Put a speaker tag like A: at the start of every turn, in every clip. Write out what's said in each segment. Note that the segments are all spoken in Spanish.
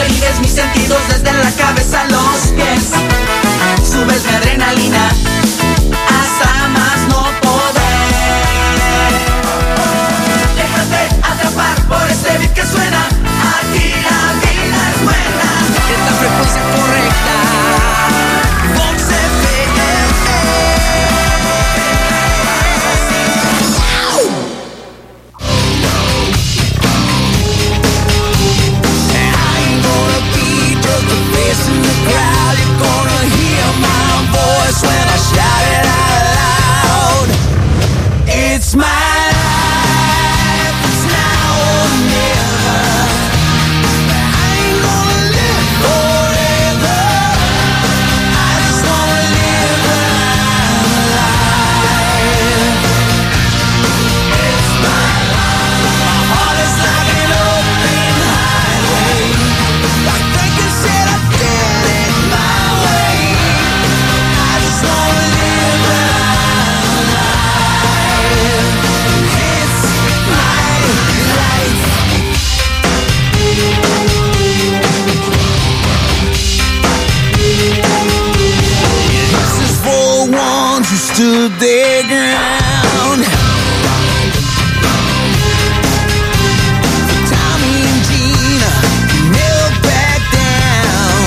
A: revives mis sentidos desde la cabeza a los pies. Subes mi adrenalina hasta más no poder. Déjate atrapar por este beat que suena. Aquí la vida es buena. Es la frecuencia correcta. Vox FM. I'm gonna be just a face in the crowd. You're gonna hear my voice when I shout it out loud. It's my life, it's now or never. I ain't gonna live forever. I just wanna live my life. It's my life. My heart is like an open highway. Like Franklin said, I did it my way. I just wanna live my life. It's my life. This is for ones who stood their ground. Tommy and Gina never back down.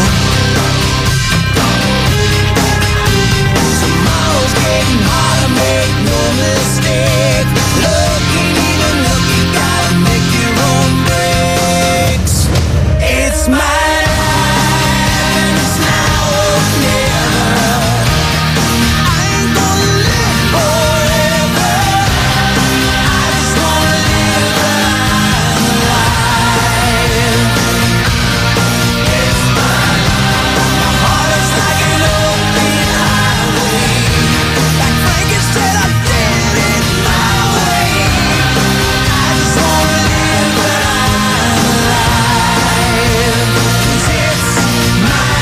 A: Tomorrow's getting harder, make no mistake. Looking even look, you gotta make your own breaks. It's my life and it's now or never. I ain't gonna live forever. I just wanna live my life. It's my life. My heart is like an open highway. Like Franklin said, I did it my way. I just wanna live my life. 'Cause it's my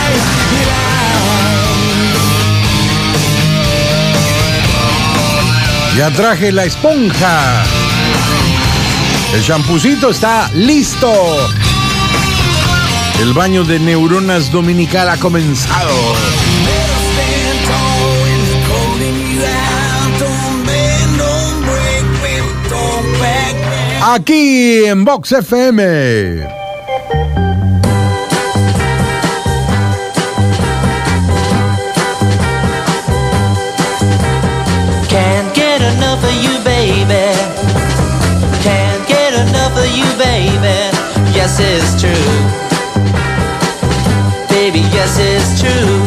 A: life.
B: Ya traje la esponja. El champucito está listo. El baño de neuronas dominical ha comenzado.
A: Better stand tall when it's calling you out. Don't bend, don't break, baby, don't back down.
B: Aquí en Vox FM.
A: Can't get enough of you, baby. Can't get enough of you, baby. Yes, it's true. Baby, yes, it's true.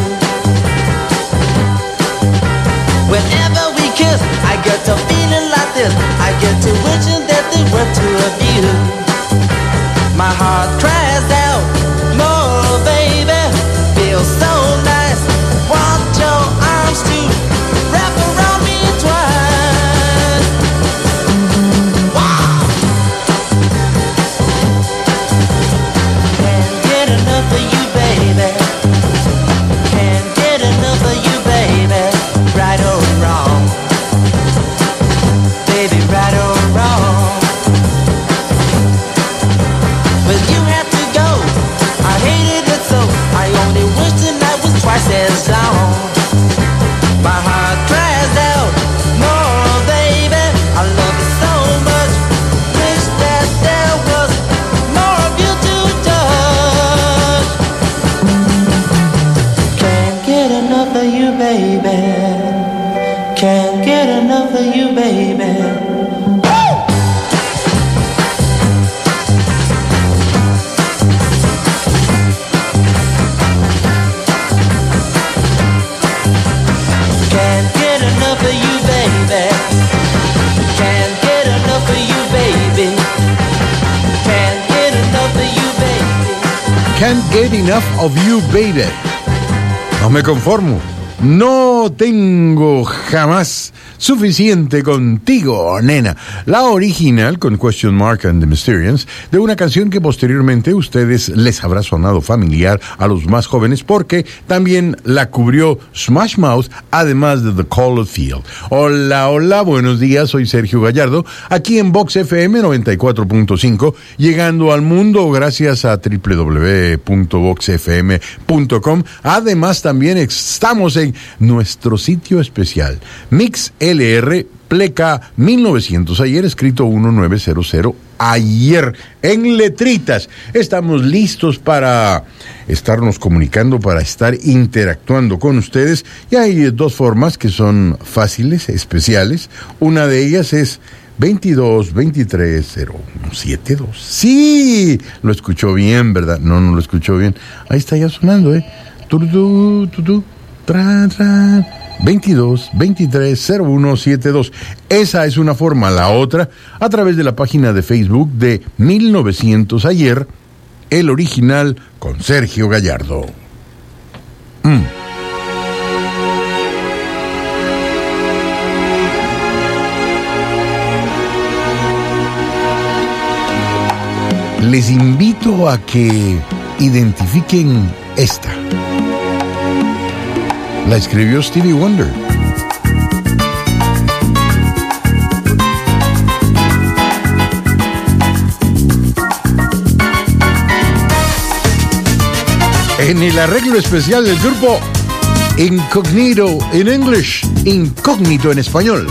A: Whenever we kiss, I get to feeling like this. I get to wishing that there were two of you. My heart cries out, more, baby. Feels so nice. Want your arms to wrap around me and twine. Wow. Can't get enough of you, baby. Can't get enough of you, baby. Right or wrong, baby, right or wrong. But you had to go. I hated it so. I only wish the night was twice as long. My heart cries out, more, baby. I love you so much. Wish that there was more of you to touch. Can't get enough of you, baby. Can't get enough of you, baby. Can't get enough of you, baby. Can't get enough of you, baby. Can't get enough of you, baby.
B: Can't get enough of you, baby. No me conformo. No tengo jamás Suficiente contigo, nena. La original, con Question Mark and the Mysterians, de una canción que posteriormente ustedes les habrá sonado familiar a los más jóvenes porque también la cubrió Smash Mouth, además de The Colored Field. Hola, hola, buenos días, soy Sergio Gallardo, aquí en Vox FM 94.5, llegando al mundo gracias a www.voxfm.com. Además, también estamos en nuestro sitio especial, Mix LR Pleca 1900, ayer escrito 1900, ayer, en letritas. Estamos listos para estarnos comunicando, para estar interactuando con ustedes. Y hay dos formas que son fáciles, especiales. Una de ellas es 22-23-0172. Sí, lo escuchó bien, ¿verdad? No lo escuchó bien. Ahí está ya sonando, Tra. 22-23-0172. Esa es una forma. La otra, a través de la página de Facebook de 1900 ayer, el original con Sergio Gallardo. Les invito a que identifiquen esta. La escribió Stevie Wonder. En el arreglo especial del grupo Incognito in English, Incógnito en español.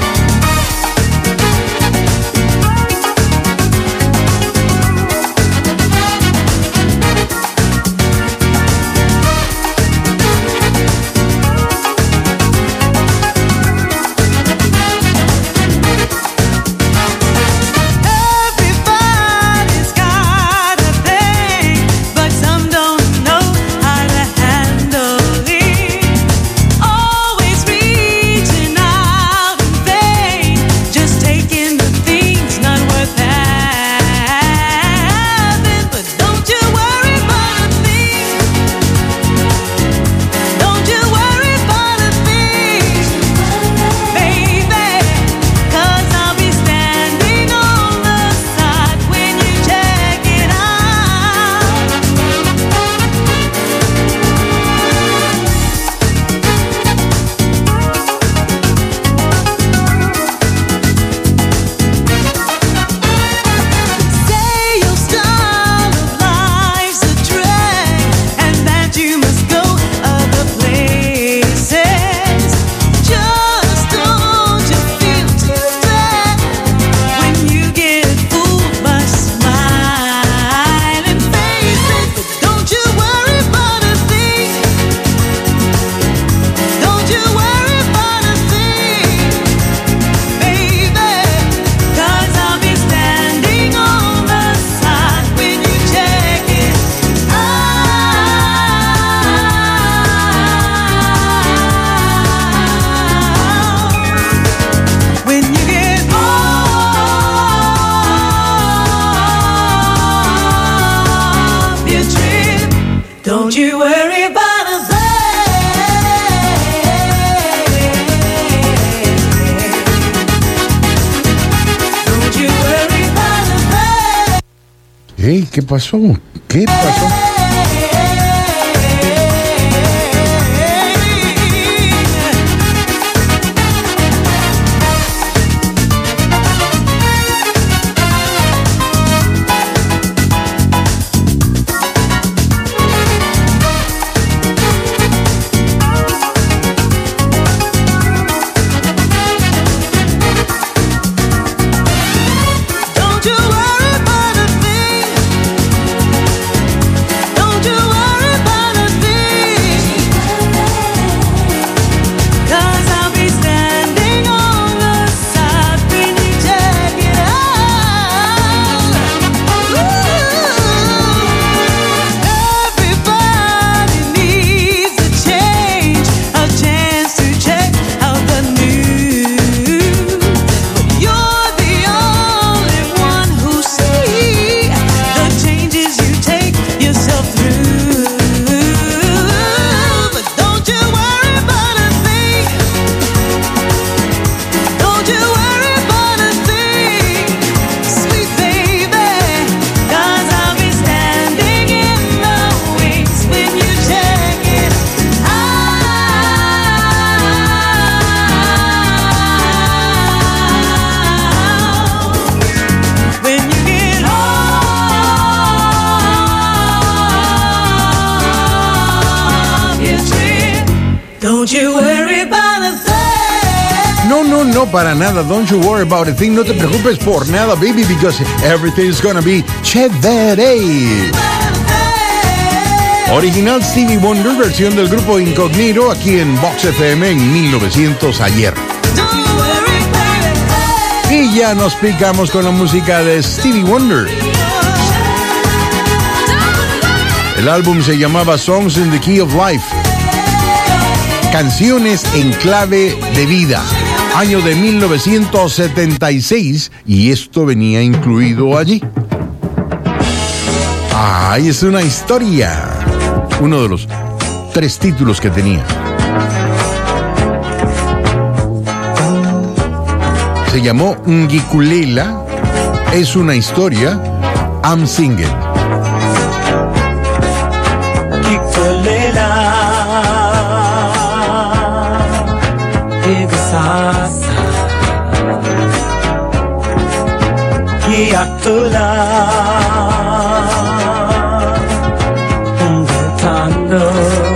A: Don't you worry about a thing. Don't you worry about a thing.
B: Hey, ¿qué pasó? ¿Qué pasó?
A: Don't you worry about a thing. Don't you worry about a thing.
B: No, para nada. Don't you worry about a thing. No te preocupes por nada, baby, because everything's gonna be chévere. Original Stevie Wonder, versión del grupo Incognito, aquí en Vox FM en 1900 ayer. Y ya nos picamos con la música de Stevie Wonder. El álbum se llamaba Songs in the Key of Life. Canciones en clave de vida. Año de 1976, y esto venía incluido allí. ¡Ay, es una historia! Uno de los 3 títulos que tenía. Se llamó Ngikulela, es una historia, I'm Singing.
C: Ngikulela, ikusasa, ngiyacula, ungothando,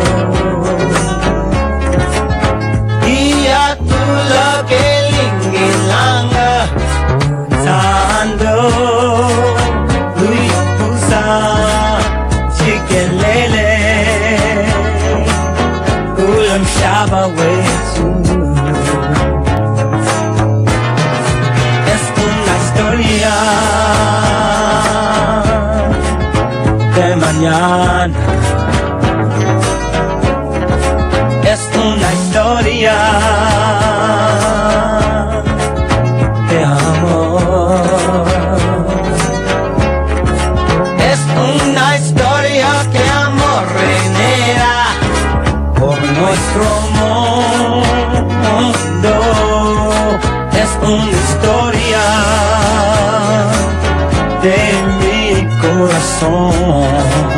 C: ngiyacula kelingilanga, uthando, luyibusa, jikelele, kulamhlaba wethu. Es una historia de mañana. Es una historia de amor. Es una historia que amor reina por nuestro mundo. Es una historia de mi corazón.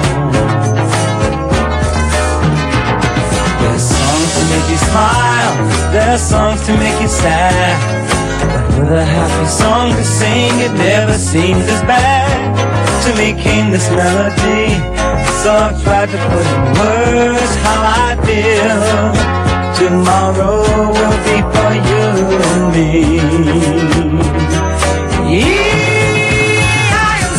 C: There's songs to make you smile, there's songs to make you sad, but with a happy song to sing, it never seems as bad. To me came this melody, so I tried to put in words how I feel. Tomorrow will be for you and me. Yeah, I am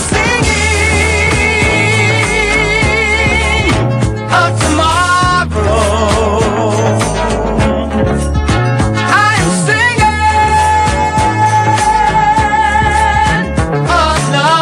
C: singing of tomorrow. I am singing of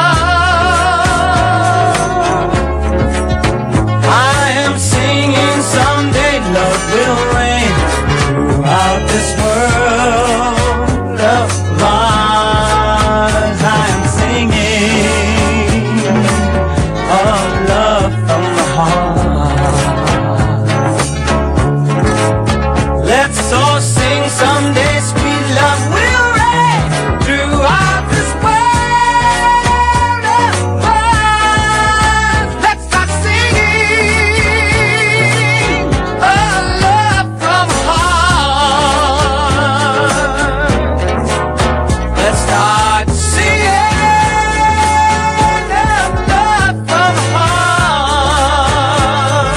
C: love. I am singing someday love will reign throughout this world of ours. I am singing of love from the heart. Let's all sing someday sweet love will reign throughout this world of ours. Let's start singing of love from heart. Let's start singing of love from heart.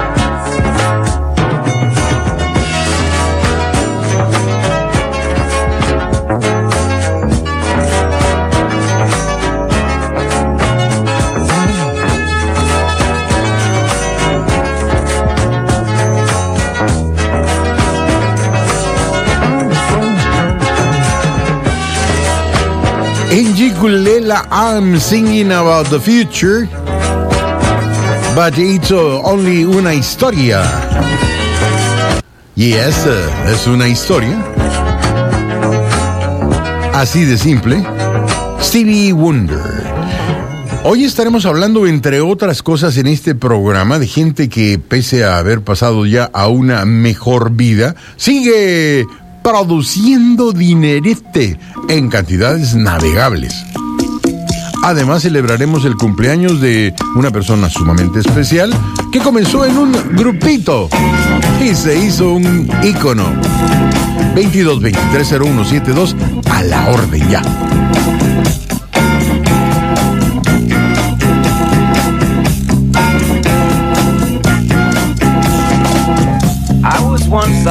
B: En Ngikulela, I'm singing about the future, but it's only una historia. Yes, es una historia. Así de simple. Stevie Wonder. Hoy estaremos hablando, entre otras cosas, en este programa de gente que, pese a haber pasado ya a una mejor vida, sigue produciendo dinerete en cantidades navegables. Además, celebraremos el cumpleaños de una persona sumamente especial que comenzó en un grupito y se hizo un ícono. 22-23-01-72, a la orden ya.
C: I was once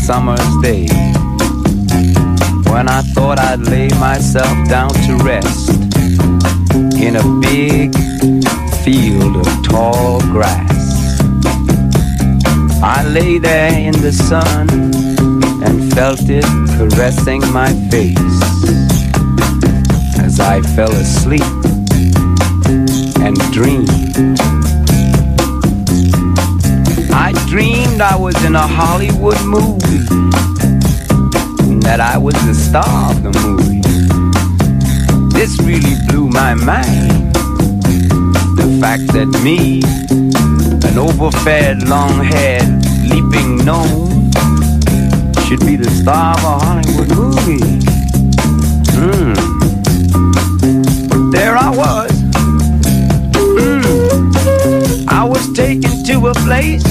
C: summer's day, when I thought I'd lay myself down to rest in a big field of tall grass. I lay there in the sun and felt it caressing my face as I fell asleep and dreamed. I dreamed I was in a Hollywood movie, and that I was the star of the movie. This really blew my mind, the fact that me, an overfed, long-haired, leaping gnome, should be the star of a Hollywood movie. But there I was. I was taken to a place,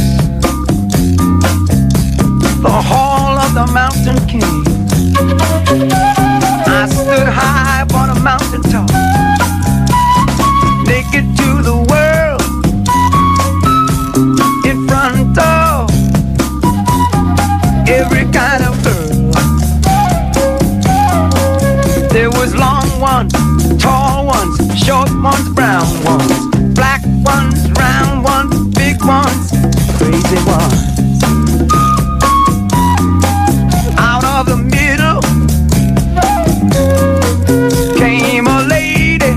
C: the Hall of the Mountain King. I stood high upon a mountain top, naked to the world, in front of every kind of girl. There was long ones, tall ones, short ones, brown ones, black ones, round ones, big ones, crazy ones. Out of the middle came a lady.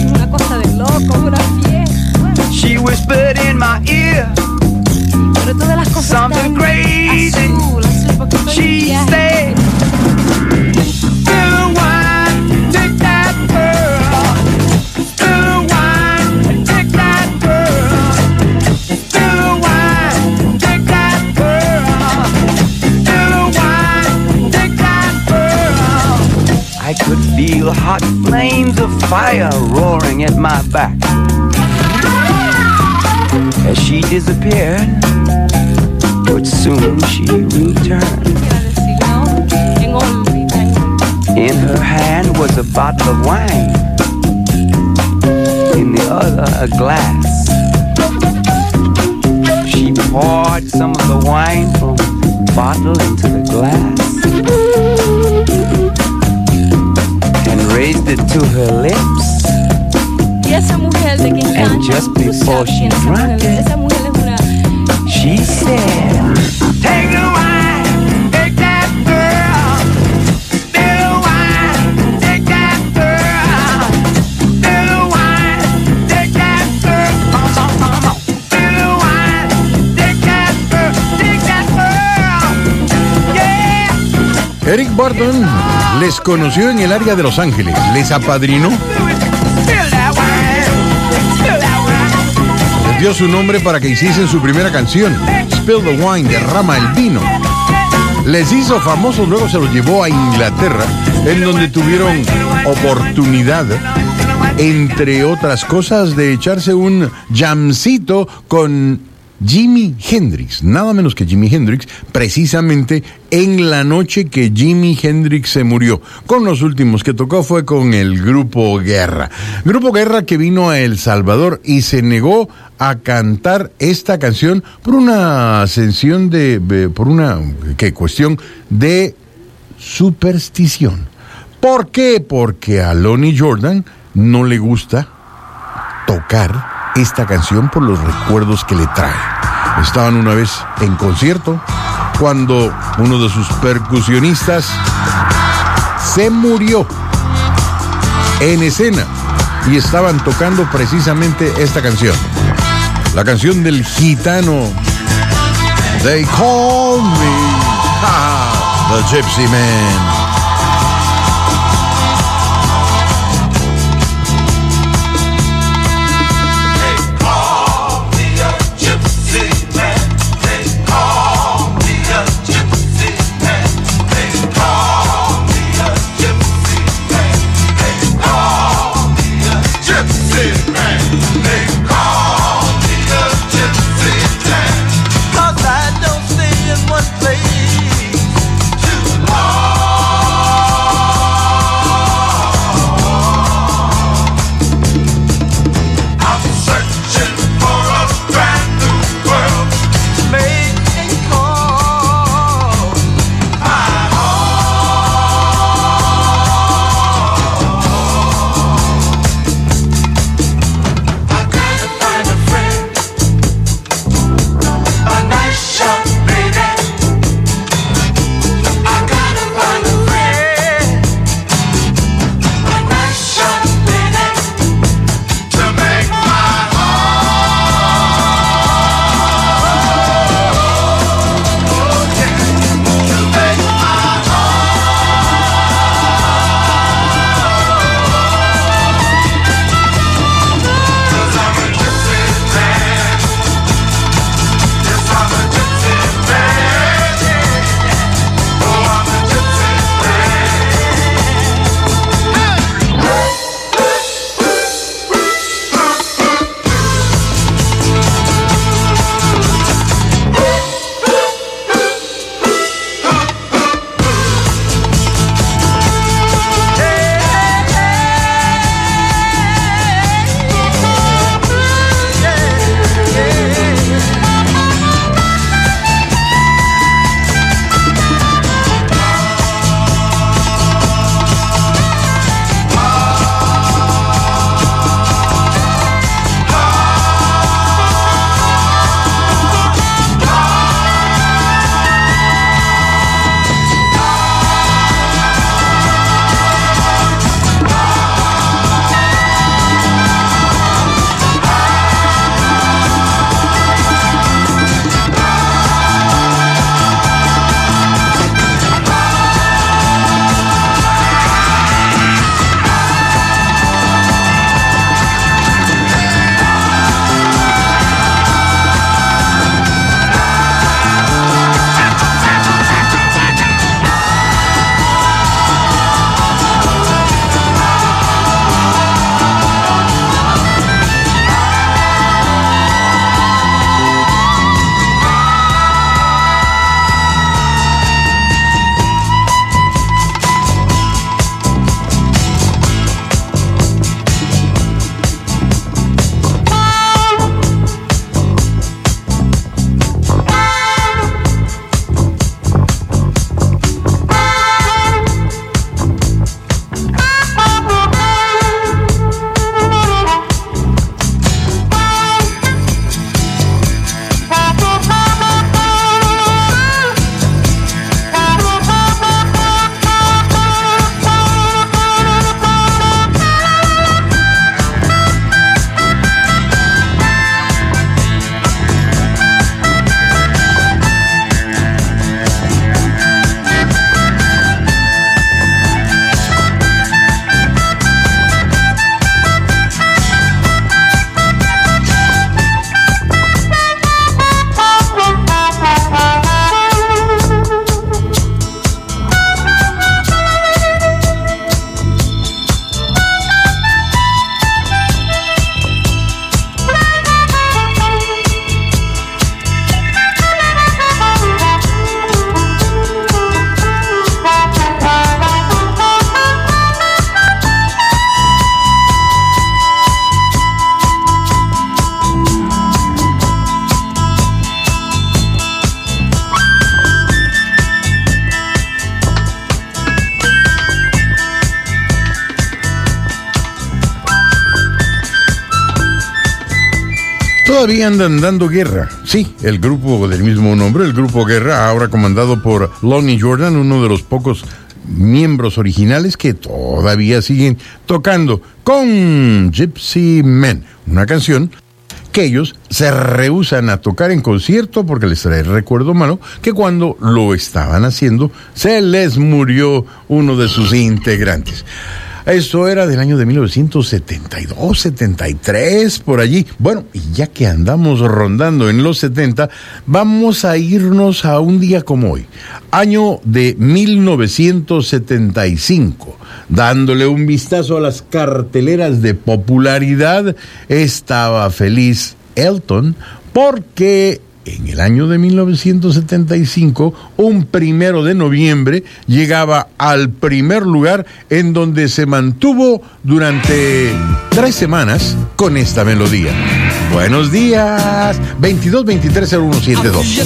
C: She whispered in my ear something crazy. She said, "Do wine, take that girl. Do wine, take that girl. Do wine, take that girl. Do wine, take that girl." I could feel hot flames of fire roaring at my back as she disappeared, but soon she returned. In her hand was a bottle of wine, in the other a glass. She poured some of the wine from the bottle into the glass and raised it to her lips. And just before she drank it, she said, "Take the wine, take that girl. Do wine, take that girl. Do wine, take that girl. Come on. Do wine, take that girl, take that girl. Yeah."
B: Eric Burton les conoció en el área de Los Ángeles, les apadrinó, les dio su nombre para que hiciesen su primera canción, Spill the Wine, derrama el vino. Les hizo famosos, luego se los llevó a Inglaterra, en donde tuvieron oportunidad, entre otras cosas, de echarse un jamcito con Jimi Hendrix, nada menos que Jimi Hendrix, precisamente en la noche que Jimi Hendrix se murió. Con los últimos que tocó fue con el Grupo Guerra. Grupo Guerra que vino a El Salvador y se negó a cantar esta canción por una cuestión de superstición. ¿Por qué? Porque a Lonnie Jordan no le gusta tocar esta canción por los recuerdos que le trae. Estaban una vez en concierto cuando uno de sus percusionistas se murió en escena y estaban tocando precisamente esta canción, la canción del gitano They Call Me the Gypsy Man.
A: Cause I don't stay in one place too long.
B: Todavía andan dando guerra. Sí, el grupo del mismo nombre, el grupo Guerra, ahora comandado por Lonnie Jordan, uno de los pocos miembros originales que todavía siguen tocando con Gypsy Man, una canción que ellos se rehúsan a tocar en concierto porque les trae recuerdo malo que cuando lo estaban haciendo se les murió uno de sus integrantes. Esto era del año de 1972, 73, por allí. Bueno, y ya que andamos rondando en los 70, vamos a irnos a un día como hoy, año de 1975. Dándole un vistazo a las carteleras de popularidad, estaba feliz Elton porque en el año de 1975, un 1 de noviembre, llegaba al primer lugar en donde se mantuvo durante 3 semanas con esta melodía. Buenos días, 22-23-0172.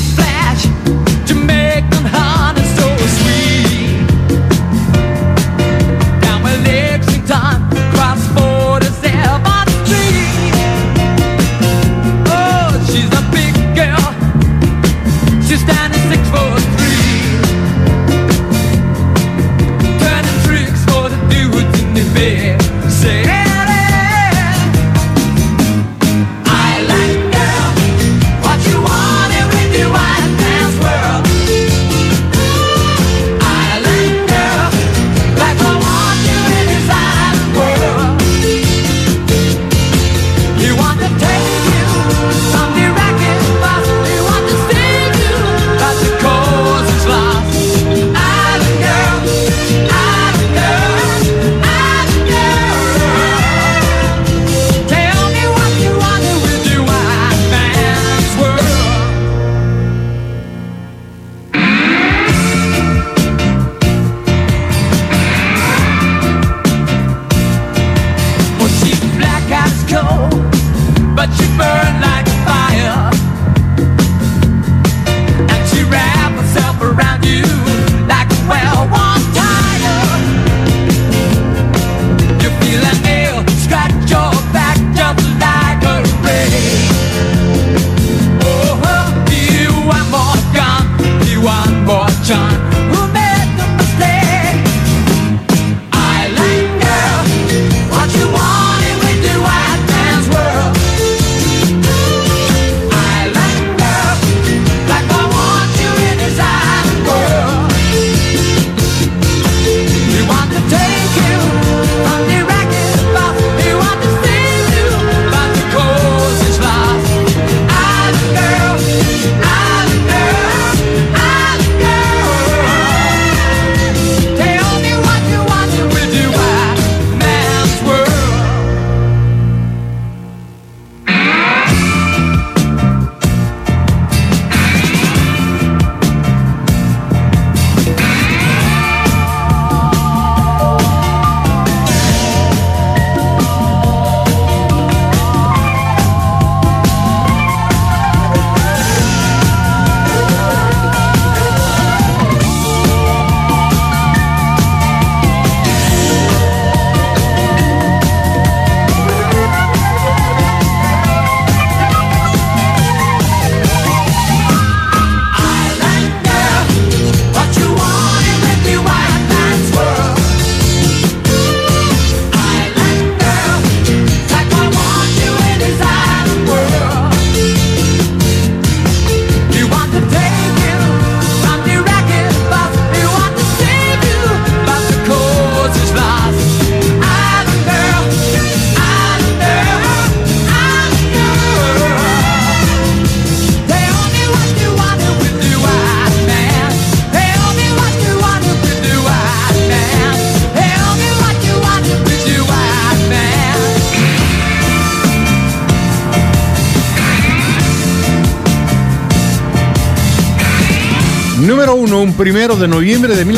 B: Número 1, un 1 de noviembre de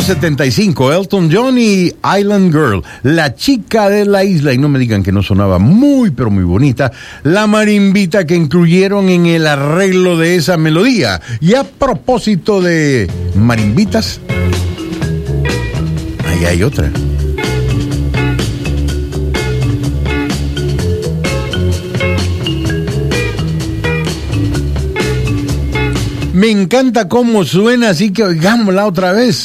B: 1975, Elton John y Island Girl, la chica de la isla, y no me digan que no sonaba muy, pero muy bonita, la marimbita que incluyeron en el arreglo de esa melodía. Y a propósito de marimbitas, ahí hay otra. Me encanta cómo suena, así que oigámosla otra vez.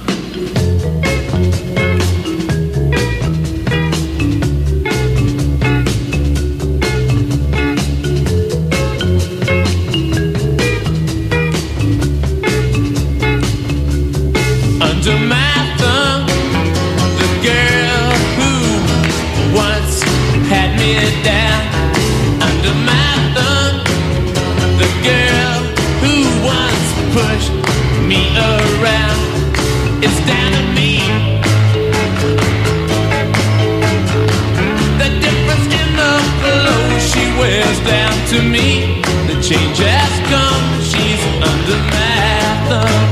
A: To me, the change has come. She's under my thumb.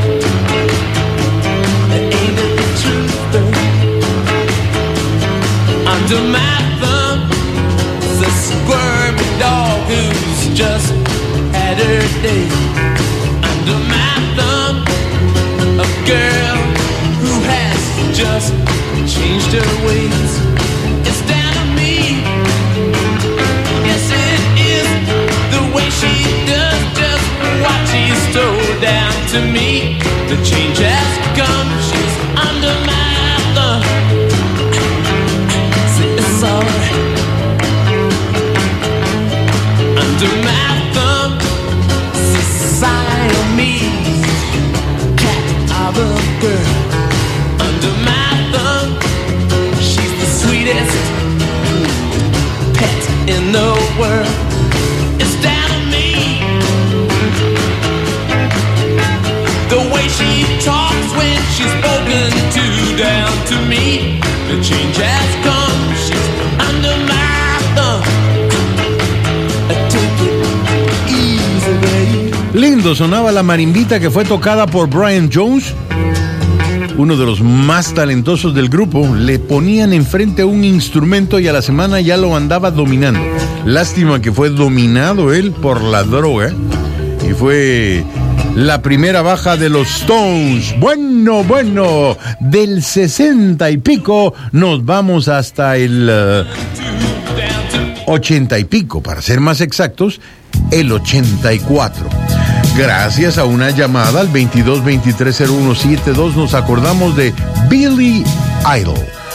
A: Ain't it the truth, though? Under my thumb is a squirmy dog who's just had her day. Under my thumb, a girl who has just changed her ways. It's down to me. Yes, it is. The way she does just what she's told down to me. The change has come. She's under my thumb. See, it's alright. Under my thumb, Siamese cat of a girl. Under my thumb, she's the sweetest pet in the world. It's down to me. The way she talks when she's spoken to down to me. The change has come. She's under my thumb. Take it easy, baby.
B: Lindo sonaba la marimbita que fue tocada por Brian Jones, uno de los más talentosos del grupo. Le ponían enfrente un instrumento y a la semana ya lo andaba dominando. Lástima que fue dominado él por la droga y fue la primera baja de los Stones. Bueno, del 60 y pico nos vamos hasta el 80 y pico, para ser más exactos, el 84. Gracias a una llamada al 22230172 nos acordamos de Billy Idol,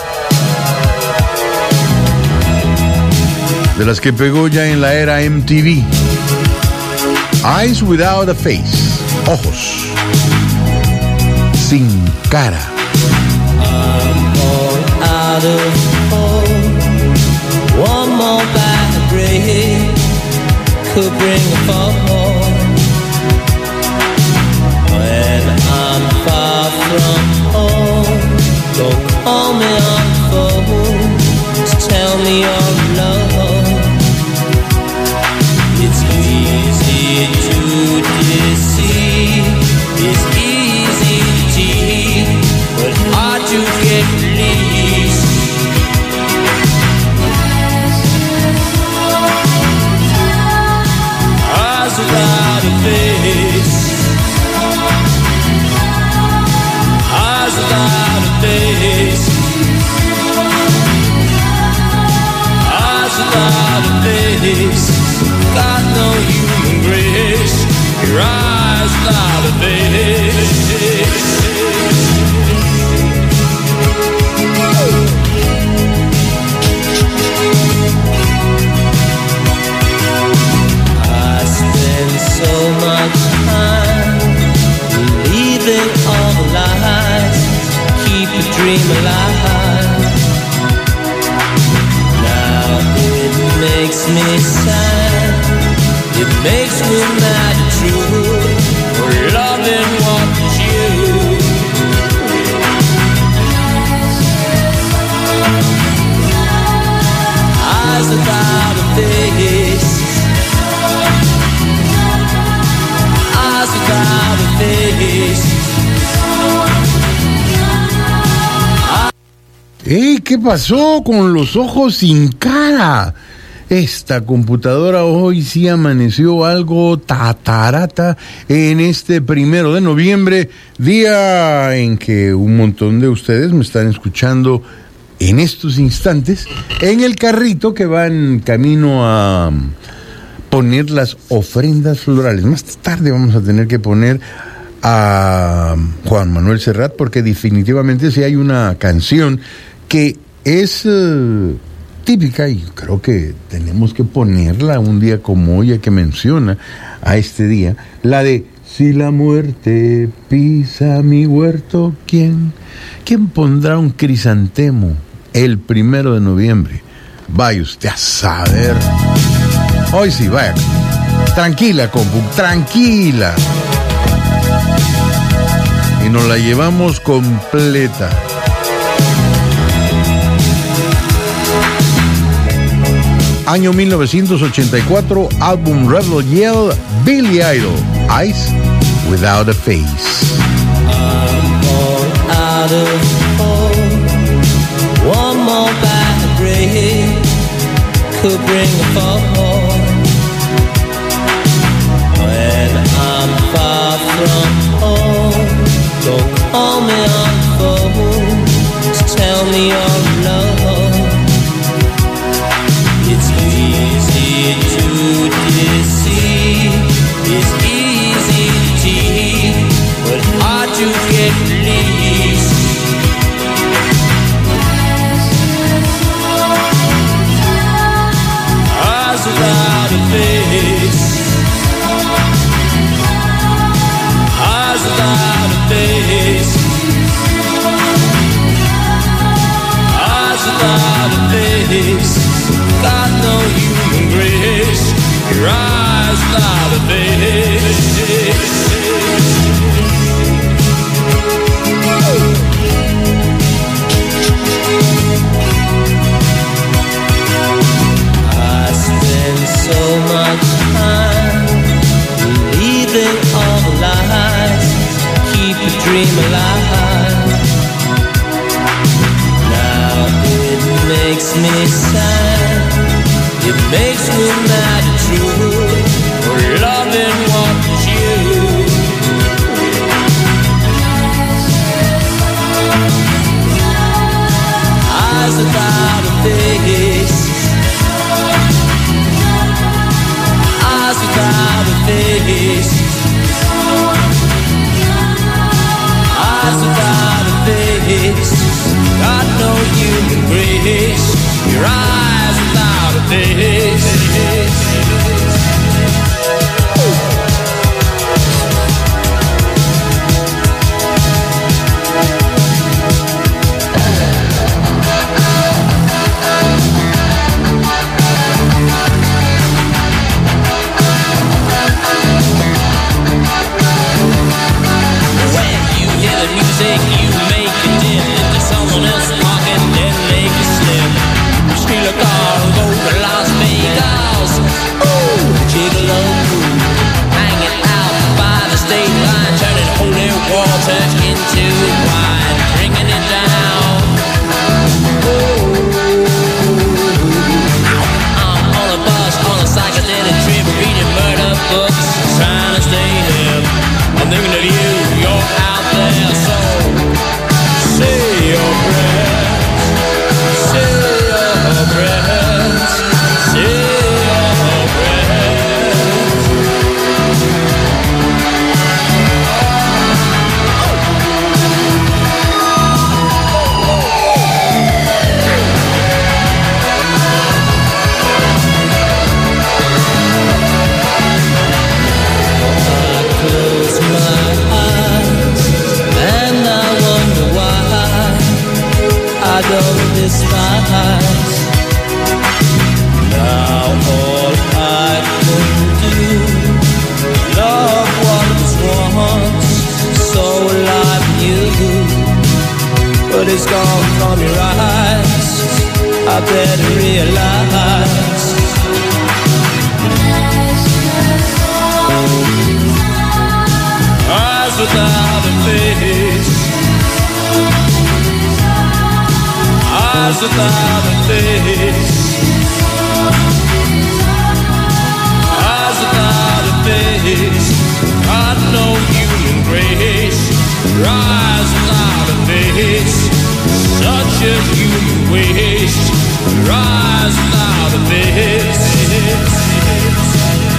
B: de las que pegó ya en la era MTV. Eyes Without a Face, ojos sin cara.
D: I'm all out of hope. One more bad break could bring a fall. When I'm far from home, don't call me on the phone to tell me you're alone. It's easy to deceive, it's easy to cheat, but hard to get released. Eyes without a face, eyes without a face, eyes without a face. Got no human grace. Your eyes without a face. I spend so much time believing all the lies, keep the dream alive. Now it makes me sad, it makes me mad and true, for loving what is you. Eyes without a face, eyes without a face.
B: ¿Qué pasó con los ojos sin cara? Esta computadora hoy sí amaneció algo tatarata en este 1 de noviembre, día en que un montón de ustedes me están escuchando en estos instantes en el carrito que va en camino a poner las ofrendas florales. Más tarde vamos a tener que poner a Juan Manuel Serrat, porque definitivamente sí hay una canción que es típica, y creo que tenemos que ponerla un día como hoy, que menciona a este día, la de si la muerte pisa mi huerto, ¿quién pondrá un crisantemo el 1 de noviembre? Vaya usted a saber. Hoy sí, vaya. Tranquila, compu, tranquila. Y nos la llevamos completa. Año 1984, álbum Rebel Yell, Billy Idol, Eyes Without a Face.
D: I'm all out of hope. One more bad break could bring a fall. When I'm far from home, don't call me on the phone to tell me your love. It's easy to deceive, it's easy to cheat, but hard to get released. Eyes without a face, eyes without a face, eyes without a face. Got no human grace, your eyes without a face. I spend so much time believing all the lies, keep a dream alive. Now it makes me sad, it makes me mad and true, for loving what is you. Eyes without a face, eyes without a face, eyes without a face. Got no human grace, your eyes without a face. When you hear the music, you make it dim. Into someone else talking, then make it slim. Steal a car, go to Las Vegas. Ooh, gigolo, hanging out by the state line, turning holy water into wine, drinking it down. Ooh, I'm on a bus, on a psychedelic trip, reading murder books, trying to stay hip. I'm thinking of you, you're out there, so say your prayers, say your prayers, say your prayers. I close my eyes and I wonder why I don't despise. Now all I can do, love what was once so like you, but it's gone from your eyes. I better realize. Eyes without a face, eyes without a face, eyes without a face. Got no human grace, your eyes without a face. Such a human waste, your eyes without a face.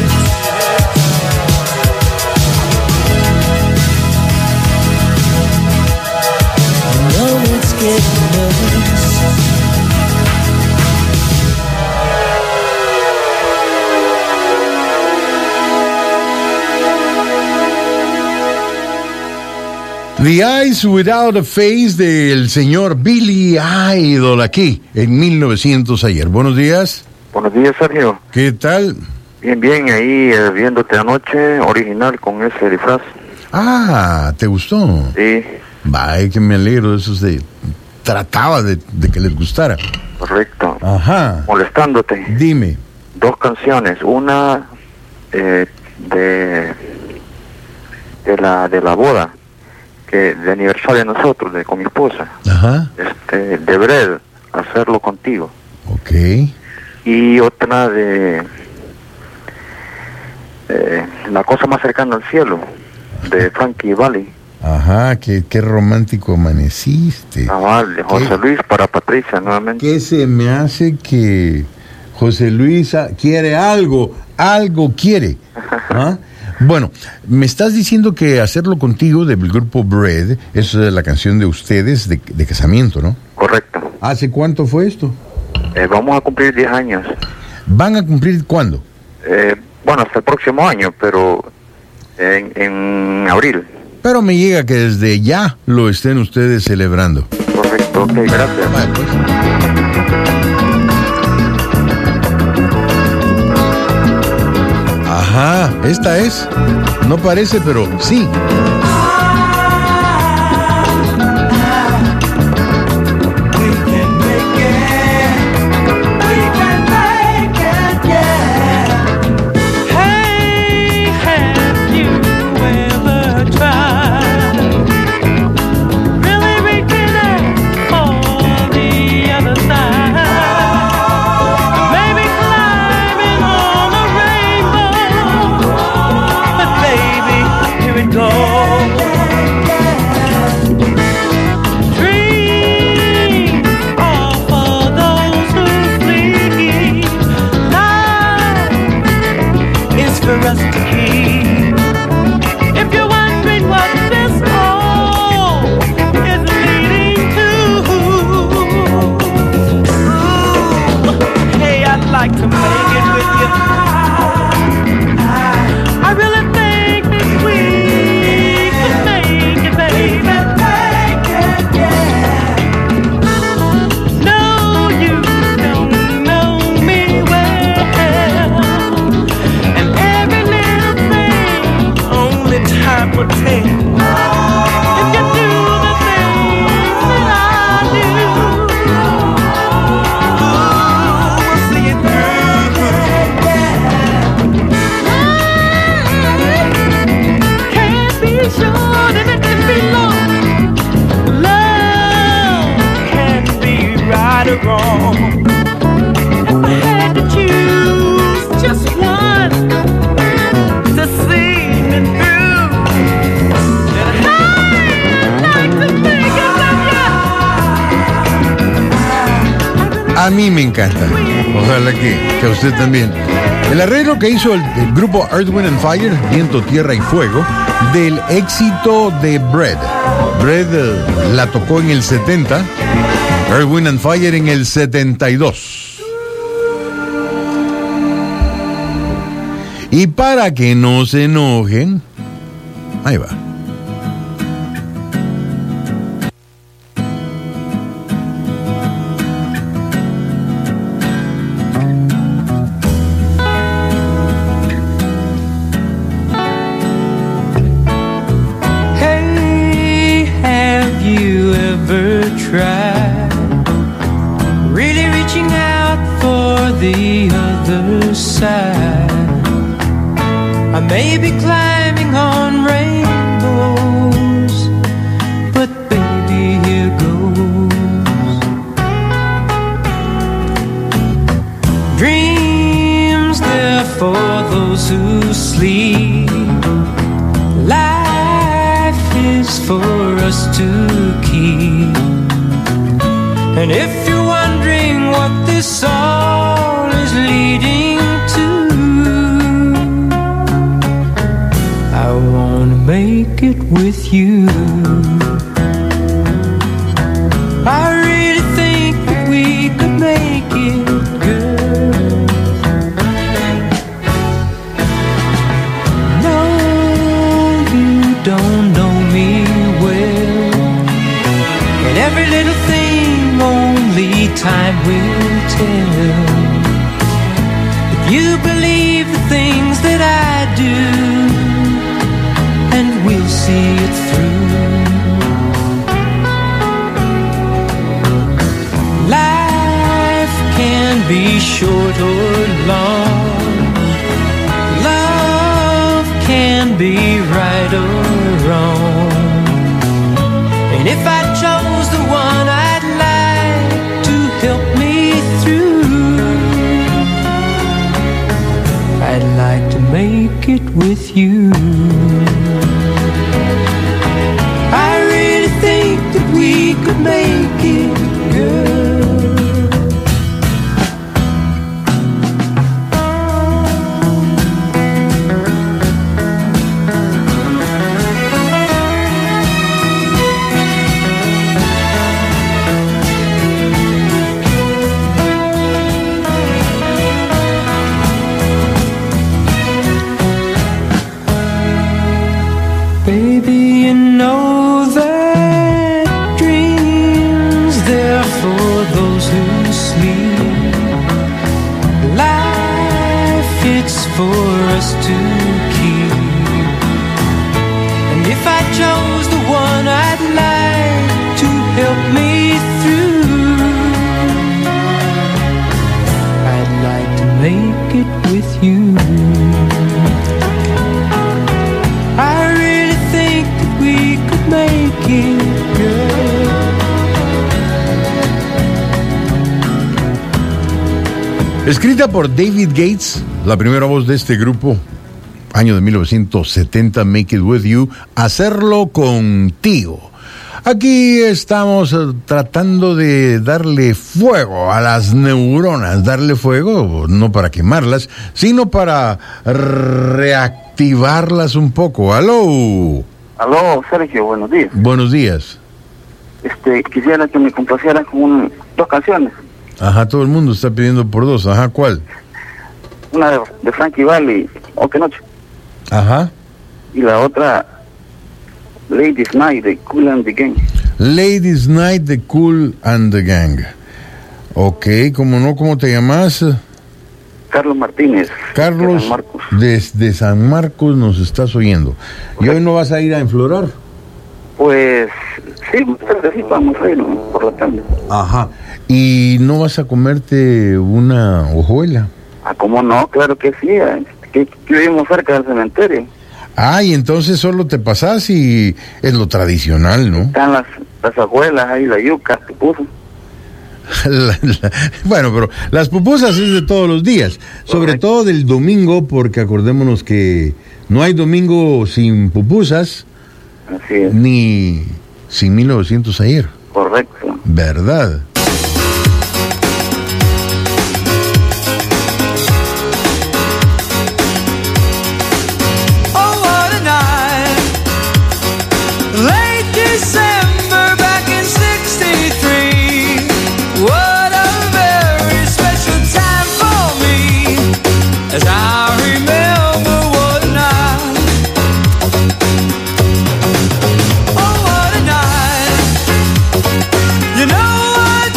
B: The Eyes Without a Face del señor Billy Idol aquí en 1900 ayer. Buenos días.
E: Buenos días, Sergio.
B: ¿Qué tal?
E: Bien, bien, ahí viéndote anoche, original con ese disfraz.
B: Ah, ¿te gustó?
E: Sí,
B: Vaya, que me alegro de eso. Trataba de que les gustara.
E: correcto.
B: Ajá.
E: Molestándote.
B: Dime.
E: 2 canciones, una de la boda, que de aniversario de nosotros, con mi esposa,
B: Ajá.
E: de Bread, Hacerlo Contigo.
B: Ok.
E: Y otra de La Cosa Más Cercana al Cielo, de Frankie Valli.
B: Ajá, qué romántico amaneciste.
E: Vale, José Luis para Patricia nuevamente.
B: ¿Qué se me hace que José Luis quiere algo quiere? ¿Ah? Bueno, me estás diciendo que Hacerlo Contigo del grupo Bread es la canción de ustedes de casamiento, ¿no?
E: Correcto.
B: ¿Hace cuánto fue esto?
E: Vamos a cumplir 10 años.
B: ¿Van a cumplir cuándo?
E: Bueno, hasta el próximo año, pero en abril.
B: Pero me llega que desde ya lo estén ustedes celebrando.
E: Correcto, ok, gracias.
B: Vale, pues. Ajá, esta es. No parece, pero sí. A mí me encanta. Ojalá que a usted también. El arreglo que hizo el grupo Earth, Wind and Fire, Viento, Tierra y Fuego, del éxito de Bread. Bread la tocó en el 70, Earth, Wind and Fire en el 72. Y para que no se enojen, ahí va.
F: Don't know me well.
C: You believe the things that I do, and we'll see it through. Life can be short or long. Love can be right or wrong. And if I chose the one I'd like to help me through, I'd like to make it with you. I really think that we could make it, girl. Baby, you know that dreams, they're for those who sleep. Life, it's for us to keep. And if I chose the one I'd like to help me through, I'd like to make it with you. I really think that we could make it, girl.
B: Escrita por David Gates, la primera voz de este grupo, año de 1970, Make It With You, Hacerlo Contigo. Aquí estamos tratando de darle fuego a las neuronas, darle fuego no para quemarlas, sino para reactivarlas un poco. ¡Aló!
E: Aló, Sergio, buenos días.
B: Buenos días.
E: Quisiera que me complacieran con dos canciones.
B: Ajá, todo el mundo está pidiendo por dos. Ajá, ¿cuál?
E: Una de Frankie Valli, O Que Noche.
B: Ajá.
E: Y la otra, Ladies Night, de Kool and the Gang.
B: Ladies Night de Kool and the Gang. Ok, ¿cómo no? ¿Cómo te llamas?
E: Carlos Martínez.
B: Carlos,
E: de San Marcos.
B: desde San Marcos nos estás oyendo. ¿Y hoy no vas a ir a enflorar?
E: Pues sí, sí, vamos a ir, ¿no?, por la tarde.
B: Ajá. ¿Y no vas a comerte una hojuela?
E: Ah, ¿cómo no? Claro que sí, que vivimos cerca del cementerio.
B: Ah, y entonces solo te pasás y es lo tradicional, ¿no?
E: Están las abuelas ahí, la yuca, pupusas.
B: Bueno, pero las pupusas es de todos los días, sobre todo del domingo, porque acordémonos que no hay domingo sin pupusas,
E: Así es.
B: ni sin 1900 ayer.
E: Correcto.
B: ¿Verdad?
C: Oh, what a night. Late December back in 63. What a very special time for me, as I remember what a night. Oh, what a night. You know I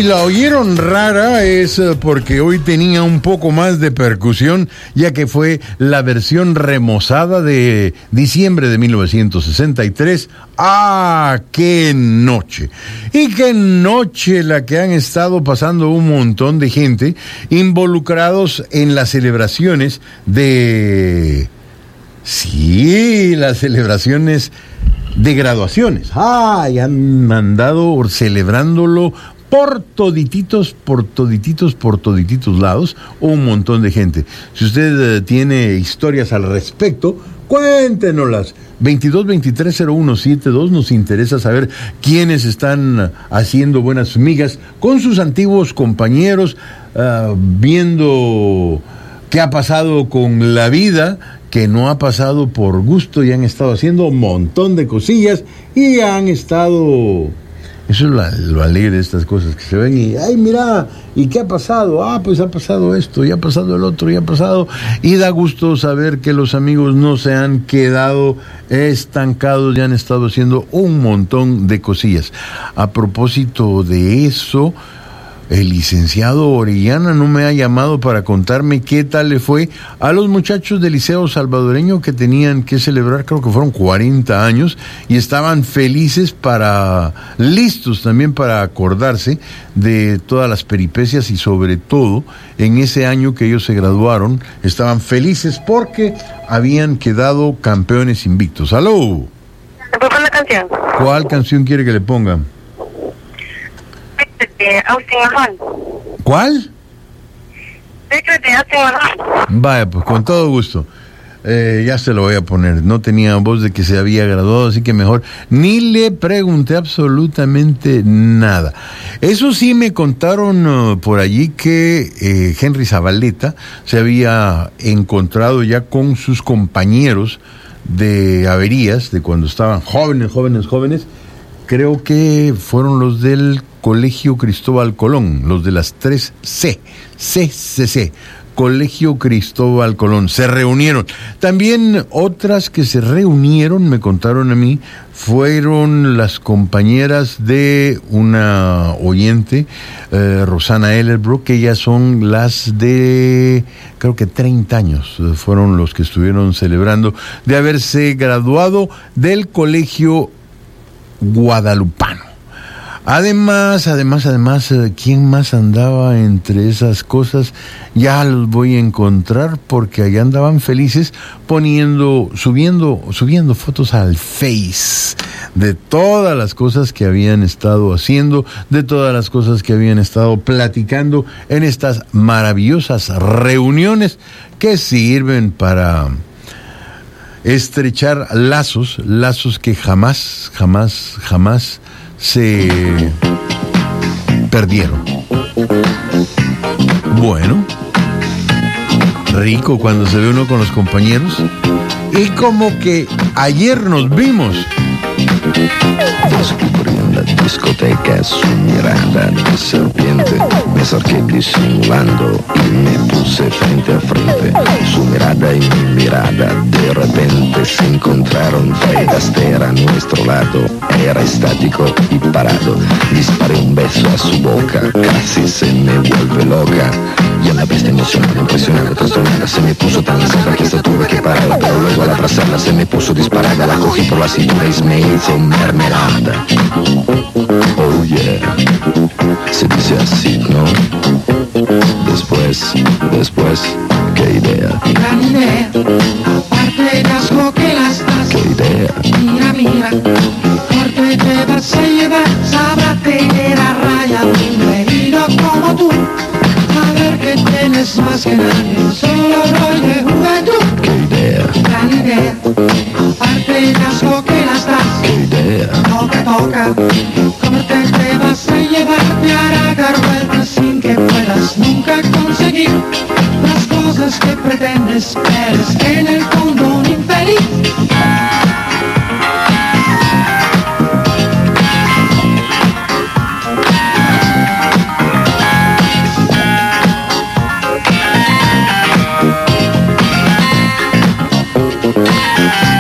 B: la oyeron rara es porque hoy tenía un poco más de percusión, ya que fue la versión remozada de diciembre de 1963. ¡Ah, qué noche! Y qué noche la que han estado pasando un montón de gente involucrados en las celebraciones de... Sí, las celebraciones de graduaciones. ¡Ay! Han andado celebrándolo por todititos lados, un montón de gente. Si usted tiene historias al respecto, cuéntenoslas. 22230172, nos interesa saber quiénes están haciendo buenas migas con sus antiguos compañeros, viendo qué ha pasado con la vida, que no ha pasado por gusto y han estado haciendo un montón de cosillas y han estado... Eso es lo alegre de estas cosas, que se ven y, ay, mira, ¿y qué ha pasado? Ah, pues ha pasado esto, y ha pasado el otro, y ha pasado... Y da gusto saber que los amigos no se han quedado estancados y han estado haciendo un montón de cosillas. A propósito de eso, el licenciado Orellana no me ha llamado para contarme qué tal le fue a los muchachos del Liceo Salvadoreño que tenían que celebrar, creo que fueron 40 años, y estaban felices listos también para acordarse de todas las peripecias y sobre todo en ese año que ellos se graduaron, estaban felices porque habían quedado campeones invictos. ¡Aló!
F: ¿Me puedo poner la canción?
B: ¿Cuál canción quiere que le ponga?
F: Austin Mahone.
B: ¿Cuál?
F: Secret de Austin Mahone.
B: Vaya, pues con todo gusto. Ya se lo voy a poner. No tenía voz de que se había graduado, así que mejor ni le pregunté absolutamente nada. Eso sí, me contaron por allí que Henry Zabaleta se había encontrado ya con sus compañeros de averías, de cuando estaban jóvenes. Creo que fueron los del Colegio Cristóbal Colón, los de las 3C, CCC, Colegio Cristóbal Colón, se reunieron. También otras que se reunieron, me contaron a mí, fueron las compañeras de una oyente, Rosana Ellerbrook, que ellas son las de, creo que 30 años, fueron los que estuvieron celebrando de haberse graduado del Colegio Guadalupano. Además, ¿quién más andaba entre esas cosas? Ya los voy a encontrar porque allá andaban felices subiendo fotos al Face de todas las cosas que habían estado haciendo, de todas las cosas que habían estado platicando en estas maravillosas reuniones que sirven para estrechar lazos que jamás se perdieron. Bueno, rico cuando se ve uno con los compañeros. Y como que ayer nos vimos.
G: Descubrí en la discoteca su mirada de serpiente. Me acerqué disimulando y me puse frente a frente. Su mirada y mi mirada de repente se encontraron. Fred Astaire a nuestro lado, era estático y parado. Disparé un beso a su boca, casi se me vuelve loca. Y a la vez emocionada, impresionada, trastornada, se me puso tan cerca que hasta tuve que pararla. Pero luego al abrazarla se me puso disparada. La cogí por la cintura y me hizo mermelada. Oh yeah, se dice así, ¿no? Después, qué idea.
H: Gran idea, aparte de asco que las das.
G: Qué idea.
H: Mira, corte te vas a llevar, sábrate de la raya, un herido como tú. A ver que tienes más que nadie, solo rol de juventud.
G: Qué idea.
H: Gran idea, aparte de asco que las das.
G: Qué idea.
H: Toca, corte te vas a llevar, te hará dar vueltas sin que puedas nunca conseguir las cosas que pretendes, eres en el fondo un infeliz.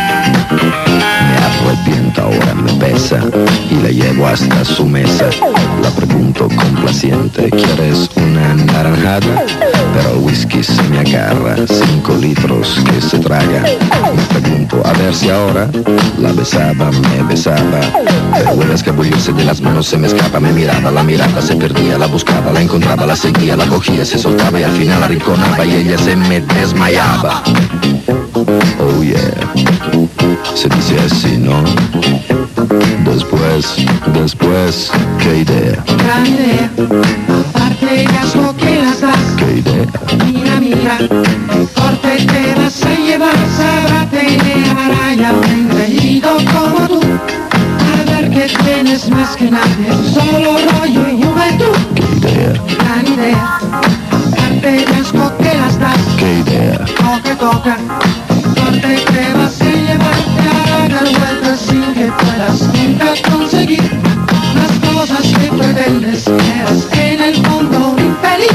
G: Ahora me besa y la llevo hasta su mesa. La pregunto complaciente, ¿quieres una naranjada? Pero el whisky se me agarra, 5 litros que se traga. Me pregunto, a ver si ahora la besaba, me besaba. Pero el escabullirse de las manos se me escapa, me miraba, la mirada se perdía, la buscaba, la encontraba, la seguía, la cogía, se soltaba y al final arrinconaba y ella se me desmayaba. Oh yeah, se dice así, ¿no? Después, ¿qué idea?
H: Gran idea, aparte gasco que las das.
G: ¿Qué idea?
H: Mira, corte te vas a llevar, sábrate de araya, un creído como tú. A ver que tienes más que nadie, solo rollo y juventud.
G: ¿Qué idea?
H: Gran idea, aparte gasco que las das.
G: ¿Qué idea?
H: Toca, corte te vas a llevar, te a dar vueltas sin que puedas nunca conseguir las cosas que pretendes, eres en el fondo infeliz.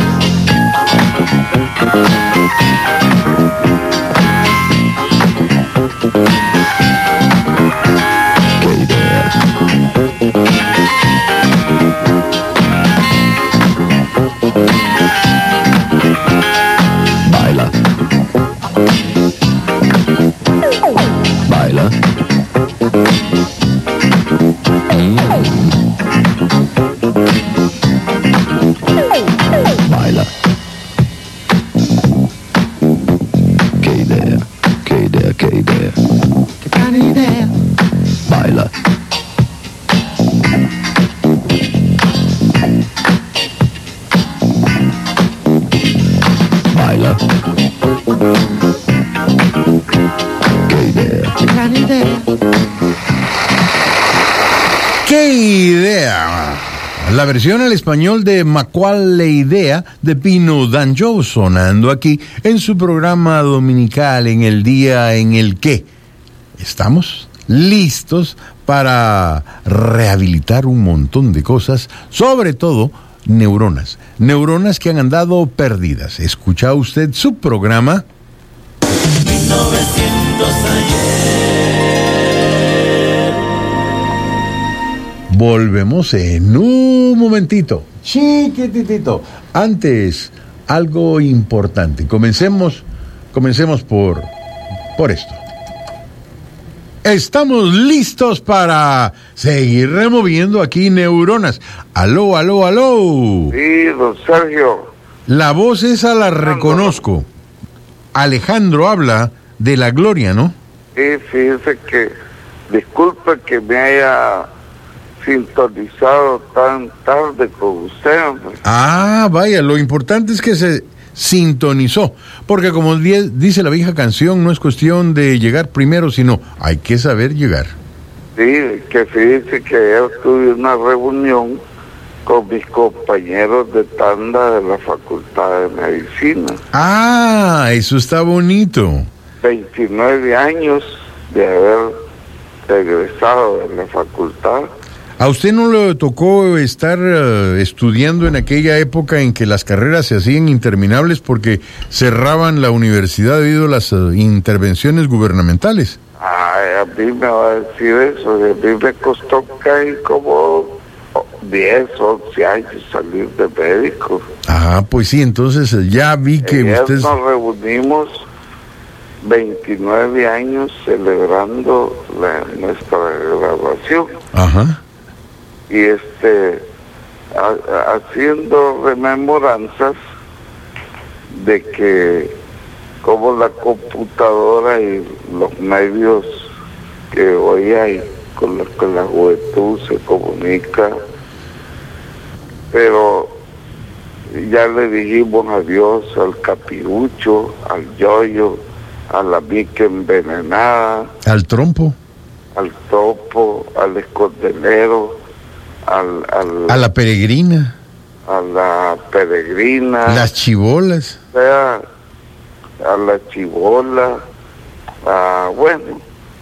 G: ¿Qué idea? Baila. Baila. Baila. ¿Qué idea? ¿Qué idea? ¿Qué idea?
H: Qué gran idea.
G: Baila. Baila. ¿Qué idea?
H: Qué gran idea.
B: ¡Qué idea! La versión al español de Macual la Idea de Pino Danjo sonando aquí en su programa dominical en el día en el que estamos listos para rehabilitar un montón de cosas, sobre todo neuronas que han andado perdidas. ¿Escucha usted su programa?
D: 1900 ayer.
B: Volvemos en un momentito, chiquitito. Antes, algo importante. Comencemos por esto. Estamos listos para seguir removiendo aquí neuronas. Aló.
I: Sí, don Sergio.
B: La voz esa la reconozco. Alejandro habla de la Gloria, ¿no?
I: Sí, fíjese que, disculpe que me haya sintonizado tan tarde con usted, hombre.
B: Ah, vaya, lo importante es que se sintonizó, porque como dice la vieja canción, no es cuestión de llegar primero, sino hay que saber llegar.
I: Sí, que fíjese que ayer tuve una reunión con mis compañeros de tanda de la Facultad de Medicina.
B: Ah, eso está bonito.
I: 29 años de haber regresado de la facultad.
B: ¿A usted no le tocó estar estudiando en aquella época en que las carreras se hacían interminables porque cerraban la universidad debido a las intervenciones gubernamentales?
I: Ay, a mí me va a decir eso, a mí me costó casi como 10, 11 años salir de médico.
B: Ah, pues sí, entonces ya vi que
I: ayer
B: usted...
I: nos reunimos 29 años celebrando nuestra graduación.
B: Ajá.
I: Y haciendo rememoranzas de que como la computadora y los medios que hoy hay con los que la juventud se comunica, pero ya le dijimos adiós al capirucho, al yoyo, a la mica envenenada,
B: ¿Al trompo?
I: al topo, al escondelero,
B: ¿A la peregrina?
I: a la peregrina,
B: ¿Las chibolas?
I: o sea, a la chibola, bueno,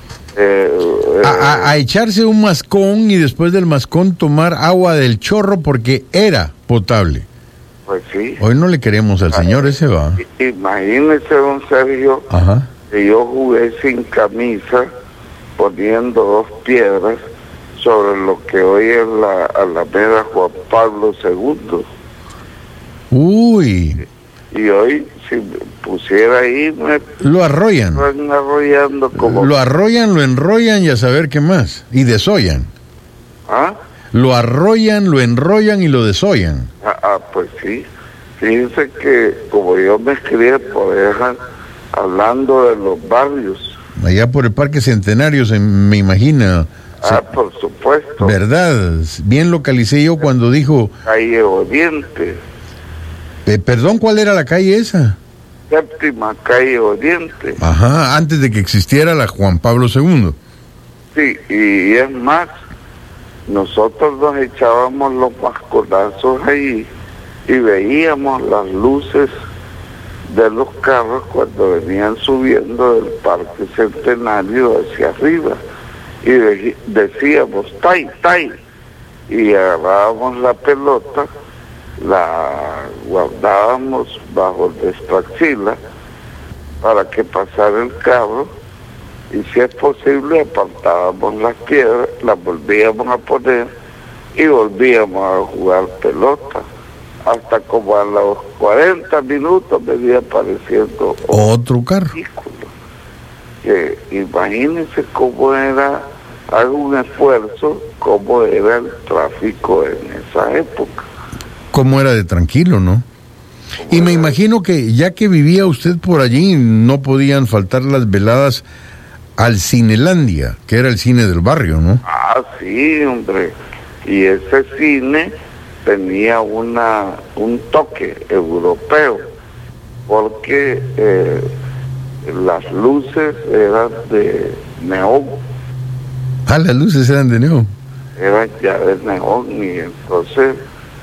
B: A echarse un mascón y después del mascón tomar agua del chorro porque era potable.
I: pues sí.
B: Hoy no le queremos al señor, ese va.
I: Imagínese, don Sergio,
B: Ajá.
I: que yo jugué sin camisa, poniendo 2 piedras sobre lo que hoy es la Alameda Juan Pablo II.
B: Uy,
I: Y hoy, si me pusiera ahí, me
B: lo arrollan.
I: van arrollando como...
B: Lo arrollan, lo enrollan y a saber qué más. Y desollan.
I: ¿Ah?
B: Lo arrollan, lo enrollan y lo desollan.
I: Pues sí. Fíjense que como yo me crié por allá, hablando de los barrios.
B: Allá por el Parque Centenario, me imagina.
I: Por supuesto.
B: ¿Verdad? Bien localicé yo cuando dijo...
I: Calle Oriente.
B: Perdón, ¿cuál era la calle esa?
I: Séptima Calle Oriente.
B: Ajá, antes de que existiera la Juan Pablo II.
I: Sí, y es más, nosotros nos echábamos los mascolazos ahí y veíamos las luces de los carros cuando venían subiendo del Parque Centenario hacia arriba. Y decíamos, ¡tai, tai! Y agarrábamos la pelota, la guardábamos bajo nuestra axila para que pasara el carro, y si es posible apartábamos las piedras, las volvíamos a poner y volvíamos a jugar pelota. Hasta como a los 40 minutos venía apareciendo
B: otro carro.
I: Que imagínense cómo era, hago un esfuerzo, cómo era el tráfico en esa época.
B: Cómo era de tranquilo, ¿no? Y me imagino que ya que vivía usted por allí, no podían faltar las veladas al Cinelandia, que era el cine del barrio, ¿no?
I: Sí, hombre. Y ese cine tenía un toque europeo, porque las luces eran de neón.
B: Las luces eran de neón.
I: Eran ya de neón, y entonces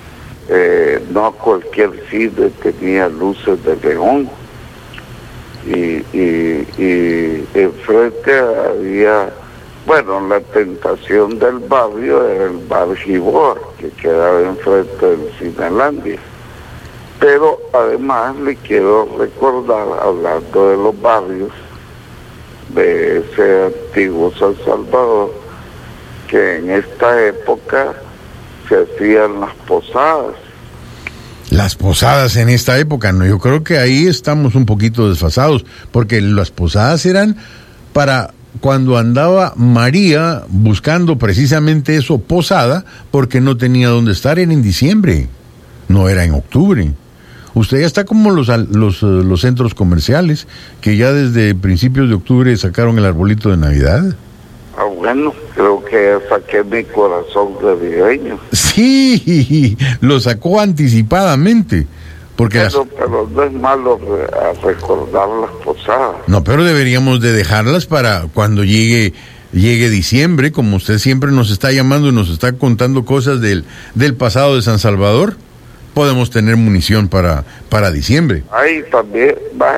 I: no cualquier cine tenía luces de neón. Y enfrente había, bueno, la tentación del barrio era el bar Gibor, que quedaba enfrente del Cinelandia. Pero además le quiero recordar, hablando de los barrios de ese antiguo San Salvador, que en esta época se hacían las posadas.
B: Las posadas en esta época, no, yo creo que ahí estamos un poquito desfasados, porque las posadas eran para cuando andaba María buscando precisamente eso, posada, porque no tenía dónde estar, era en diciembre, no era en octubre. Usted ya está como los centros comerciales, que ya desde principios de octubre sacaron el arbolito de Navidad.
I: Bueno, creo que saqué mi corazón navideño.
B: Sí, lo sacó anticipadamente, porque
I: pero no es malo recordar las posadas.
B: No, pero deberíamos de dejarlas para cuando llegue diciembre, como usted siempre nos está llamando y nos está contando cosas del pasado de San Salvador, podemos tener munición para diciembre.
I: Ahí también,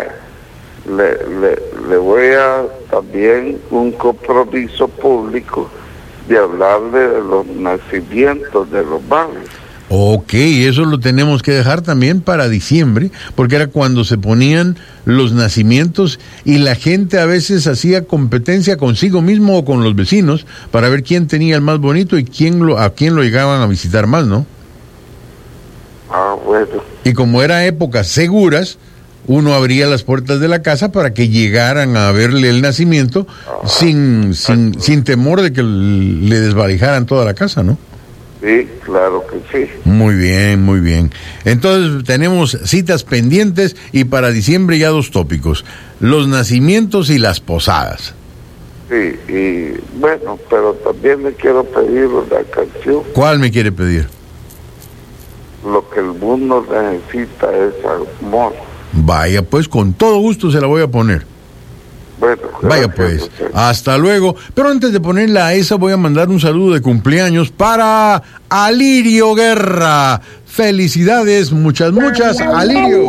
I: le voy a también un compromiso público de hablarle de los nacimientos de los barrios.
B: Ok, eso lo tenemos que dejar también para diciembre, porque era cuando se ponían los nacimientos y la gente a veces hacía competencia consigo mismo o con los vecinos para ver quién tenía el más bonito y a quién lo llegaban a visitar más, ¿no?
I: Bueno.
B: Y como era épocas seguras, uno abría las puertas de la casa para que llegaran a verle el nacimiento sin temor de que le desvalijaran toda la casa, ¿no?
I: Sí, claro que sí.
B: Muy bien, muy bien. Entonces tenemos citas pendientes y para diciembre ya 2 tópicos, los nacimientos y las posadas.
I: Sí, y bueno, pero también le quiero pedir una canción.
B: ¿Cuál me quiere pedir?
I: Lo que el mundo necesita es amor.
B: Vaya, pues con todo gusto se la voy a poner.
I: Bueno,
B: vaya pues, hasta luego. Pero antes de ponerla a esa, voy a mandar un saludo de cumpleaños para Alirio Guerra. Felicidades, muchas, Alirio.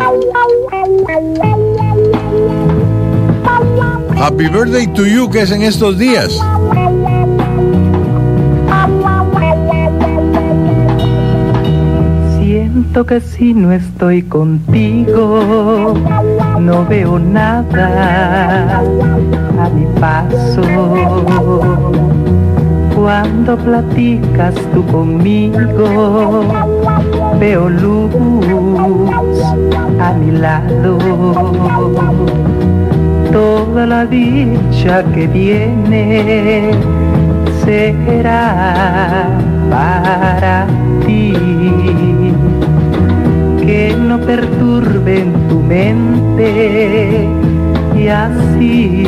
B: Happy birthday to you, que es en estos días.
J: Siento que si no estoy contigo, no veo nada a mi paso. Cuando platicas tú conmigo, veo luz a mi lado. Toda la dicha que viene será para ti. Que no perturben tu mente y así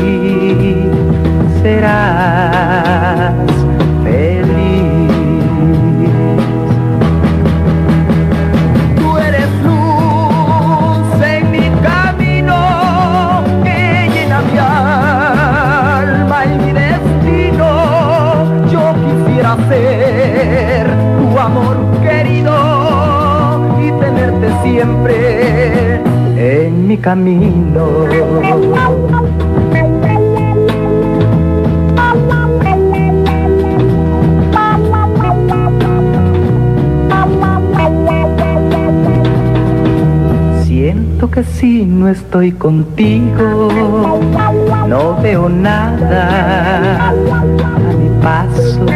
J: serás feliz. Tú eres luz en mi camino que llena mi alma y mi destino. Yo quisiera ser tu amor querido y tenerte siempre en mi camino. Siento que si no estoy contigo, no veo nada a mi paso.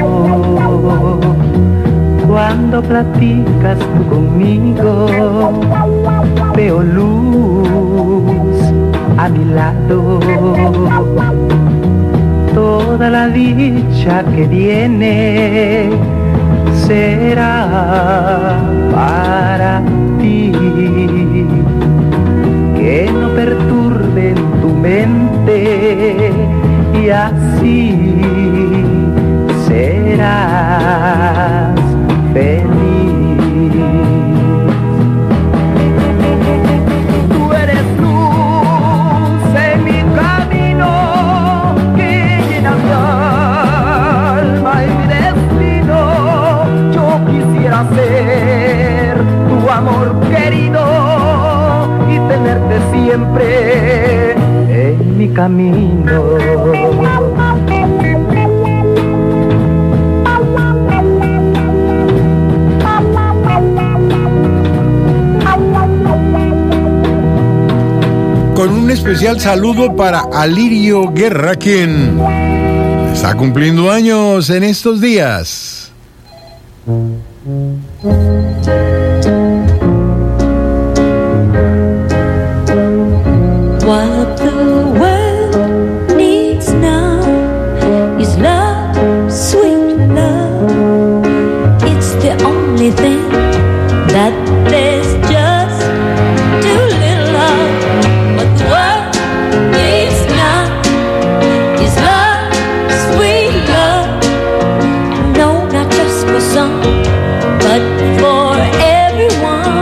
J: Cuando platicas tú conmigo, veo luz a mi lado. Toda la dicha que viene será para ti. Que no perturben tu mente y así serás feliz. Tú eres luz en mi camino que llena mi alma y mi destino. Yo quisiera ser tu amor querido y tenerte siempre en mi camino.
B: Con un especial saludo para Alirio Guerra, quien está cumpliendo años en estos días.
K: What the world needs now is love, sweet love. It's the only thing that there's just too little of. What the world needs now is love, sweet love. No, not just for some, but for everyone.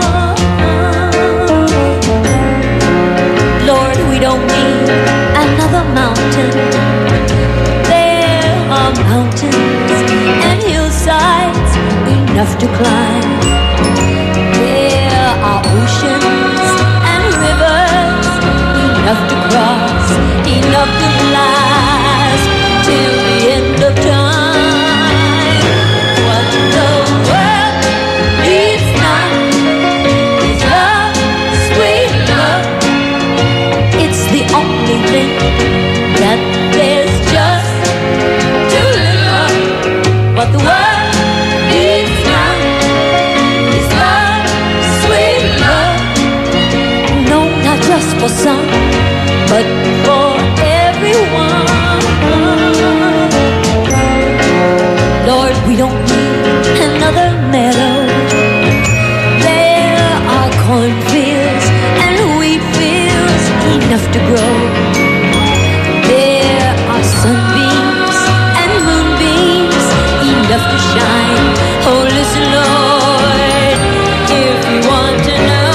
K: Lord, we don't need another mountain. There are mountains and hillsides enough to climb. There are oceans and rivers enough to cross, enough to last till the end of time. What the world needs now is love, sweet love. It's the only thing that there's just too little of. What the world needs now is love, sweet love. No, not just for some, but for everyone. Lord, we don't need another meadow. There are cornfields and wheat fields enough to grow. There are sunbeams and moonbeams enough to shine. Oh, listen, Lord, if you want to know.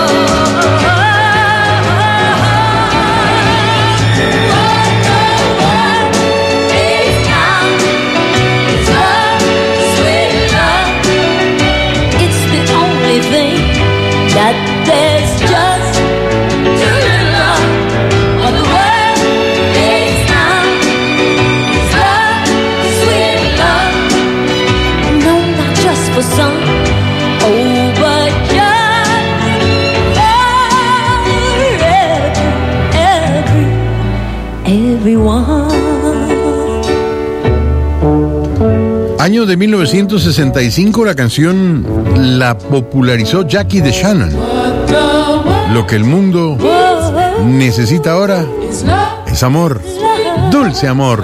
K: What the world needs now is love, sweet love. It's the only thing that there's just too little of. What the world needs now is love, sweet love. No, not just for some, oh, but just for everyone.
B: Año de 1965, la canción la popularizó Jackie DeShannon. Lo que el mundo necesita ahora es amor, dulce amor.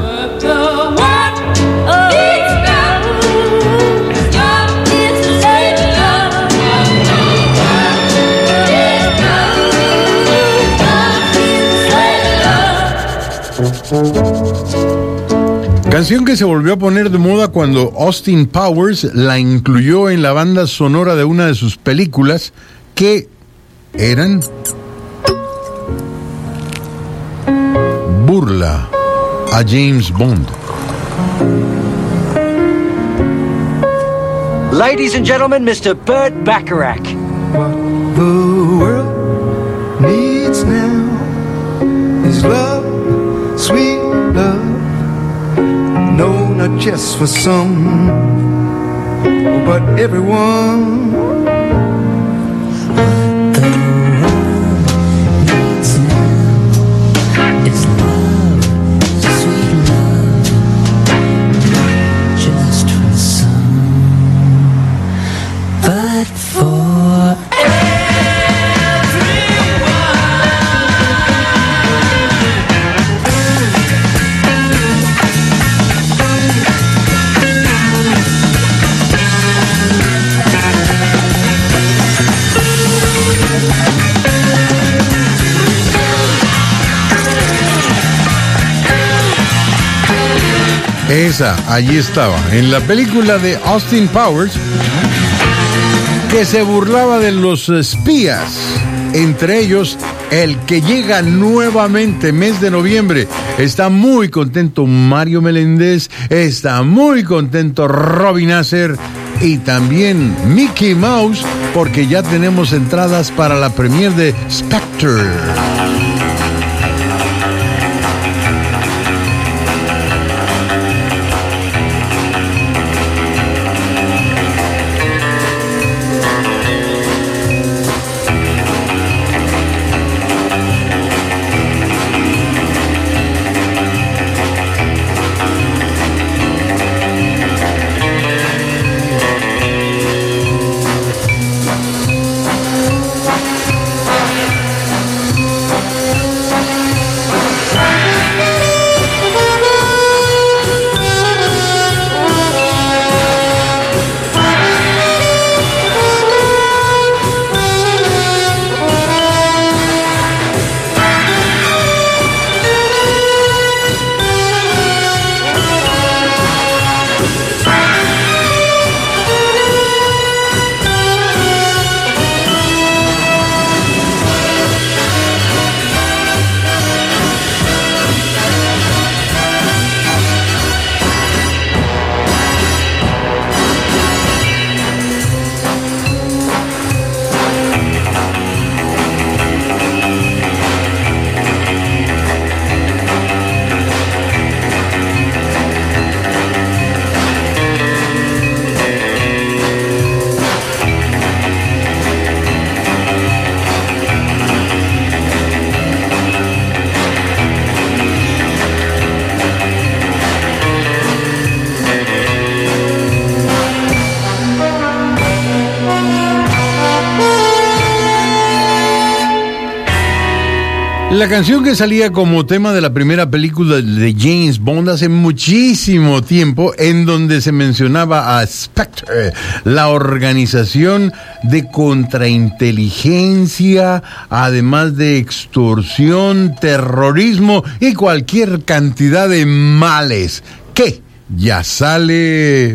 B: Canción que se volvió a poner de moda cuando Austin Powers la incluyó en la banda sonora de una de sus películas, que eran burla a James Bond.
L: Ladies and gentlemen, Mr. Burt Bacharach.
H: What the world needs now is love, sweet love. No, not just for some, but everyone.
D: What the world needs now is love, sweet love, not just for some, but for
B: Esa, allí estaba, en la película de Austin Powers, que se burlaba de los espías, entre ellos el que llega nuevamente mes de noviembre. Está muy contento Mario Meléndez, está muy contento Robin Nasser y también Mickey Mouse, porque ya tenemos entradas para la premiere de Spectre. La canción que salía como tema de la primera película de James Bond hace muchísimo tiempo, en donde se mencionaba a Spectre, la organización de contrainteligencia, además de extorsión, terrorismo y cualquier cantidad de males, que ya sale,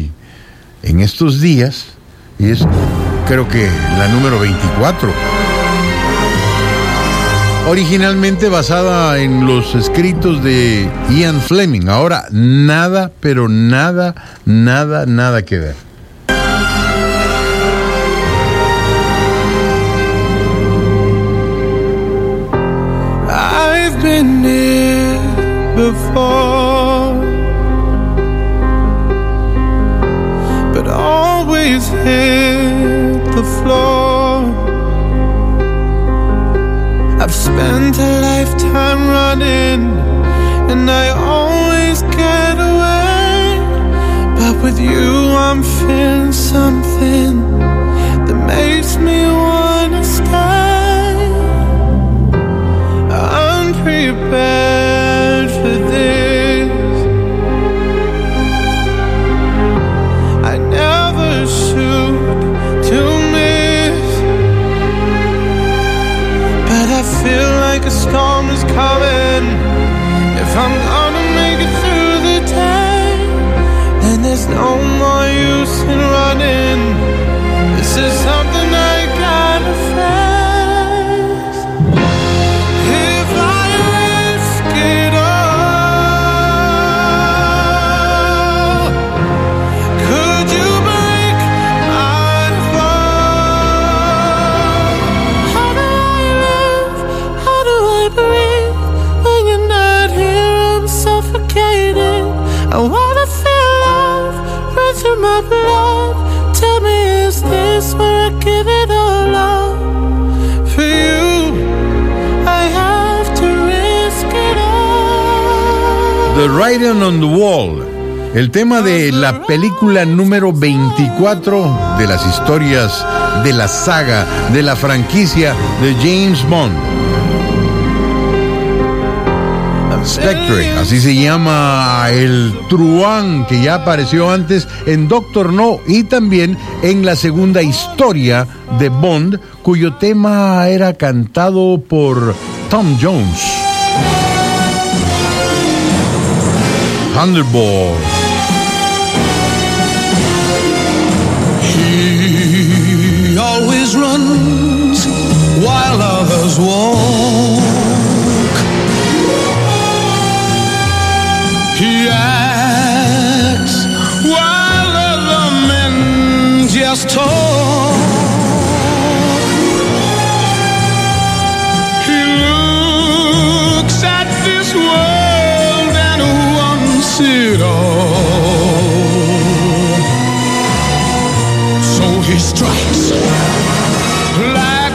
B: en estos días, y es creo que la número 24. Originalmente basada en los escritos de Ian Fleming. Ahora nada, pero nada que ver.
M: I've been here before, but always hit the floor. I've spent a lifetime running, and I always get away. But with you I'm feeling something that makes me wanna stay. I'm prepared for this. I never shoot to miss, but I feel like a storm is coming. If I'm gonna make it through the day, then there's no more use in running. This is something I gotta face. If I risk it all, could you break my fall? How do I live? How do I breathe? When you're not here, I'm suffocating. I wanna feel love run through my blood. Tell me, is this where I give it all up? For you, I have to risk it all.
B: The Writing on the Wall, el tema de la película número 24 de las historias de la saga, de la franquicia de James Bond. Spectre, así se llama el truán que ya apareció antes en Doctor No y también en la segunda historia de Bond, cuyo tema era cantado por Tom Jones. Thunderball.
N: He always runs while others walk. He acts while other men just talk. He looks at this world and wants it all. So he strikes like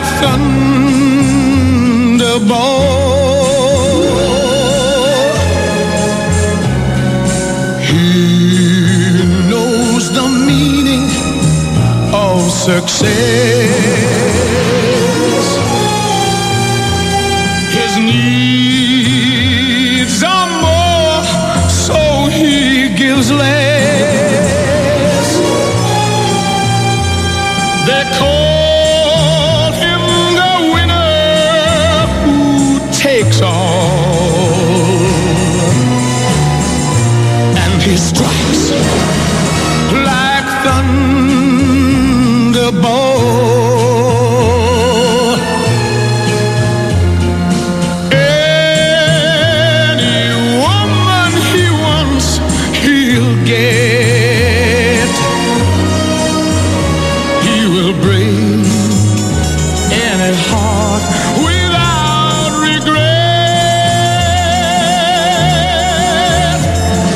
N: thunderbolt. Success. His needs are more, so he gives less. They call him the winner who takes all, and he strikes like thunder. Any woman he wants, he'll get. He will break any heart without regret.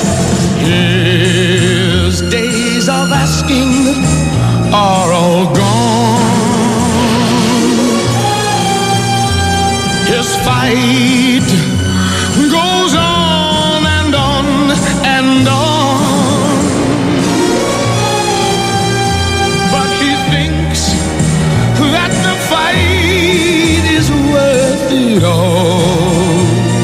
N: His days of asking are all gone. His fight goes on and on and on. But he thinks that the fight is worth it all.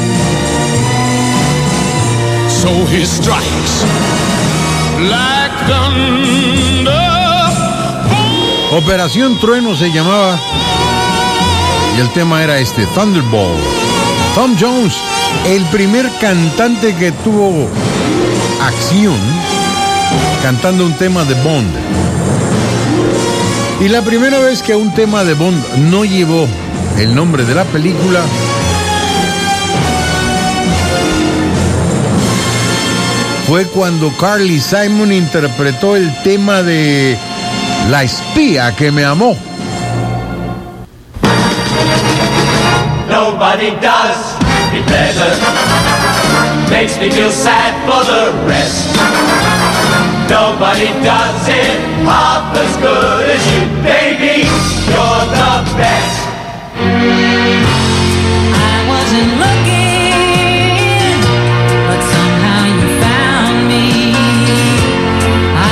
N: So he strikes like thunder.
B: Operación Trueno se llamaba y el tema era este, Thunderball. Tom Jones, el primer cantante que tuvo acción cantando un tema de Bond. Y la primera vez que un tema de Bond no llevó el nombre de la película fue cuando Carly Simon interpretó el tema de La espía que me amó.
O: Nobody does me pleasure, makes me feel sad for the rest. Nobody does it half as good as you, baby, you're the best.
K: I wasn't looking, but somehow you found me. I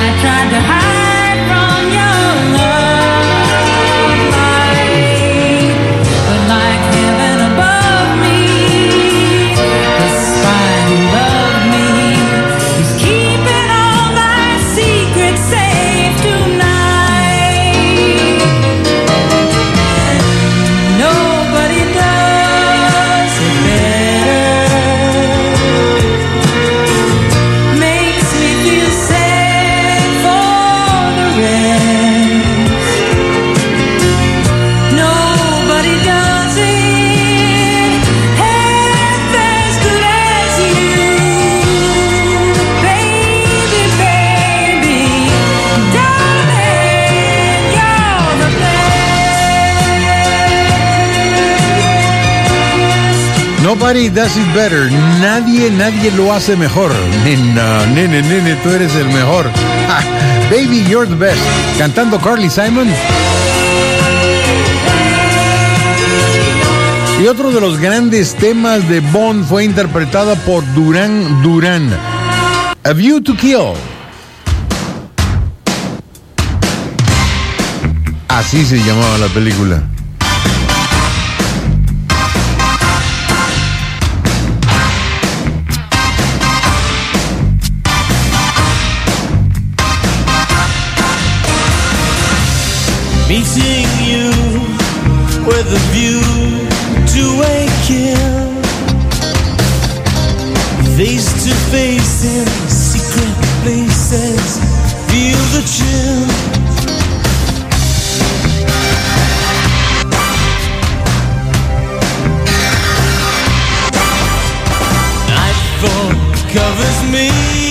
D: Nobody does it better. Makes me feel sad for the rest. Nobody does it half as good as you, baby, baby, darling, you're the best.
B: Nobody does it better. Nadie lo hace mejor. Nena, nene, tú eres el mejor. Ja, baby, you're the best. Cantando Carly Simon. Y otro de los grandes temas de Bond fue interpretada por Duran Duran. A View to Kill. Así se llamaba la película.
C: Meeting you with a view to a kill. Face to face in secret places. Feel the chill. Nightfall covers me,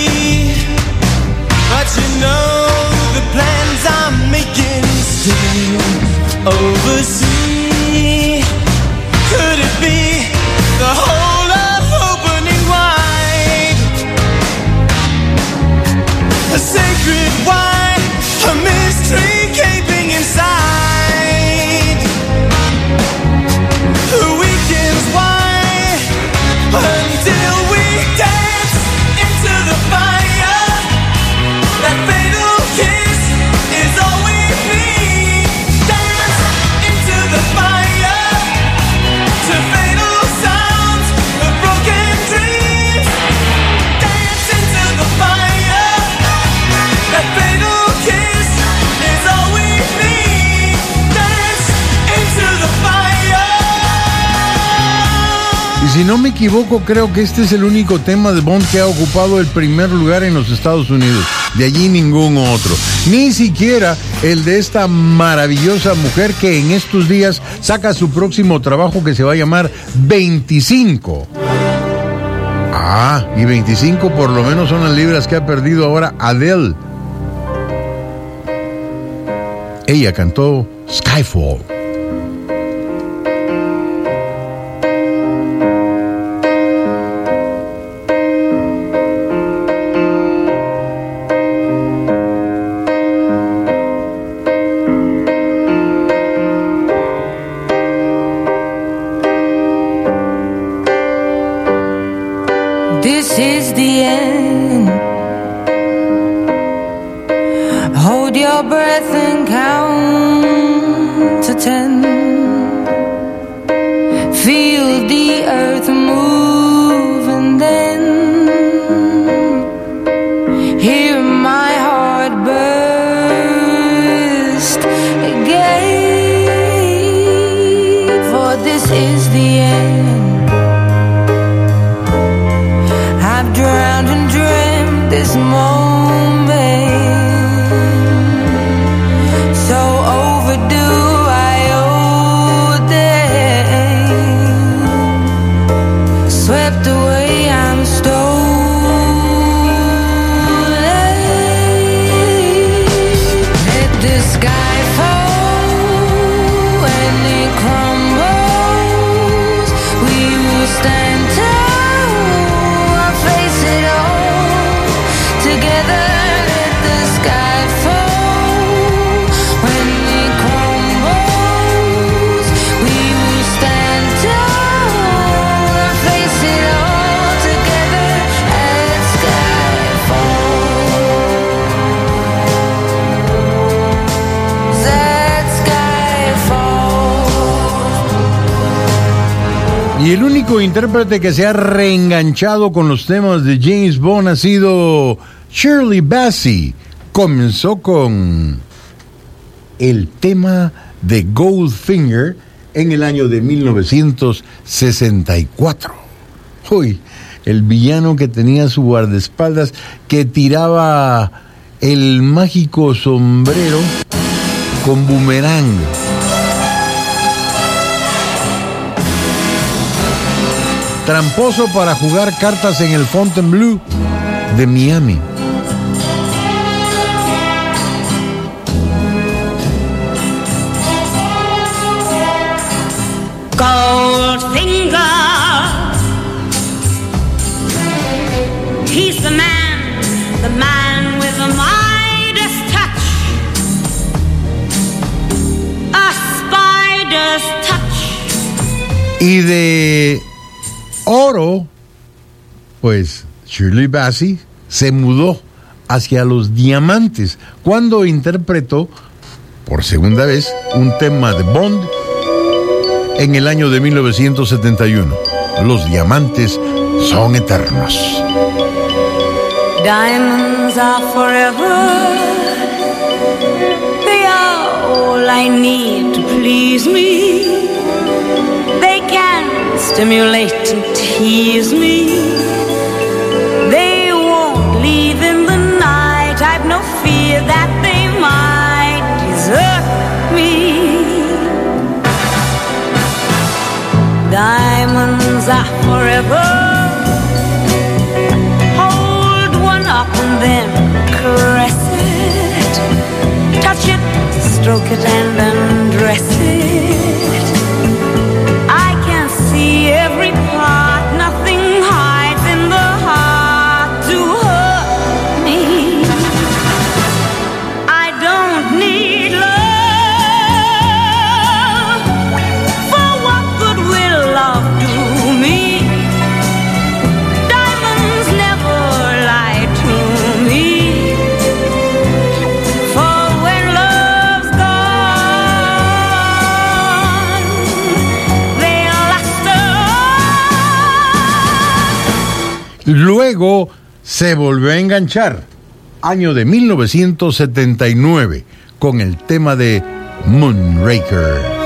C: but you know the plans I'm making still oversee. Could it be the whole of opening wide? A sacred wine, a mystery gaping inside. The weekend's wine until we dance into the fire. That fatal kiss is all we need. Dance into the fire to fatal sounds of broken dreams. Dance into the fire. That fatal kiss is all we need. Dance into the fire.
B: Y si no me equivoco, creo que este es el único tema de Bond que ha ocupado el primer lugar en los Estados Unidos. De allí ningún otro. Ni siquiera el de esta maravillosa mujer que en estos días saca su próximo trabajo que se va a llamar 25. Ah, y 25 por lo menos son las libras que ha perdido ahora Adele. Ella cantó Skyfall.
D: This is the end. Hold your breath and count to 10. Feel the earth move and then hear my heart burst again. For this is the end. I've drowned and dreamt this moment, so overdue I owe them. Swept away, I'm stolen. Let the sky fall when it crumbles. We will stand tall.
B: Y el único intérprete que se ha reenganchado con los temas de James Bond ha sido Shirley Bassey. Comenzó con el tema de Goldfinger en el año de 1964. Uy, el villano que tenía su guardaespaldas, que tiraba el mágico sombrero con boomerang. Tramposo para jugar cartas en el Fontainebleau de Miami.
K: Goldfinger, he's the man with the Midas touch, a spider's touch.
B: Y de oro, pues Shirley Bassey se mudó hacia los diamantes cuando interpretó por segunda vez un tema de Bond en el año de 1971. Los diamantes son eternos.
K: Diamonds are forever. They are all I need to please me. They can stimulate and tease me. They won't leave in the night. I've no fear that they might desert me. Diamonds are forever. Hold one up and then caress it. Touch it, stroke it and undress it. I can see every part, nothing hides in the heart to hurt me. I don't need love, for what good will love do me? Diamonds never lie to me, for when love's gone, they'll last on.
B: Luego se volvió a enganchar, año de 1979, con el tema de Moonraker.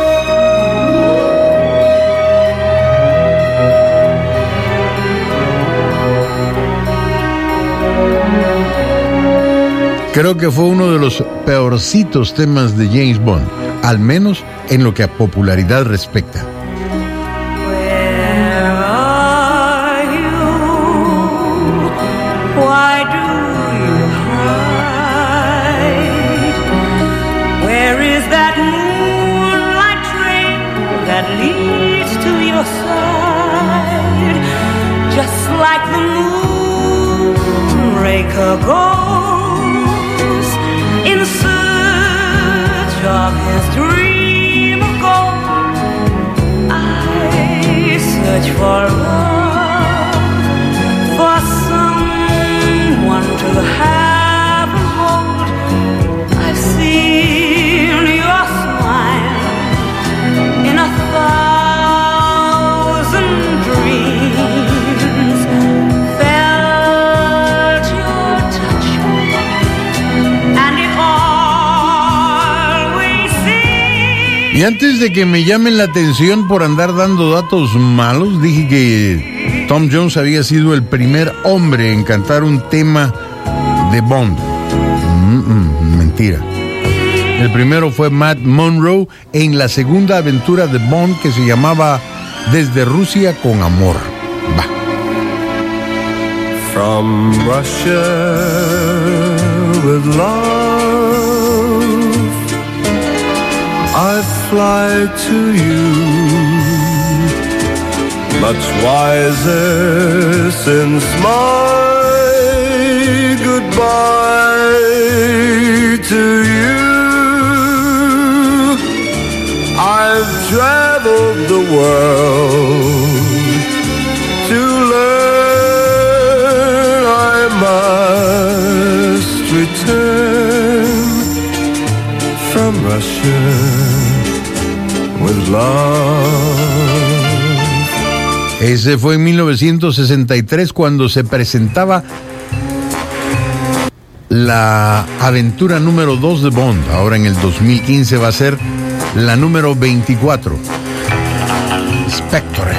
B: Creo que fue uno de los peorcitos temas de James Bond, al menos en lo que a popularidad respecta.
K: Where are you? Why do you hide? Where is that moonlight train that leads to your side? Just like the moonraker goes in search of his dream of gold, I search for love, for someone to have and hold. I've seen your smile in 1,000 dreams, felt your touch, and it always seems.
B: Y antes de que me llamen la atención por andar dando datos malos, dije que Tom Jones había sido el primer hombre en cantar un tema de Bond. Mentira. El primero fue Matt Monro en la segunda aventura de Bond, que se llamaba Desde Rusia con Amor. Va.
P: From Russia with love, I fly to you, much wiser since my goodbye to you. I've traveled the world to learn I must return from Russia with love.
B: Ese fue en 1963 cuando se presentaba la aventura número 2 de Bond. Ahora en el 2015 va a ser la número 24. Spectre.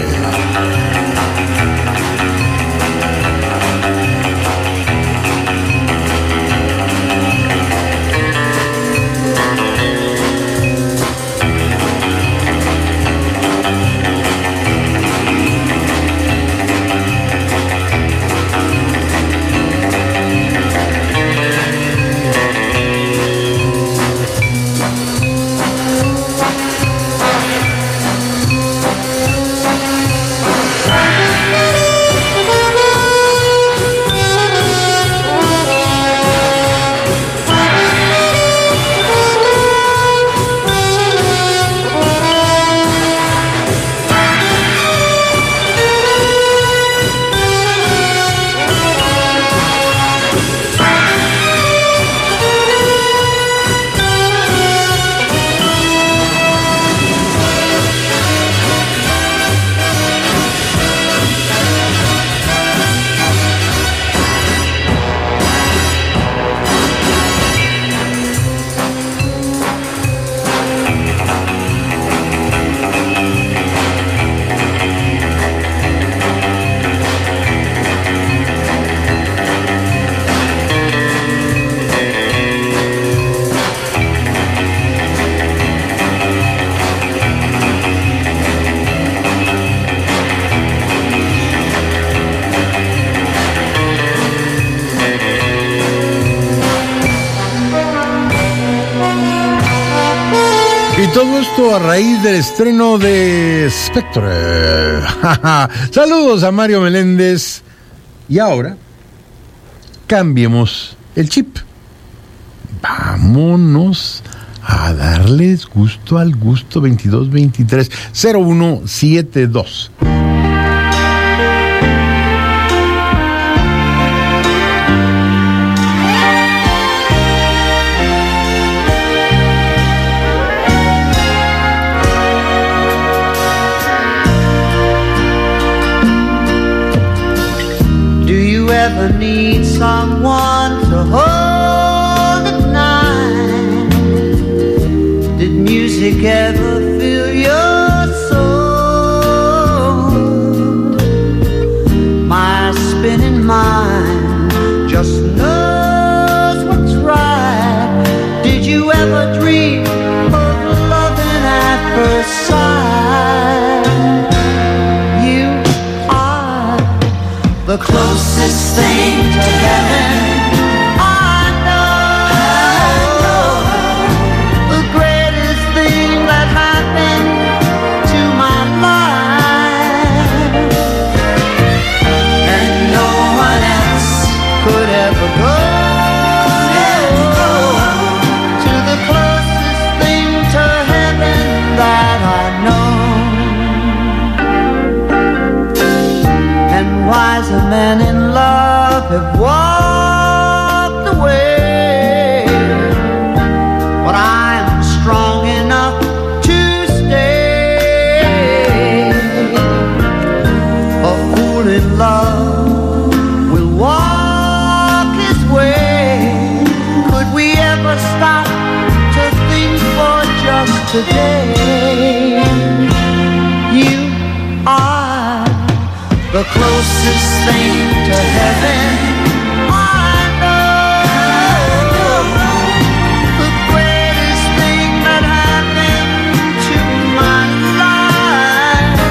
B: Y todo esto a raíz del estreno de Spectre. Saludos a Mario Meléndez. Y ahora, cambiemos el chip. Vámonos a darles gusto al gusto. 2223-0172.
Q: Ever need someone to hold at night? Did music ever fill your soul? My spinning mind just knows what's right. Did you ever dream of loving at first sight? You are the closest thing to heaven I know, the greatest thing that happened to my life, and no one else could ever go to the closest thing to heaven that I know. And wiser men in love have walked away, but I am strong enough to stay. A fool in love will walk his way. Could we ever stop to think for just today? You are the closest thing to heaven I know, the greatest thing that happened to my life,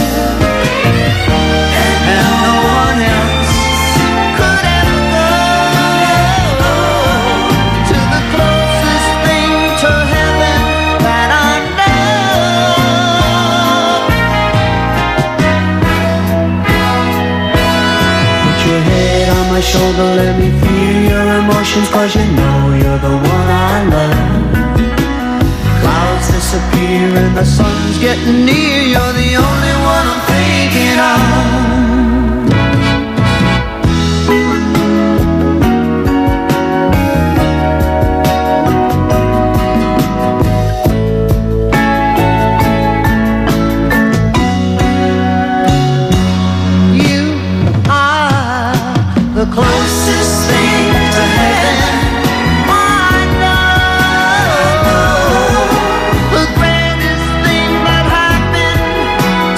Q: and no one else could ever go to the closest thing to heaven that I my shoulder, let me feel your emotions, 'cause you know you're the one I love. Clouds disappear and the sun's getting near, you're the only one I'm thinking of. The closest thing to heaven I know, the greatest thing that happened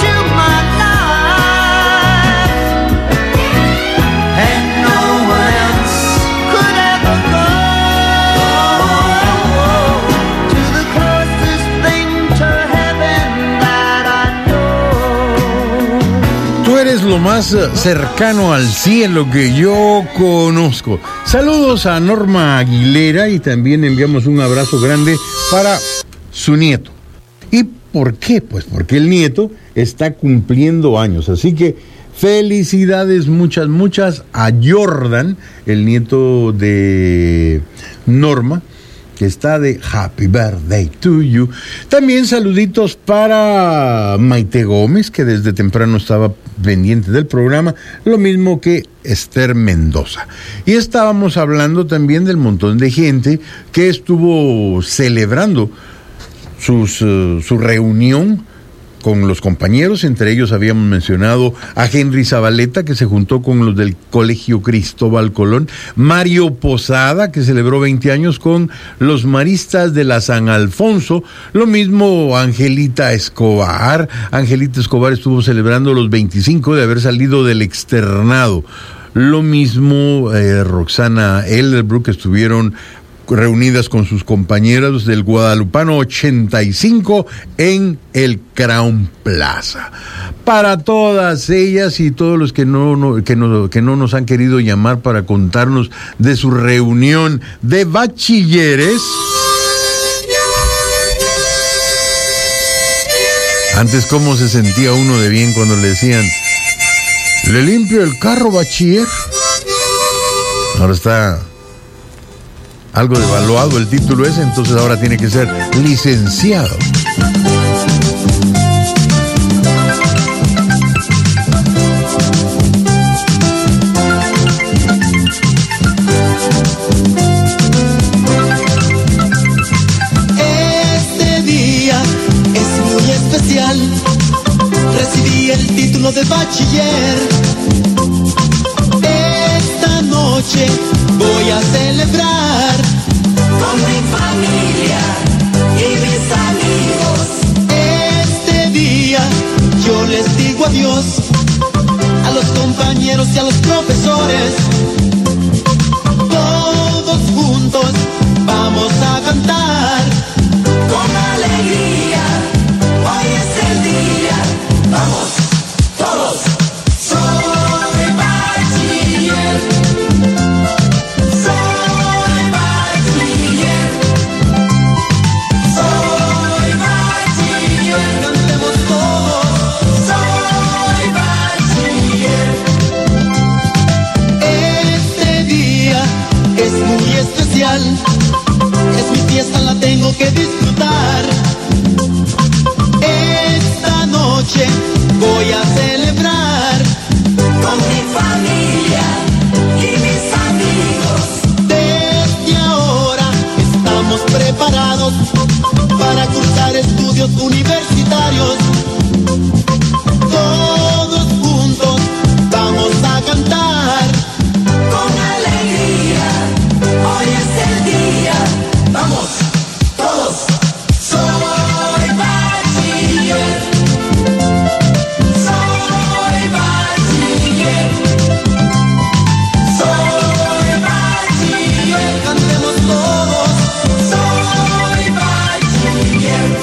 B: eres lo más cercano al cielo que yo conozco. Saludos a Norma Aguilera y también enviamos un abrazo grande para su nieto. ¿Y por qué? Pues porque el nieto está cumpliendo años, así que felicidades, muchas a Jordan, el nieto de Norma, que está de Happy Birthday to you. También saluditos para Maite Gómez, que desde temprano estaba pendiente del programa, lo mismo que Esther Mendoza. Y estábamos hablando también del montón de gente que estuvo celebrando su reunión con los compañeros. Entre ellos habíamos mencionado a Henry Zabaleta, que se juntó con los del Colegio Cristóbal Colón, Mario Posada, que celebró 20 años con los maristas de la San Alfonso, lo mismo Angelita Escobar. Angelita Escobar estuvo celebrando los 25 de haber salido del externado. Lo mismo Roxana Elderbrook, estuvieron reunidas con sus compañeros del Guadalupano 85 en el Crown Plaza. Para todas ellas y todos los que no nos han querido llamar para contarnos de su reunión de bachilleres. Antes, ¿cómo se sentía uno de bien cuando le decían: ¿le limpio el carro, bachiller? Ahora está algo devaluado el título ese, entonces ahora tiene que ser licenciado.
R: Este día es muy especial. Recibí el título de bachiller. Esta noche voy a celebrar con mi familia y mis amigos. Este día yo les digo adiós a los compañeros y a los profesores. Todos juntos vamos a cantar con alegría. Hoy es el día, vamos todos. Soy bachiller. Es mi fiesta, la tengo que disfrutar. Esta noche voy a celebrar con mi familia y mis amigos. Desde ahora estamos preparados para cursar estudios universitarios. Todos juntos vamos a cantar con alegría. Hoy es el día, vamos todos. Soy bachiller. Soy bachiller. Soy bachiller. Cantemos todos. Soy bachiller.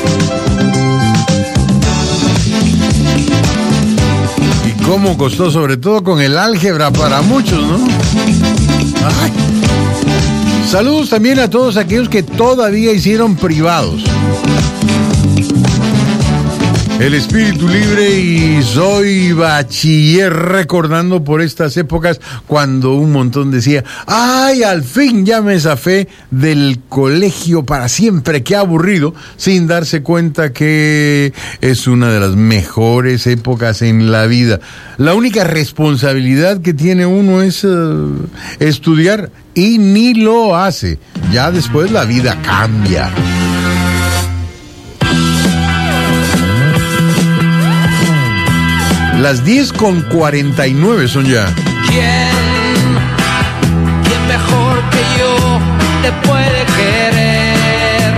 B: Y cómo costó, sobre todo con el álgebra para muchos, ¿no? Ay. Saludos también a todos aquellos que todavía hicieron privados. El espíritu libre y soy bachiller, recordando por estas épocas cuando un montón decía: ¡ay, al fin ya me zafé del colegio para siempre, qué aburrido! Sin darse cuenta que es una de las mejores épocas en la vida. La única responsabilidad que tiene uno es estudiar, y ni lo hace. Ya después la vida cambia. Las 10:49 son ya.
D: ¿Quién mejor que yo te puede querer?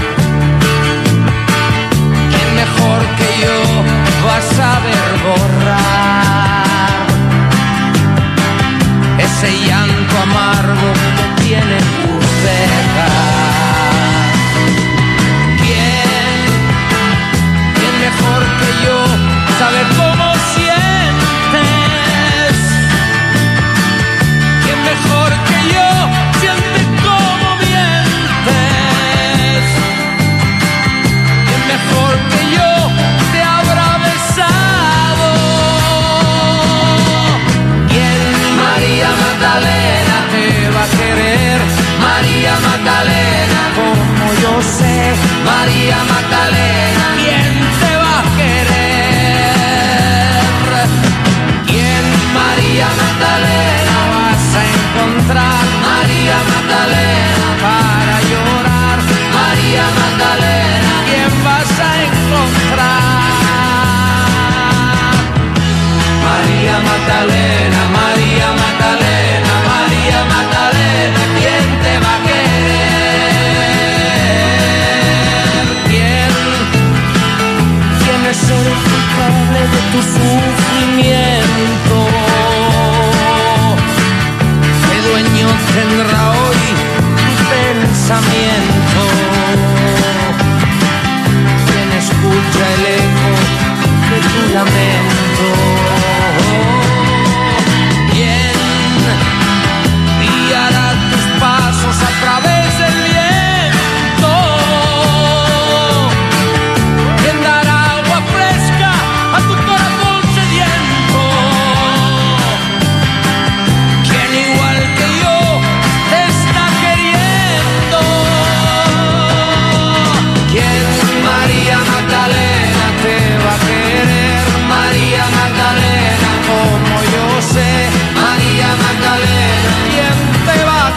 D: ¿Quién mejor que yo va a saber borrar ese llanto amargo que tiene tus cejas? ¿Quién mejor que yo sabe cómo siente María Magdalena, ¿quién te va a querer? ¿Quién, María Magdalena, vas a encontrar? María Magdalena, para llorar. María Magdalena, ¿quién vas a encontrar? María Magdalena, María Magdalena, María Magdalena, ¿quién te va a querer? ¿Quién es el culpable de tu sufrimiento? ¿Qué dueño tendrá hoy tu pensamiento? ¿Quién escucha el eco de tu lamento? ¿Quién guiará tus pasos a través del viento? ¿Quién dará agua fresca a tu corazón sediento? ¿Quién igual que yo te está queriendo? ¿Quién, María Magdalena, te va a querer? María Magdalena, como yo sé. María Magdalena, ¿quién te va a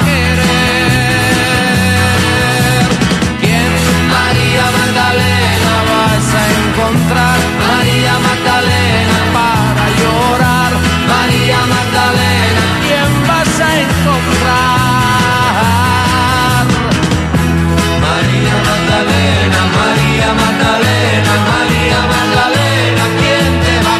D: querer? ¿Quién, María Magdalena, vas a encontrar? María Magdalena, para llorar. María Magdalena, ¿quién vas a encontrar? María Magdalena, María Magdalena, María Magdalena, ¿quién te va a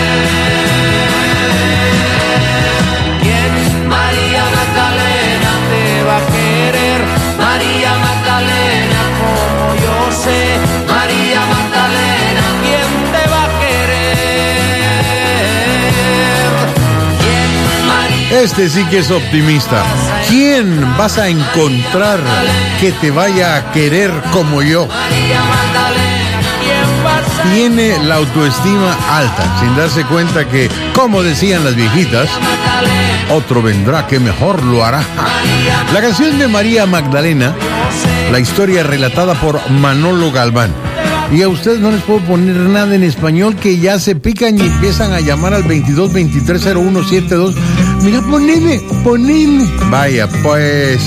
D: querer? ¿Quién, María Magdalena, te va a querer? María Magdalena, como yo sé. María Magdalena, ¿quién te va a querer? ¿Quién, María?
B: Este sí que es optimista. ¿Quién vas a encontrar que te vaya a querer como yo?
D: María Magdalena, ¿quién vas a
B: Tiene la autoestima alta, sin darse cuenta que, como decían las viejitas, otro vendrá que mejor lo hará. La canción de María Magdalena, la historia relatada por Manolo Galván. Y a ustedes no les puedo poner nada en español, que ya se pican y empiezan a llamar al 22-23-0172. Mira, poneme. Vaya, pues.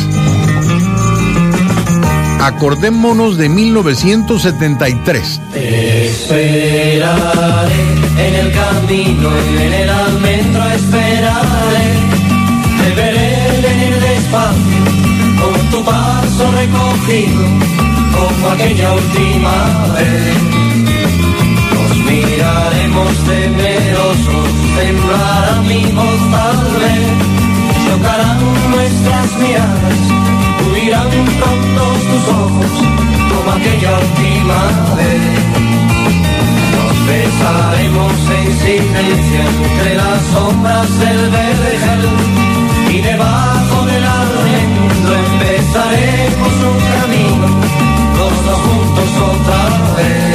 B: Acordémonos de 1973.
C: Te esperaré en el camino y en el almendro esperaré. Te veré venir despacio con tu paso recogido como aquella última vez. Nos miraremos temerosos, temblará mi voz tal vez. Chocarán nuestras miradas, huirán pronto tus ojos como aquella última vez. Nos besaremos en silencio entre las sombras del vergel y debajo del almendro empezaremos un camino, los dos juntos otra vez.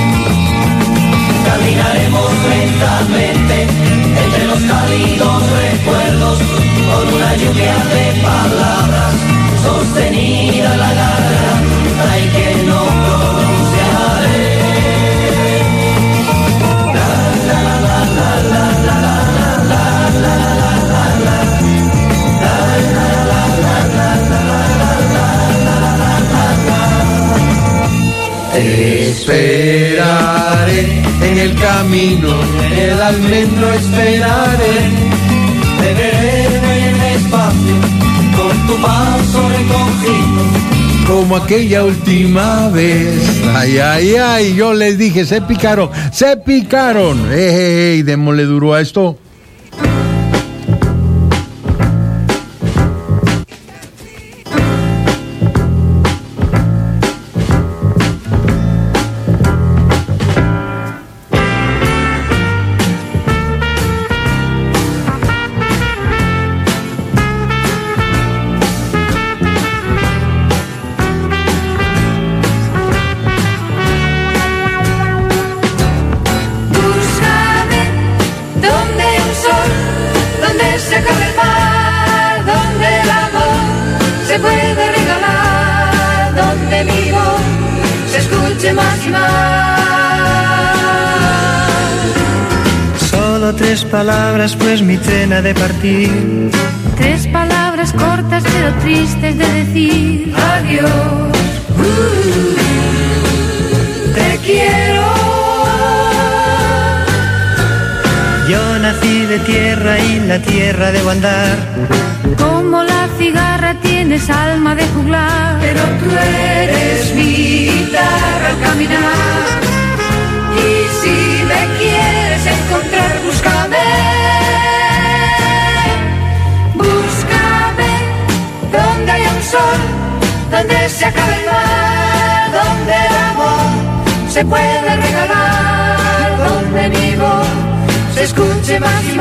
C: Caminaremos lentamente entre los cálidos recuerdos con una lluvia de palabras sostenida la garganta y que no pronunciaré. La la la la la la la la la la la. Te esperaré en el camino, en el almendro esperaré. Te veré venir despacio con tu paso recogido
B: como aquella última vez. Ay, ay, ay, yo les dije, se picaron. Ey, démosle duro a esto.
K: Tú sabes dónde
Q: Solo 3 palabras, pues mi tren ha de partir.
S: 3 palabras cortas pero tristes de decir. Adiós. Te quiero.
Q: Yo nací de tierra y la tierra debo andar.
S: Como la cigarra tienes alma de juglar,
R: pero tú eres mi guitarra al caminar. Y si me quieres encontrar, búscame. Búscame donde haya un sol, donde se acabe el mar, donde el amor se puede regalar, donde mi voz se escuche más y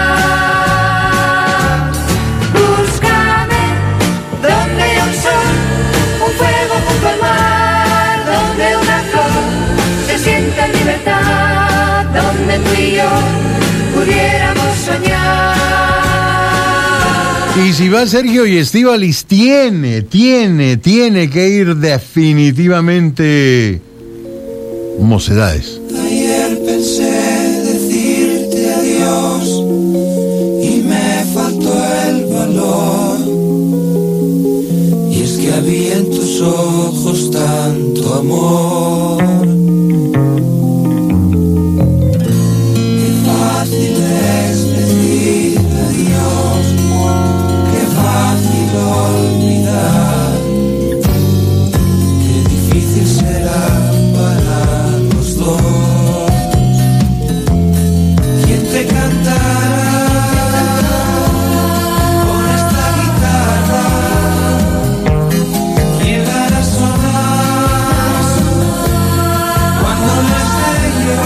R: más. Búscame donde hay un sol, un fuego junto al mar, donde una flor se sienta en libertad, donde tú y yo pudiéramos soñar.
B: Y si va Sergio y Estíbaliz, tiene que ir definitivamente Mocedades.
R: Ayer pensé decirte adiós y me faltó el valor. Y es que había en tus ojos tanto amor. Qué fácil es decir adiós, qué fácil olvidar, qué difícil será para los dos. ¿Quién te cantará con esta guitarra? ¿Quién la hará sonar cuando no esté yo?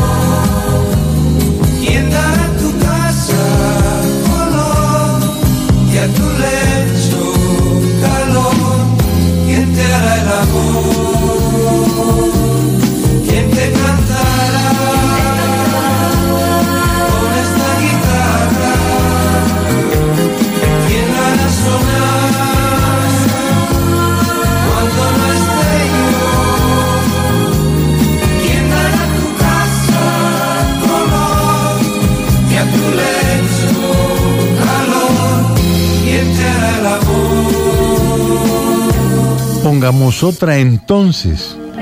R: ¿Quién dará a tu casa color y a tu lecho calor? ¿Quién te hará el amor? ¿Quién te cantará con esta guitarra? ¿Quién la hará sonar cuando no esté yo? ¿Quién dará a tu casa color y a tu lecho calor? ¿Quién te hará el amor?
B: Pongamos otra entonces.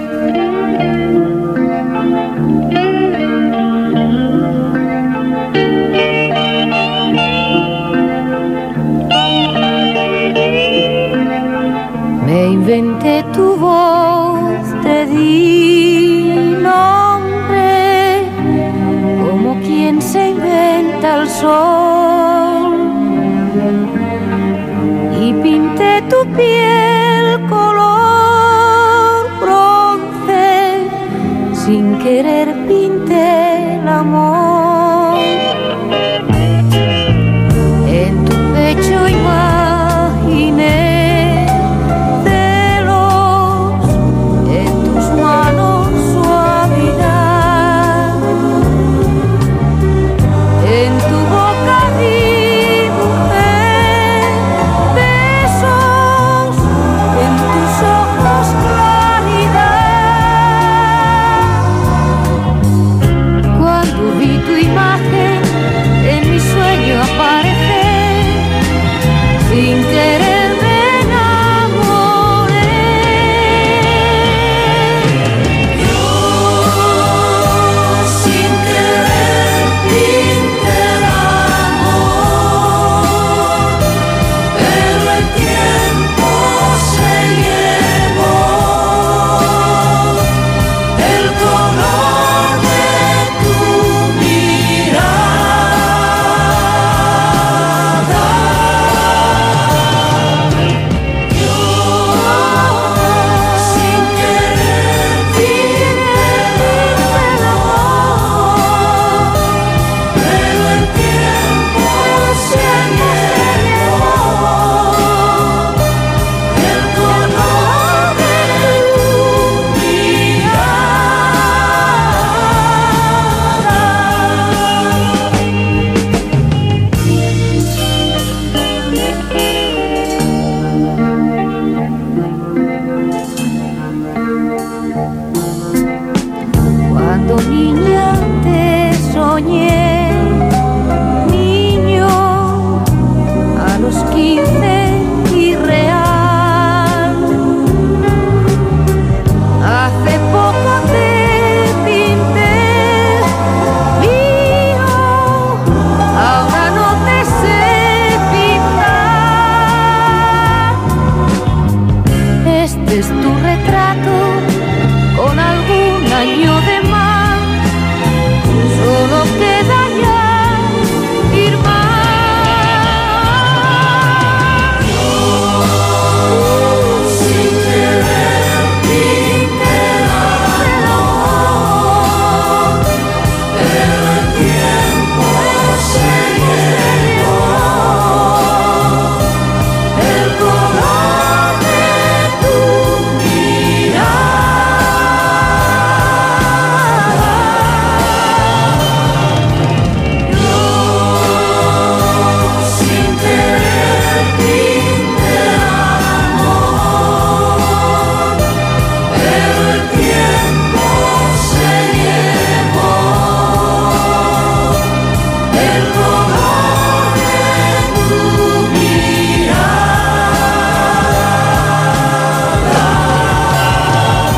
S: Me inventé tu voz, te di nombre, como quien se inventa el sol, y pinté tu piel color bronce, sin querer pinté el amor. En tu pecho imaginé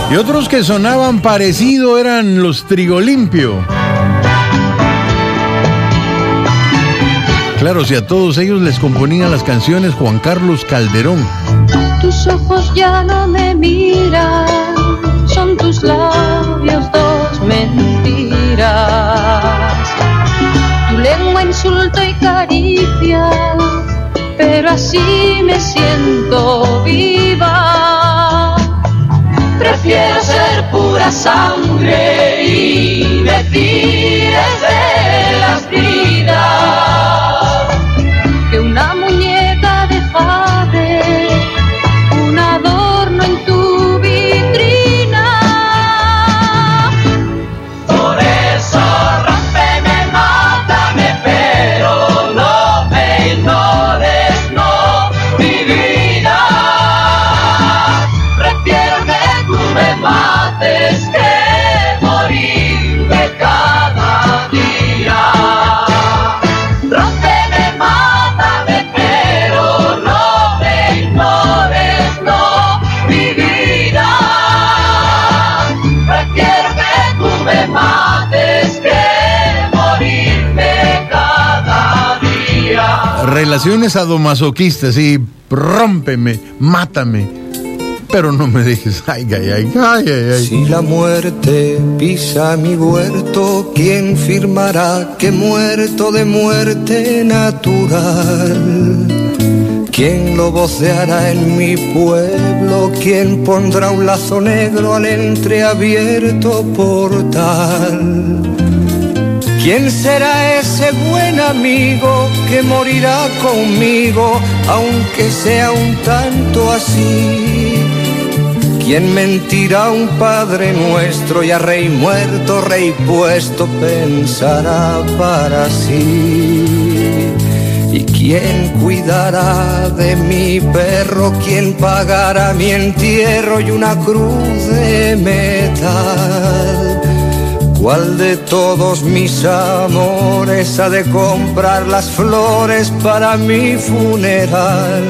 B: Y otros que sonaban parecido eran los Trigo Limpio. Claro, si a todos ellos les componían las canciones Juan Carlos Calderón.
S: Tus ojos ya no me miran, son tus labios dos mentiras. Tu lengua insulto y caricia, pero así me siento viva. Prefiero ser pura sangre y decir es de las vidas que una muñeca de jade, un adorno en tu vitrina.
O: Por eso rómpeme, mátame, pero no me ignores, no, mi vida. Prefiero que tú me mates que morirme cada día. Rómpeme, mátame, pero no me ignores, no, mi vida. Prefiero que tú me mates que morirme cada día.
B: Relaciones sadomasoquistas y rómpeme, mátame, pero no me dejes. Ay, ay, ay, ay, ay, ay.
P: Si la muerte pisa mi huerto, ¿quién firmará que muerto de muerte natural? ¿Quién lo voceará en mi pueblo? ¿Quién pondrá un lazo negro al entreabierto portal? ¿Quién será ese buen amigo que morirá conmigo, aunque sea un tanto así? ¿Quién mentirá a un Padre Nuestro y a Rey muerto, Rey puesto pensará para sí? ¿Y quién cuidará de mi perro? ¿Quién pagará mi entierro y una cruz de metal? ¿Cuál de todos mis amores ha de comprar las flores para mi funeral?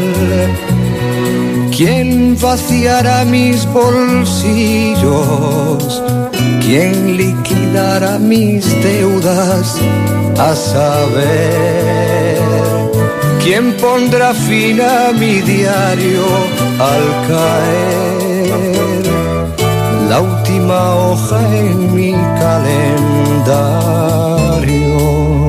P: ¿Quién vaciará mis bolsillos? ¿Quién liquidará mis deudas? A saber, ¿quién pondrá fin a mi diario al caer la última hoja en mi calendario?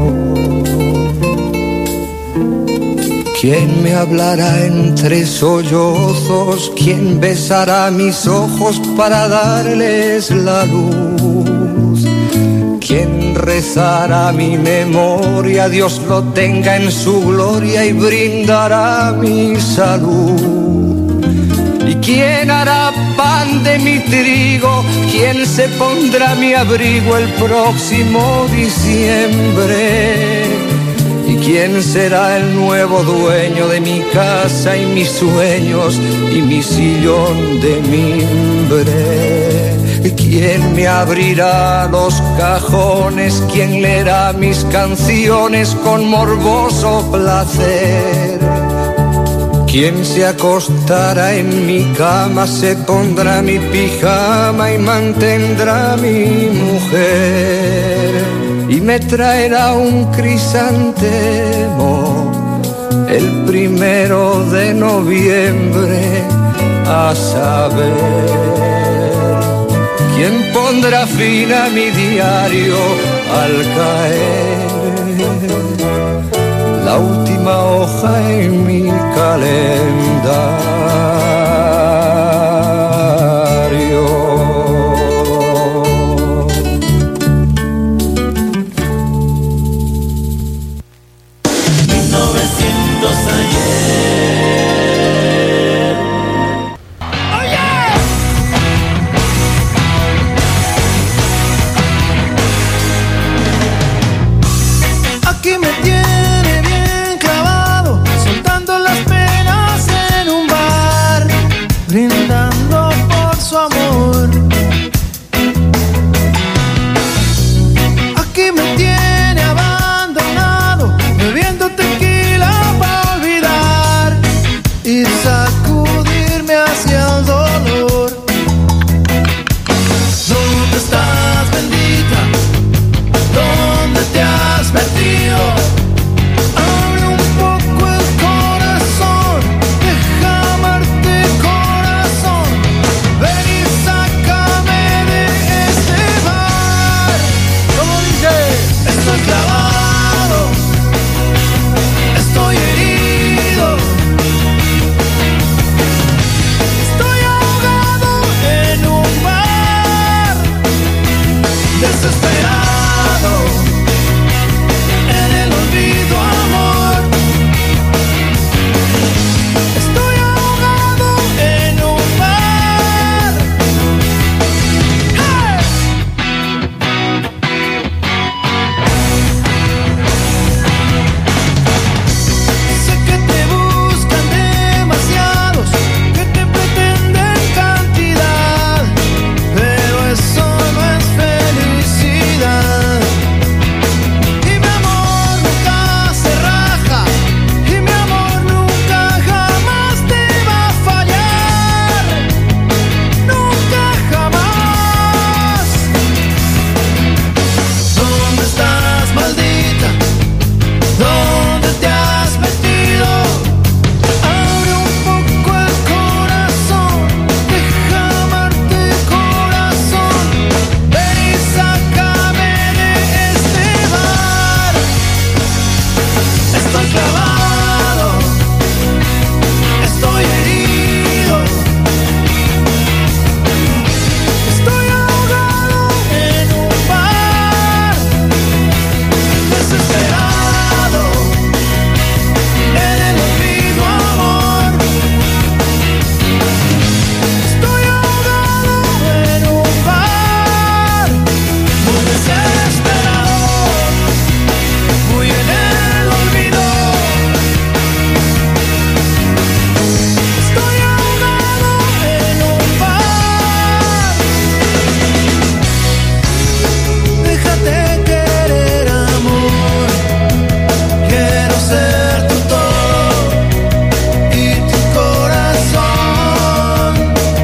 P: ¿Quién me hablará entre sollozos? ¿Quién besará mis ojos para darles la luz? ¿Quién rezará mi memoria? Dios lo tenga en su gloria y brindará mi salud. ¿Y quién hará pan de mi trigo? ¿Quién se pondrá mi abrigo el próximo diciembre? ¿Y quién será el nuevo dueño de mi casa y mis sueños y mi sillón de mimbre? ¿Y quién me abrirá los cajones? ¿Quién leerá mis canciones con morboso placer? ¿Quién se acostará en mi cama, se pondrá mi pijama y mantendrá mi mujer? Y me traerá un crisantemo el 1 de noviembre, a saber quién pondrá fin a mi diario al caer la última hoja en mi calendario.
O: 1900 ayer.
M: ¡Oh, yeah! Aquí me tiene bien clavado, soltando las penas
N: has perdido. Abre un poco el corazón, deja amarte corazón. Ven y sácame de este bar. Como dice, estoy clavado, estoy herido, estoy ahogado en un bar, desesperado en el olvido, amor. Estoy ahogado en un bar. ¡Hey! Sé que te buscan demasiados, que te pretenden cantidad, pero eso no es felicidad. Y mi amor nunca se raja, y mi amor nunca jamás te va a fallar, nunca jamás. ¿Dónde estás, maldita? ¿Dónde te has metido? Abre un poco el corazón, deja amarte corazón. Ven y sácame de este bar. Estoy clavado, estoy herido, estoy ahogado en un bar, desesperado en el olvido, amor. Estoy ahogado en un bar, muy desesperado, muy en el olvido. Estoy ahogado en un bar. Déjate querer, amor. Quiero ser tu todo y tu corazón.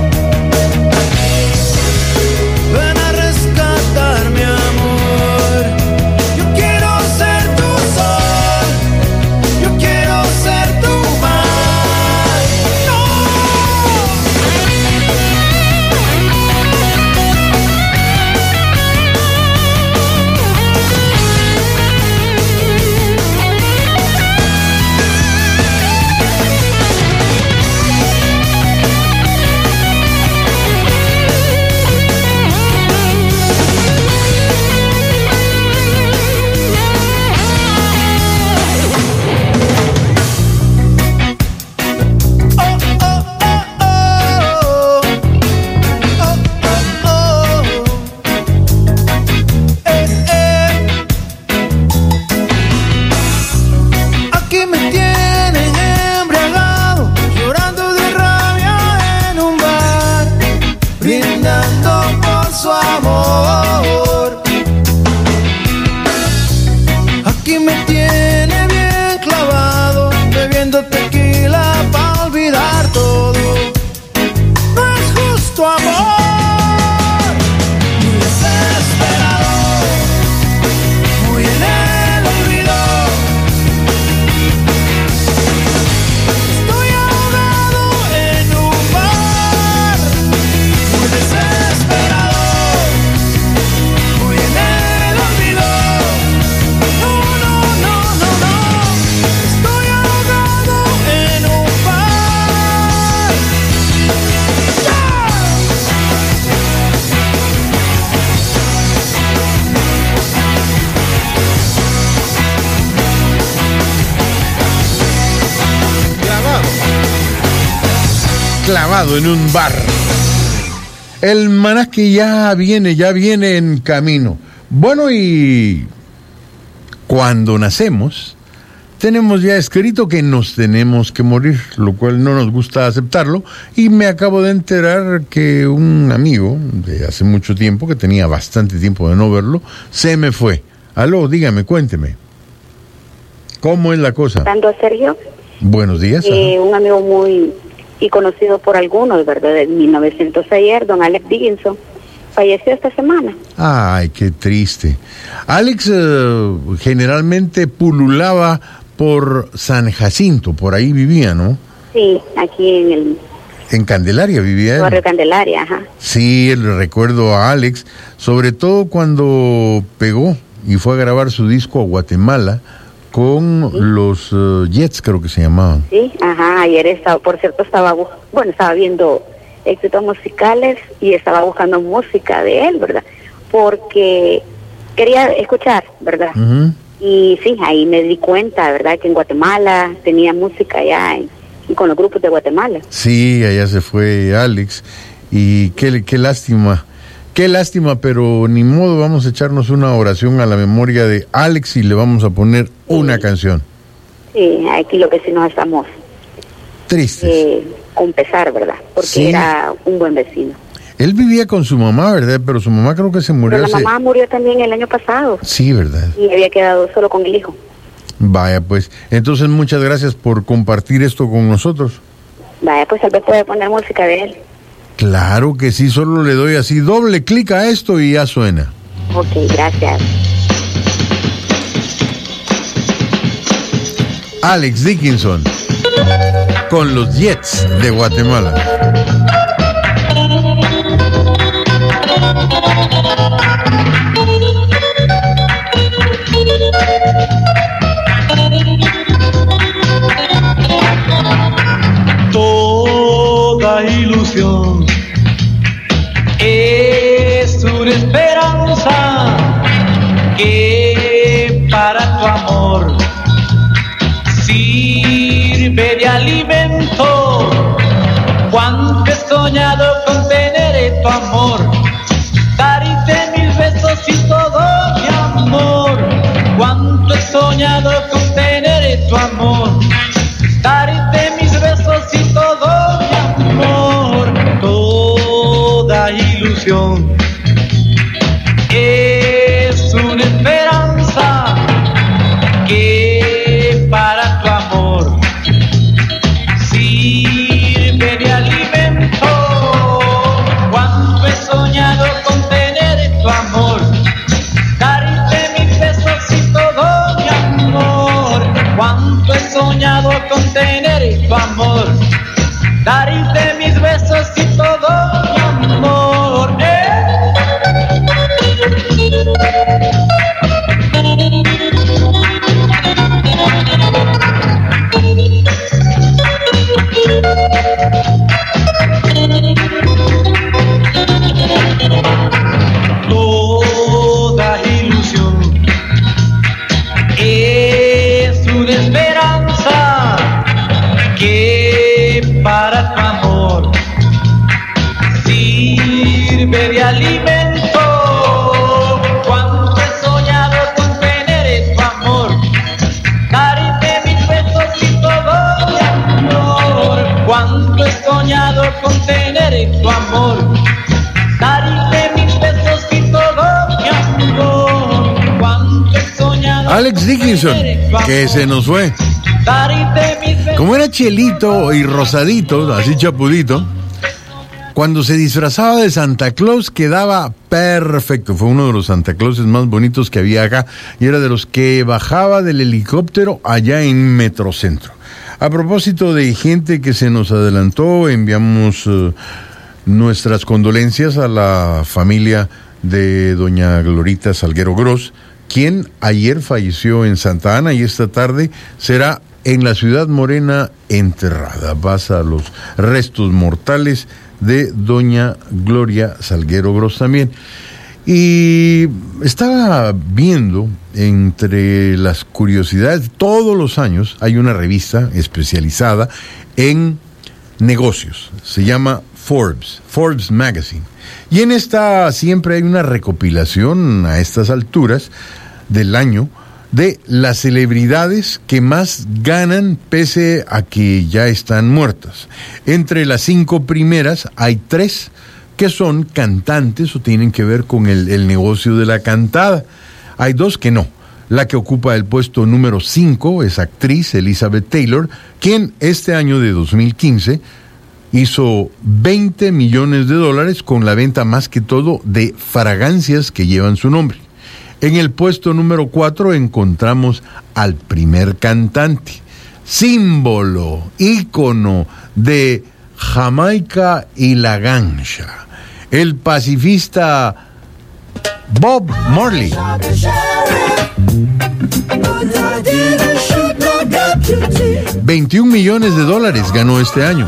N: Ven a rescatar mi amor. Yo quiero ser tu sol, yo quiero ser tu mar. No. Aquí me tienen embriagado, llorando de rabia en un bar, brindando por su amor. Aquí me tiene bien clavado, bebiendo tequila para olvidar todo. No es justo, amor, muy desesperado, muy en el olvido. Estoy ahogado en un bar, muy desesperado, muy en el olvido. No, no, no, no, no. Estoy ahogado en un bar.
B: Clavado en un bar. El maná que ya viene en camino. Bueno, y cuando nacemos, tenemos ya escrito que nos tenemos que morir, lo cual no nos gusta aceptarlo, y me acabo de enterar que un amigo de hace mucho tiempo, que tenía bastante tiempo de no verlo, se me fue. Aló, dígame, cuénteme. ¿Cómo es la cosa?
T: Hablando a Sergio.
B: Buenos días.
T: Un amigo muy y conocido por algunos, ¿verdad? De 1900 ayer, don Alex Dickinson. falleció esta semana.
B: Ay, qué triste. Alex generalmente pululaba por San Jacinto, por ahí vivía, ¿no?
T: Sí, aquí
B: en Candelaria vivía él.
T: Barrio Candelaria, ajá.
B: Sí, le recuerdo a Alex, sobre todo cuando pegó y fue a grabar su disco a Guatemala con los Jets, creo que se llamaban.
T: Sí, ajá, ayer por cierto estaba viendo éxitos musicales y estaba buscando música de él, ¿verdad? Porque quería escuchar, ¿verdad? Uh-huh. Y sí, ahí me di cuenta, ¿verdad? Que en Guatemala tenía música allá con los grupos de Guatemala.
B: Sí, allá se fue Alex y qué lástima. Qué lástima, pero ni modo, vamos a echarnos una oración a la memoria de Alex y le vamos a poner una canción.
T: Sí, aquí lo que sí nos estamos
B: tristes.
T: Con pesar, ¿verdad? Porque sí, era un buen vecino.
B: Él vivía con su mamá, ¿verdad? Pero su mamá creo que se murió
T: Pero la mamá murió también el año pasado.
B: Sí, ¿verdad?
T: Y había quedado solo con el hijo.
B: Vaya, pues, entonces muchas gracias por compartir esto con nosotros.
T: Vaya, pues tal vez puede poner música de él.
B: Claro que sí, solo le doy así doble clic a esto y ya suena.
T: Ok, gracias.
B: Alex Dickinson con los Jets de Guatemala.
C: Toda ilusión es una esperanza que para tu amor sirve de alimento. Cuánto he soñado con tener tu amor, darte mil besos y todo mi amor. Cuánto he soñado con tener tu amor, darte mis besos y todo mi amor. Toda ilusión es una esperanza que para tu amor sirve de alimento. Cuánto he soñado con tener tu amor, darte mis besos y todo mi amor. Cuánto he soñado con tener tu amor, darte mis besos y todo mi amor. Toda ilusión es una esperanza que para tu amor sirve de alimento. Cuánto he soñado con tener tu amor, darte mis besos y todo mi amor. Cuánto he soñado con tener tu amor, darte mis besos y todo mi amor. Cuánto he soñado.
B: Alex Dickinson, que se nos fue. Como era chelito y rosadito, así chapudito, cuando se disfrazaba de Santa Claus quedaba perfecto. Fue uno de los Santa Clauses más bonitos que había acá y era de los que bajaba del helicóptero allá en Metrocentro. A propósito de gente que se nos adelantó, enviamos nuestras condolencias a la familia de doña Glorita Salguero Gross, quien ayer falleció en Santa Ana y esta tarde será en la Ciudad Morena enterrada. Pasa los restos mortales de doña Gloria Salguero Gross también. Y estaba viendo entre las curiosidades, todos los años hay una revista especializada en negocios, se llama Forbes Magazine. Y en esta siempre hay una recopilación a estas alturas del año de las celebridades que más ganan pese a que ya están muertas. Entre las 5 primeras hay 3 que son cantantes o tienen que ver con el negocio de la cantada. Hay 2 que no. La que ocupa el puesto número 5 es actriz Elizabeth Taylor, quien este año de 2015 hizo $20 millones con la venta más que todo de fragancias que llevan su nombre. En el puesto número 4 encontramos al primer cantante, símbolo, ícono de Jamaica y la ganja, el pacifista Bob Marley. $21 millones ganó este año.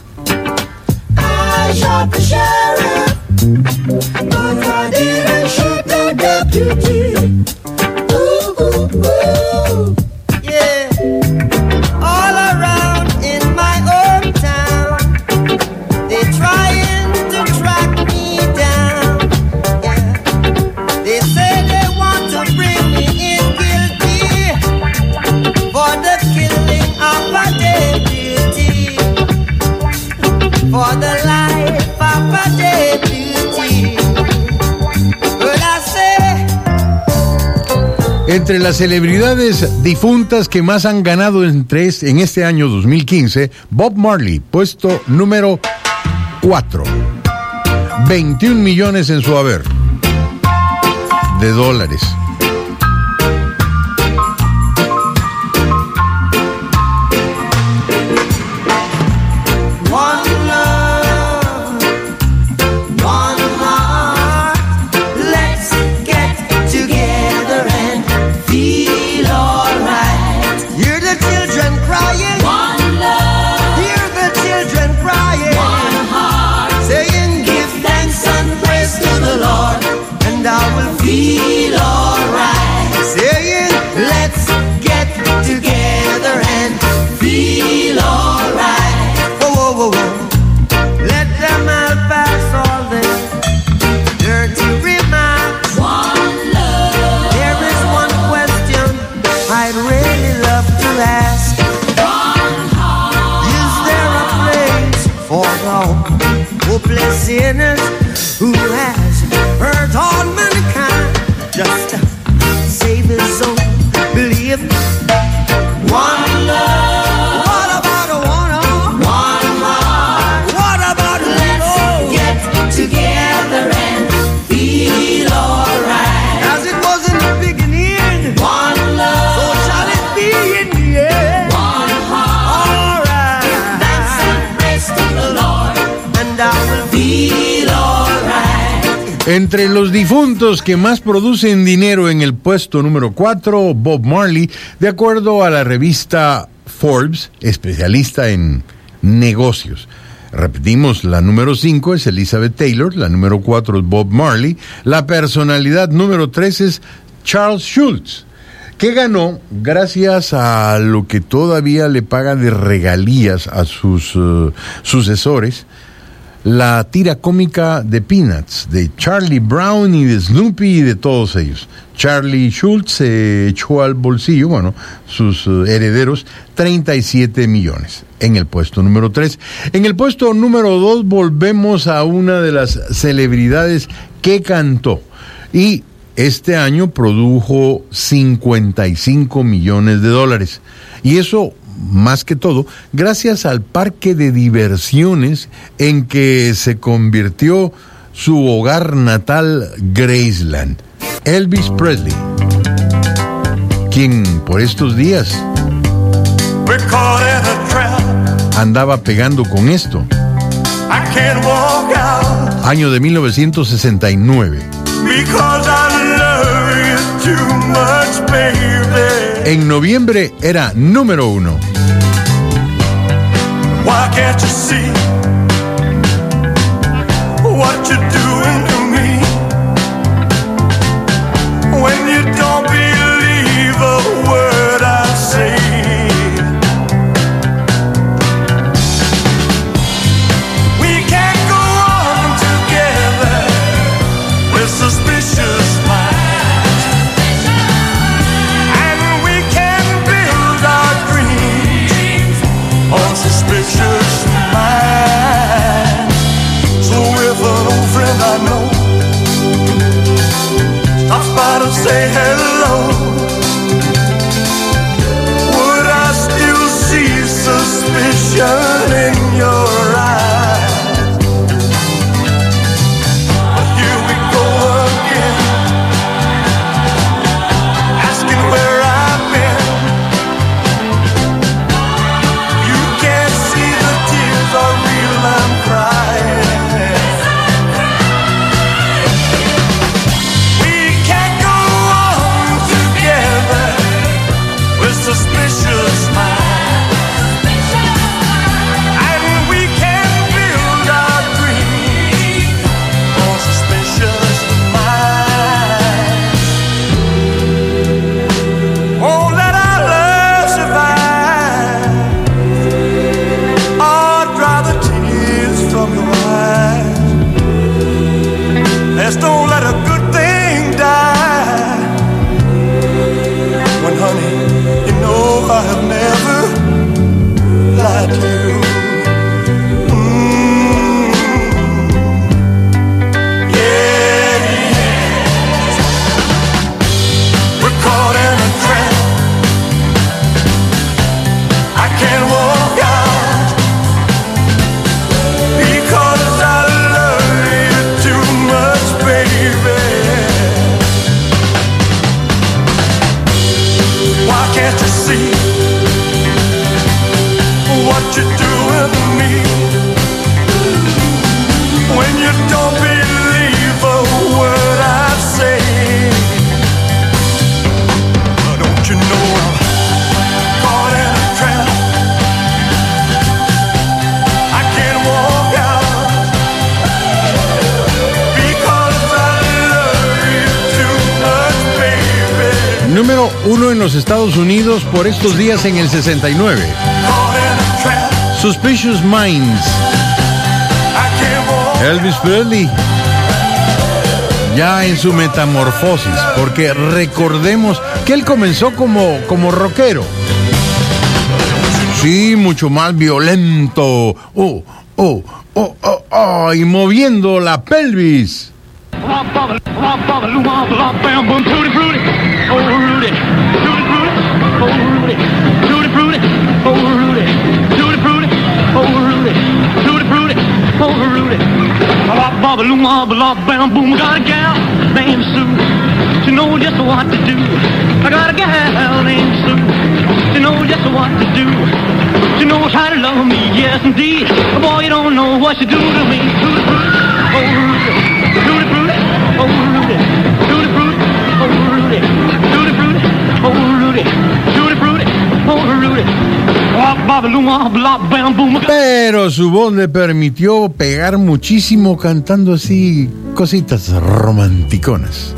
R: All around in my hometown, they're trying to track me down. Yeah. They say they want to bring me in guilty for the killing of a deputy, for the life of a deputy. But I say,
B: entre las celebridades difuntas que más han ganado en este año 2015, Bob Marley, puesto número 4. 21 millones en su haber de dólares.
R: feel alright. Saying, let's get together and feel alright. Whoa, whoa, whoa, whoa. Let them all pass all their dirty remarks. One love. There is one question I'd really love to ask. One heart. Is there a place for the hopeless sinners who has hurt all mankind? Just save his soul, believe. One love. What about a one heart? What about let's get together and feel alright? As it was in the beginning, one love. So shall it be in the end. One heart. Alright. Give thanks and praise to the Lord, and I will feel alright.
B: Entre los difuntos que más producen dinero en el puesto número 4, Bob Marley, de acuerdo a la revista Forbes, especialista en negocios. Repetimos, la número 5 es Elizabeth Taylor, la número 4 es Bob Marley, la personalidad número 3 es Charles Schulz, que ganó gracias a lo que todavía le paga de regalías a sus sucesores, la tira cómica de Peanuts, de Charlie Brown y de Snoopy y de todos ellos. Charlie Schulz se echó al bolsillo, sus herederos, 37 millones en el puesto número 3. En el puesto número 2 volvemos a una de las celebridades que cantó y este año produjo $55 millones. Y eso, más que todo, gracias al parque de diversiones en que se convirtió su hogar natal, Graceland. Elvis Presley, quien por estos días andaba pegando con esto. Año de 1969. En noviembre era número 1.
N: Why can't you see what you're doing to me? When you don't believe a word I say. We can't go on together with suspicious minds, and we can build our dreams on suspicious minds. So if an old friend I know can't you see what you do with me? When you don't believe a word I say, don't you know I'm caught in a trap? I can't walk out because I love you too much, baby.
B: Número 1 en los Estados Unidos por estos días en el 69. Suspicious Minds. Elvis Presley, ya en su metamorfosis, porque recordemos que él comenzó como rockero. Sí, mucho más violento. Y moviendo la pelvis.
C: Boom, got a gal named Sue. She knows just what to do. I got a gal named Sue. She knows just what to do. She knows how to love me, yes indeed. Boy, you don't know what she do to me. Tutti frutti, oh Rudy, tutti frutti, oh Rudy, tutti frutti, oh Rudy, tutti frutti, oh Rudy, tutti frutti, oh Rudy.
B: Pero su voz le permitió pegar muchísimo cantando así cositas romanticonas.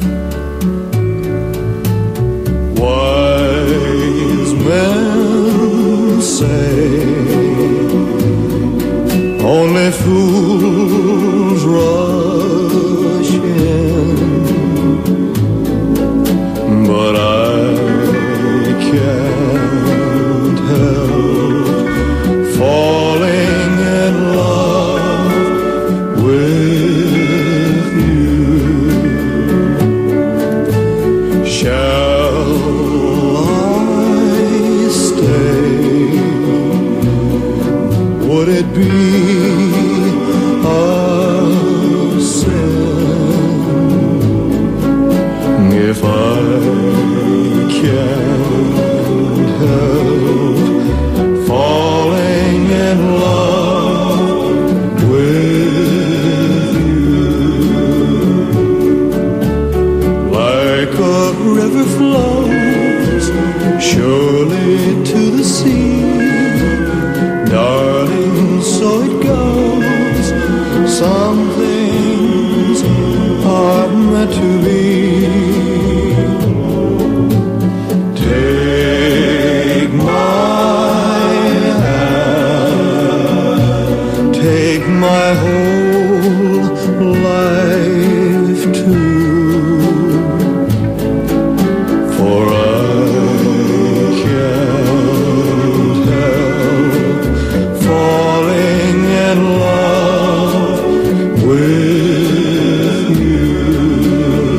N: Wise men say only fools rush in, but I can't help falling in love with you. Shall I stay? Would it be a sin if I can't help falling in love with you? Like a river flows surely to the sea, darling, so it goes. Some things are meant to be. Take my hand, take my whole life too, for I can't help falling in love with you.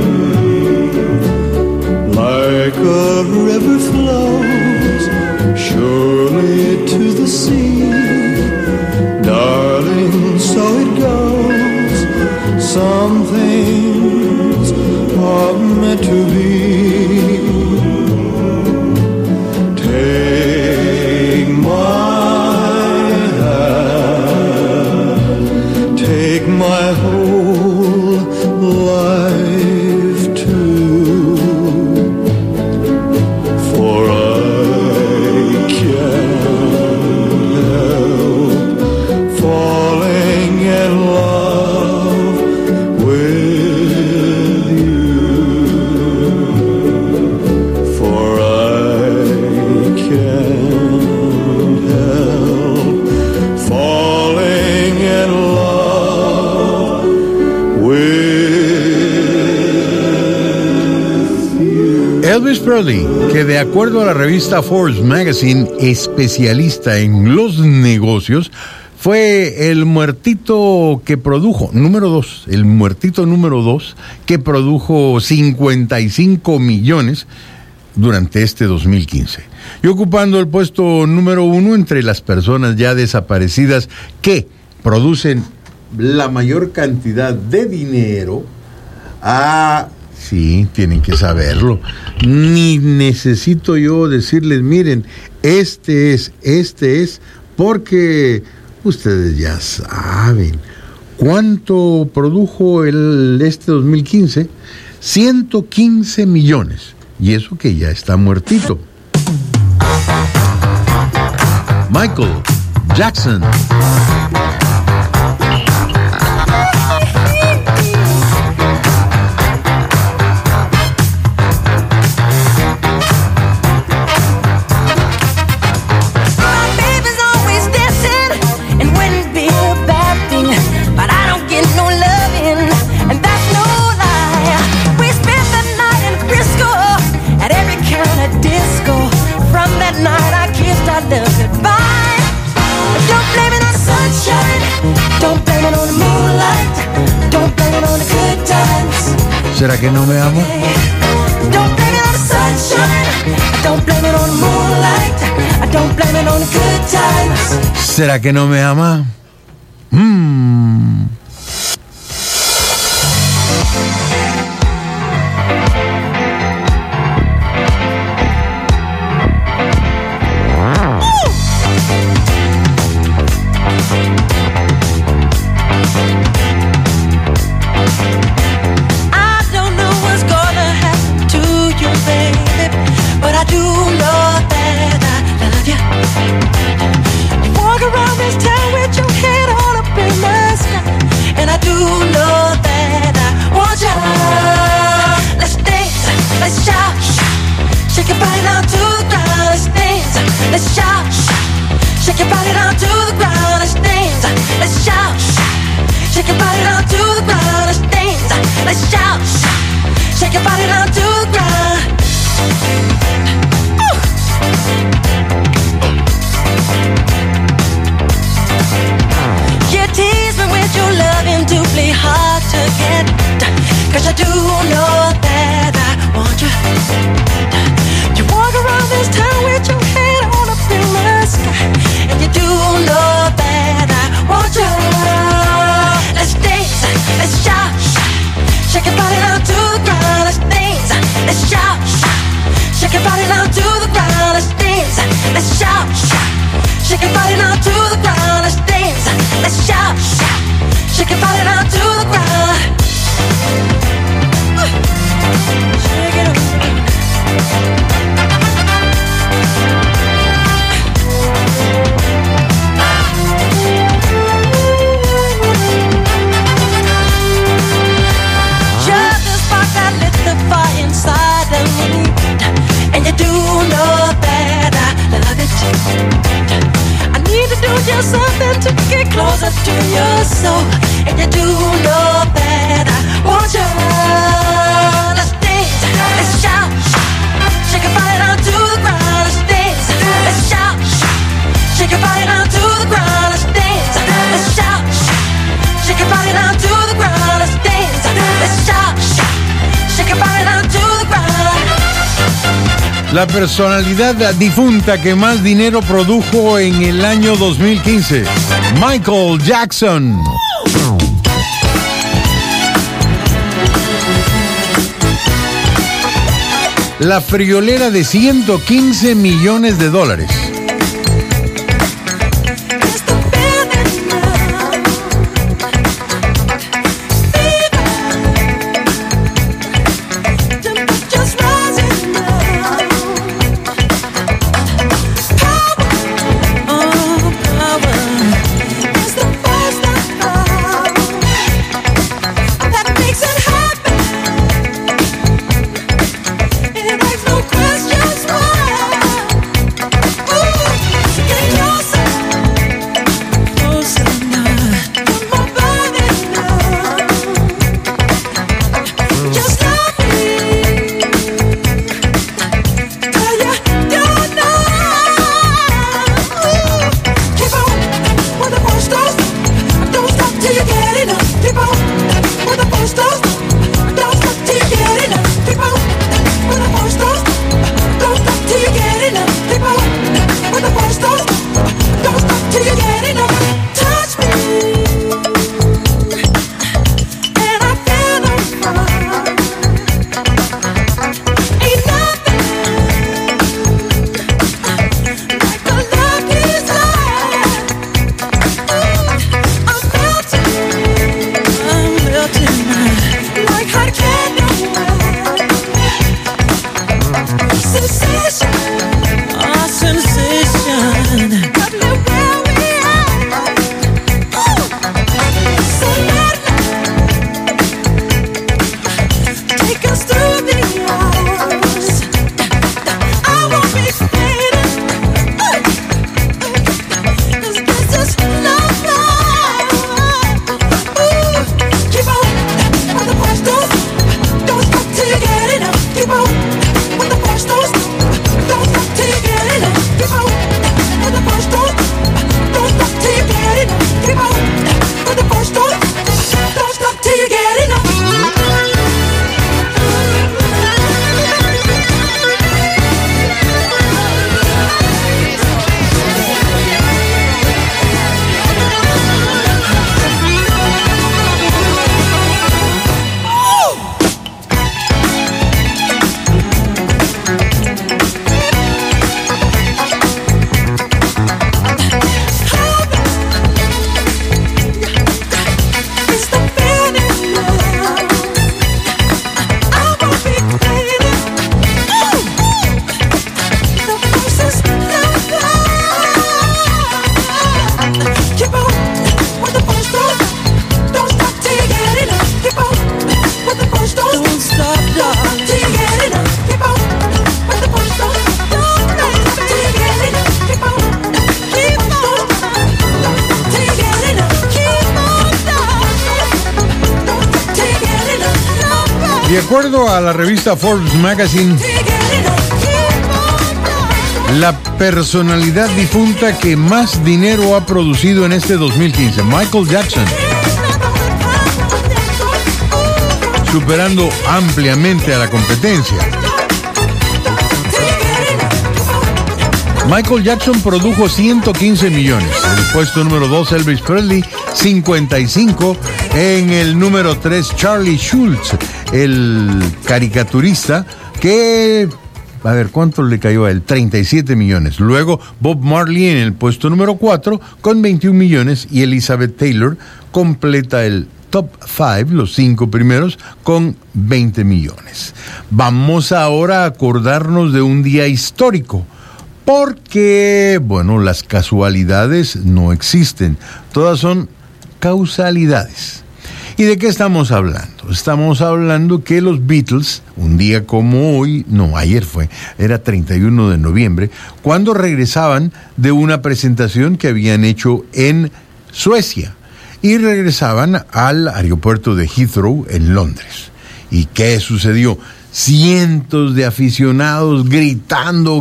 N: Like a river flows surely to the sea, darling, so it goes. Some things are meant to be. Take my hand, take my whole life too, for I can't help falling in love with you, for I can't help falling in love with you.
B: Elvis Presley, que de acuerdo a la revista Forbes Magazine, especialista en los negocios, fue el muertito que produjo, el muertito número 2, que produjo 55 millones durante este 2015. Y ocupando el puesto número 1 entre las personas ya desaparecidas que producen la mayor cantidad de dinero, ha Sí, tienen que saberlo. Ni necesito yo decirles, miren, este es, porque ustedes ya saben. ¿Cuánto produjo este 2015? 115 millones. Y eso que ya está muertito. Michael Jackson. ¿Será que no me ama? ¿Será que no me ama? La personalidad difunta que más dinero produjo en el año 2015, Michael Jackson. La friolera de 115 millones de dólares.
M: Ooh.
B: De acuerdo a la revista Forbes Magazine, la personalidad difunta que más dinero ha producido en este 2015, Michael Jackson, superando ampliamente a la competencia. Michael Jackson produjo 115 millones. En el puesto número 2, Elvis Presley, 55. En el número 3, Charlie Schultz, el caricaturista, que... A ver, ¿cuánto le cayó a él? 37 millones. Luego, Bob Marley en el puesto número 4 con 21 millones y Elizabeth Taylor completa el top 5, los 5 primeros, con 20 millones. Vamos ahora a acordarnos de un día histórico, porque, bueno, las casualidades no existen, todas son causalidades. ¿Y de qué estamos hablando? Estamos hablando que los Beatles, un día como hoy, no, ayer fue, era 31 de noviembre, cuando regresaban de una presentación que habían hecho en Suecia, y regresaban al aeropuerto de Heathrow en Londres. ¿Y qué sucedió? Cientos de aficionados gritando,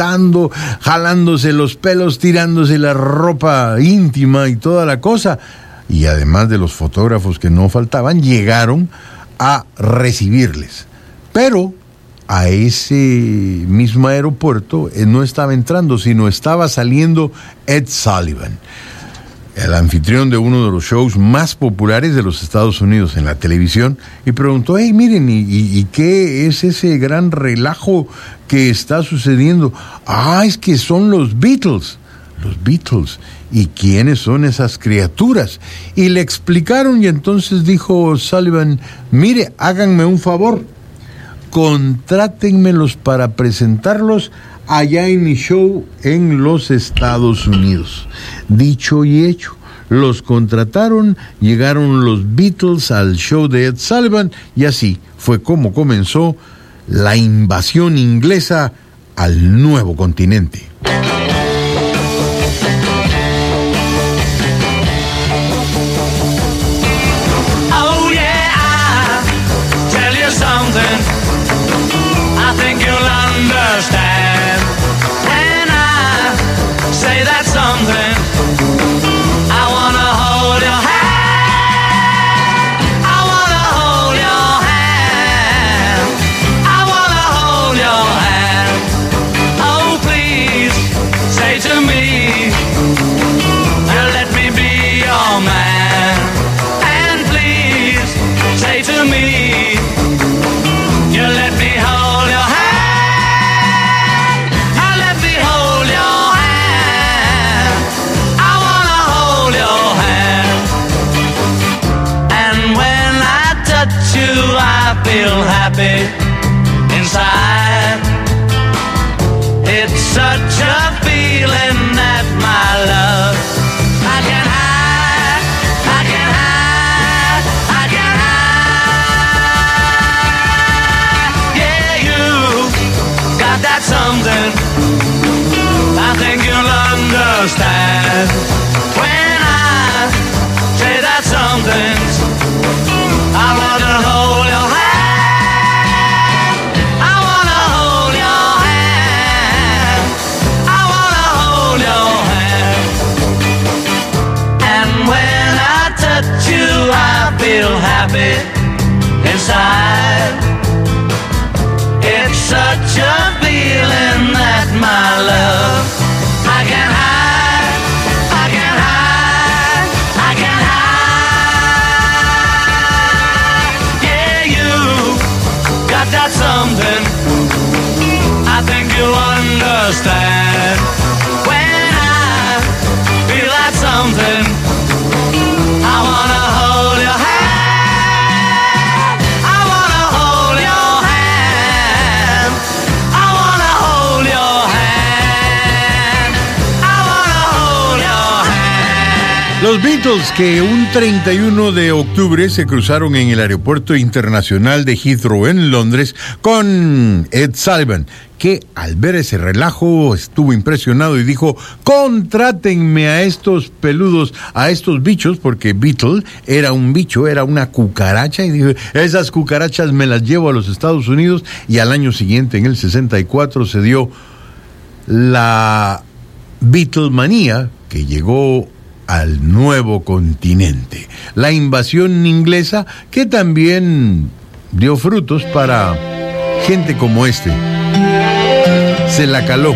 B: jalándose los pelos, tirándose la ropa íntima y toda la cosa. Y además de los fotógrafos que no faltaban, llegaron a recibirles. Pero a ese mismo aeropuerto no estaba entrando, sino estaba saliendo Ed Sullivan, el anfitrión de uno de los shows más populares de los Estados Unidos en la televisión, y preguntó: hey, miren, ¿y qué es ese gran relajo que está sucediendo? Es que son los Beatles. Los Beatles. ¿Y quiénes son esas criaturas? Y le explicaron, y entonces dijo Sullivan: mire, háganme un favor, contrátenmelos para presentarlos allá en mi show en los Estados Unidos. Dicho y hecho, los contrataron, llegaron los Beatles al show de Ed Sullivan, y así fue como comenzó la invasión inglesa al nuevo continente.
O: I think you'll understand when I say that something. I wanna hold your hand. I wanna hold your hand. I wanna hold your hand. Oh, please say to me, let me be your man. And please say to me, you let me hold your hand. I let me hold your hand. I wanna hold your hand. And when I touch you, I feel happy inside. It's such a feeling that my love I can hide. I can hide. I can hide. Yeah, you got that something. I think you'll understand when I say that something. I wanna hold your hand. I wanna hold your hand. I wanna hold your hand. And when I touch you, I feel happy inside. It's such a feeling that my love I can hide. I can hide. I can hide. Yeah, you got that something. I think you'll understand when I feel that something. I wanna hold your hand. I wanna hold your hand. I
B: Los Beatles, que un 31 de octubre se cruzaron en el aeropuerto internacional de Heathrow en Londres con Ed Sullivan, que al ver ese relajo estuvo impresionado y dijo: contrátenme a estos peludos, a estos bichos, porque Beatle era un bicho, era una cucaracha, y dijo: esas cucarachas me las llevo a los Estados Unidos. Y al año siguiente, en el 64, se dio la Beatlemanía, que llegó al nuevo continente. La invasión inglesa, que también dio frutos para gente como este. Se la caló.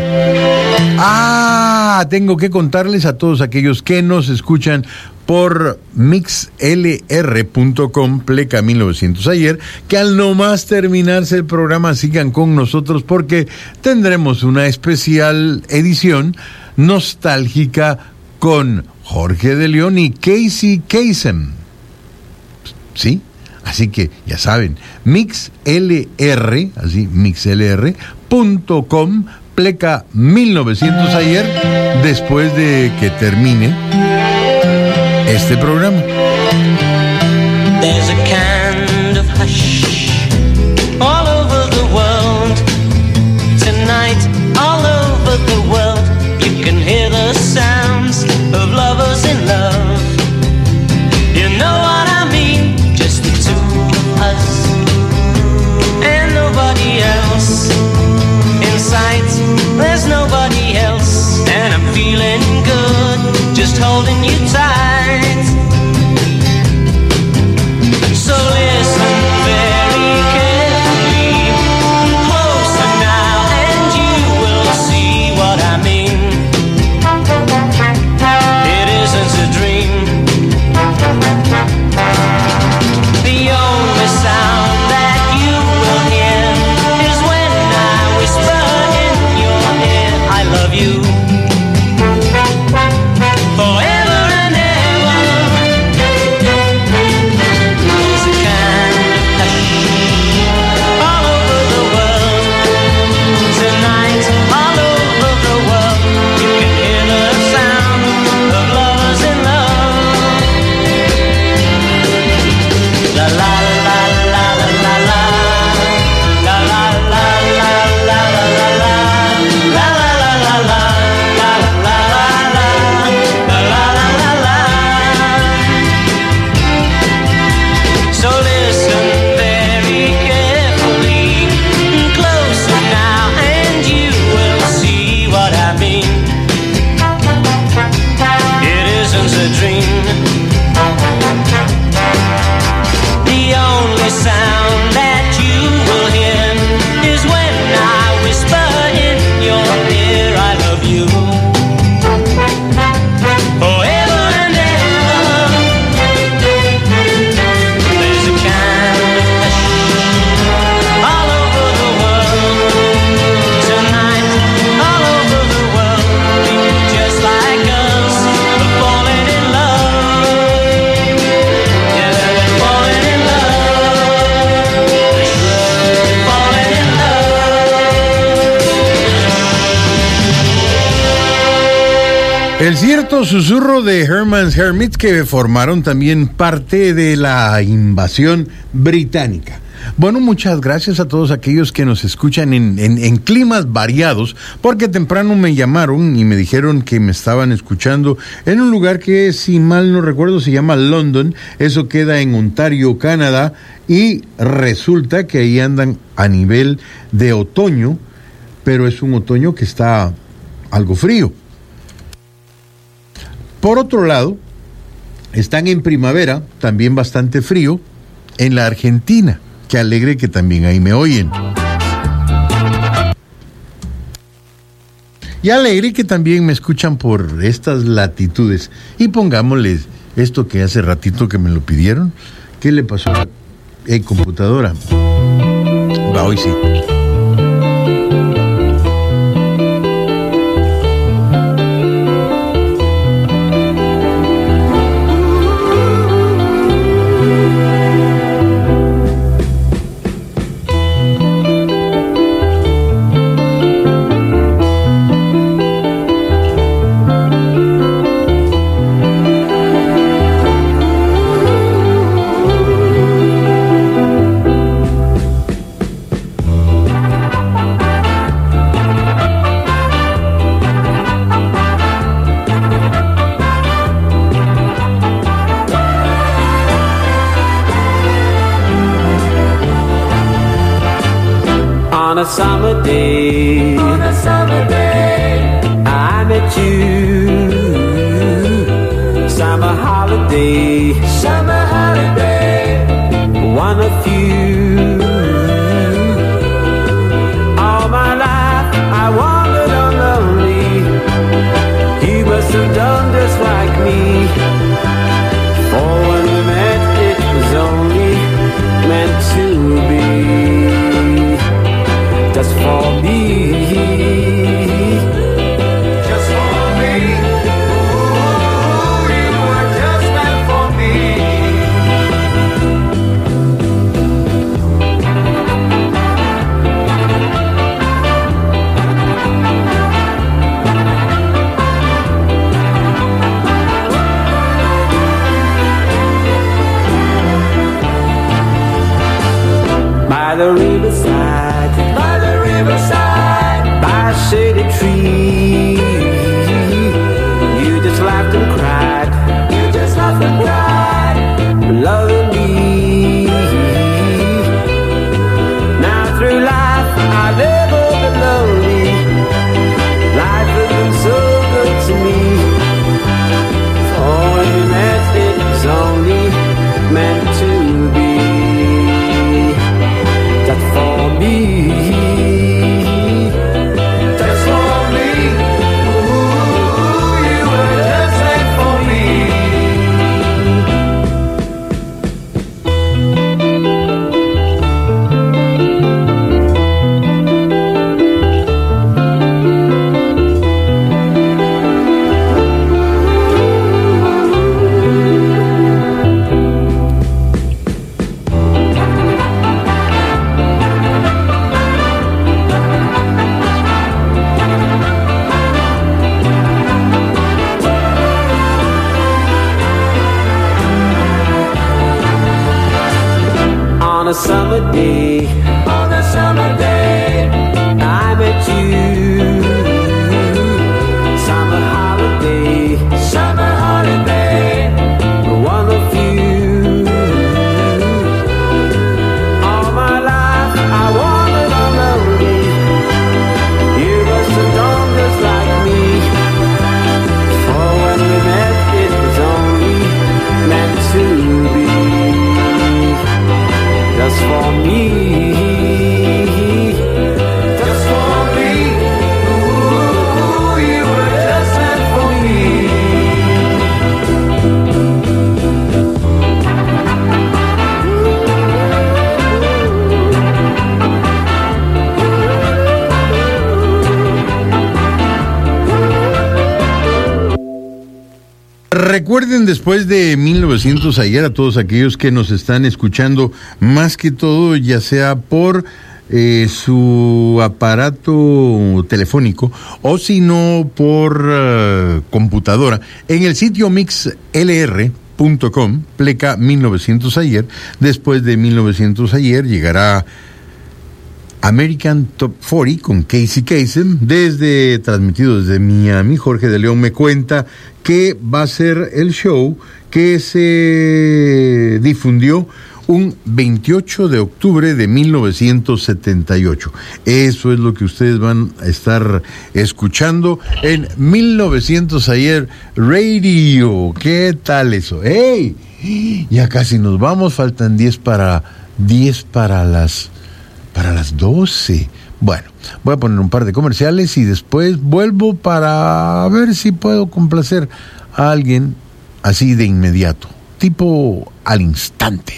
B: Tengo que contarles a todos aquellos que nos escuchan por mixlr.com, pleca 1900 ayer, que al nomás terminarse el programa sigan con nosotros, porque tendremos una especial edición nostálgica con Jorge de León y Casey Kasem. ¿Sí? Así que ya saben, mixlr, así, mixlr.com, pleca 1900 ayer, después de que termine este programa.
R: There's a kind of hush all over the world tonight, all over the world. You can hear the sounds of lovers in love. You know what I mean? Just the two of us and nobody else. In sight, there's nobody else, and I'm feeling good, just holding you tight. So listen very carefully, closer now, and you will see what I mean. It isn't a dream. The only sound that you will hear is when I whisper in your ear, I love you. Forever and ever. There's a kind of hush all over the world tonight, all over the world. You can hear the sound of lovers in love. La la la la la la la. La la la la la la la la. La la la la la. La la la la. La la la la. So listen very carefully, closer now, and you will see what I mean. It isn't a dream. The only sound that you will hear is when I whisper in your ear, I love you. Forever and ever. There's a kind of hush all over the world tonight, all over the world. People just like us are falling in love. Yeah, they're falling in love. Falling in love.
B: El cierto susurro de Herman's Hermits, que formaron también parte de la invasión británica. Bueno, muchas gracias a todos aquellos que nos escuchan en climas variados, porque temprano me llamaron y me dijeron que me estaban escuchando en un lugar que, si mal no recuerdo, se llama London. Eso queda en Ontario, Canadá, y resulta que ahí andan a nivel de otoño, pero es un otoño que está algo frío. Por otro lado, están en primavera, también bastante frío, en la Argentina. Qué alegre que también ahí me oyen. Y alegre que también me escuchan por estas latitudes. Y pongámosles esto que hace ratito que me lo pidieron. ¿Qué le pasó a la computadora? Va, hoy sí.
C: summer day, I met you. Summer holiday, one of you. All my life I wandered on lonely. You must have done just like me. For when we met, it was only meant to be. Just for me. Just for me. Ooh, you were just meant for me. By the riverside, by a shady tree, you just laughed and cried, loving me. Now through life I never been lonely. Life has been so good to me. For when we met, it was only meant to be. Just for me. Just for me. Ooh, you were just meant for me. On a summer day, I met you. Summer holiday, one of you. All my life I wandered on lonely. You must have done just like me. For when we met, it was only meant to be. Just for me, just for me. Ooh, you were just meant for me.
B: Recuerden, después de 1900 ayer, a todos aquellos que nos están escuchando, más que todo, ya sea por su aparato telefónico o si no por computadora, en el sitio mixlr.com, pleca 1900 ayer. Después de 1900 ayer llegará American Top 40 con Casey Kasem, transmitido desde Miami. Jorge de León me cuenta que va a ser el show que se difundió un 28 de octubre de 1978. Eso es lo que ustedes van a estar escuchando en 1900 ayer Radio. ¿Qué tal eso? ¡Ey! Ya casi nos vamos, faltan 10 para las 12. Bueno, voy a poner un par de comerciales y después vuelvo para ver si puedo complacer a alguien así de inmediato, tipo al instante.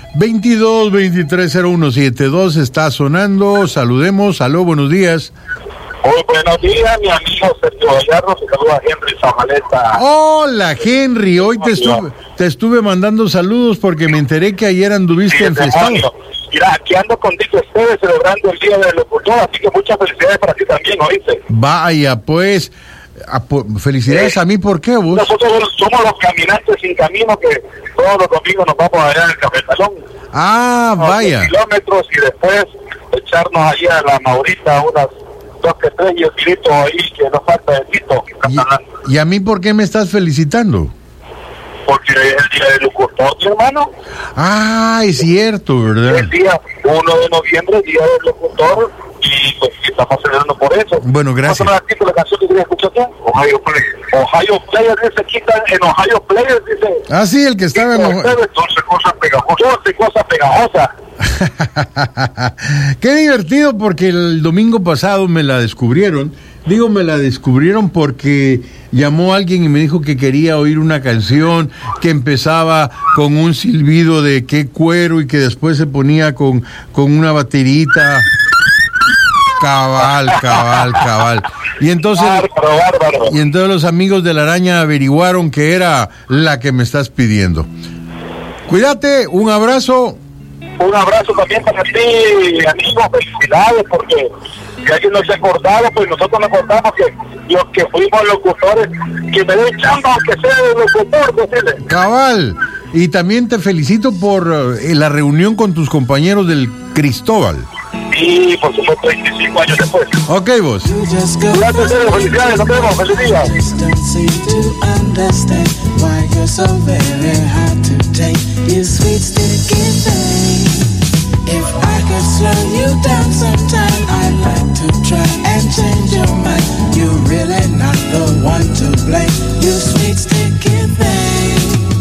B: 22-23-0172 está sonando. Saludemos. Aló, buenos días.
U: Muy buenos días, mi amigo Sergio Gallardo. Se saluda a Henry Zamaleta.
B: Hola, Henry. Hoy te estuve mandando saludos porque me enteré que ayer anduviste enfestado.
U: Mira, aquí ando con Dick Esteves celebrando el Día del Locutor, así que muchas felicidades para ti también, ¿oíste?
B: Vaya, pues, felicidades a mí, ¿por qué vos?
U: Nosotros somos los caminantes sin camino que todos los domingos nos vamos allá en el Cafetalón.
B: Ah, vaya.
U: Kilómetros y después echarnos ahí a la Maurita unas 2 que 3 y el grito ahí que nos falta de Tito.
B: ¿Y a mí por qué me estás felicitando?
U: Porque es el Día del Locutor, mi hermano.
B: Ah, es cierto, ¿verdad?
U: El día 1 de noviembre, Día del Locutor, y pues estamos celebrando por eso.
B: Bueno, gracias.
U: ¿Cuál es la canción que quería escuchar tú? Ohio Players dice, aquí está en Ohio Players, dice.
B: Ah, sí, el que estaba en Ohio.
U: 12 cosas pegajosas.
B: Qué divertido, porque el domingo pasado me la descubrieron. Digo, me la descubrieron porque llamó alguien y me dijo que quería oír una canción que empezaba con un silbido de qué cuero y que después se ponía con una baterita. Cabal. Y entonces los amigos de la araña averiguaron que era la que me estás pidiendo. Cuídate, un abrazo.
U: Un abrazo también para ti, amigos, felicidades, porque si alguien no se acordaba, pues nosotros nos acordamos que los que fuimos locutores, que me den chamba aunque sea de locutor, decirle.
B: Cabal. Y también te felicito por la reunión con tus compañeros del Cristóbal.
U: Sí, por supuesto, 25 años después.
B: Ok, vos.
U: Gracias, felicidades, nos vemos, feliz día.
R: If I could slow you down sometime, I'd like to try and change your mind. You're really not the one to blame, you sweet sticky thing.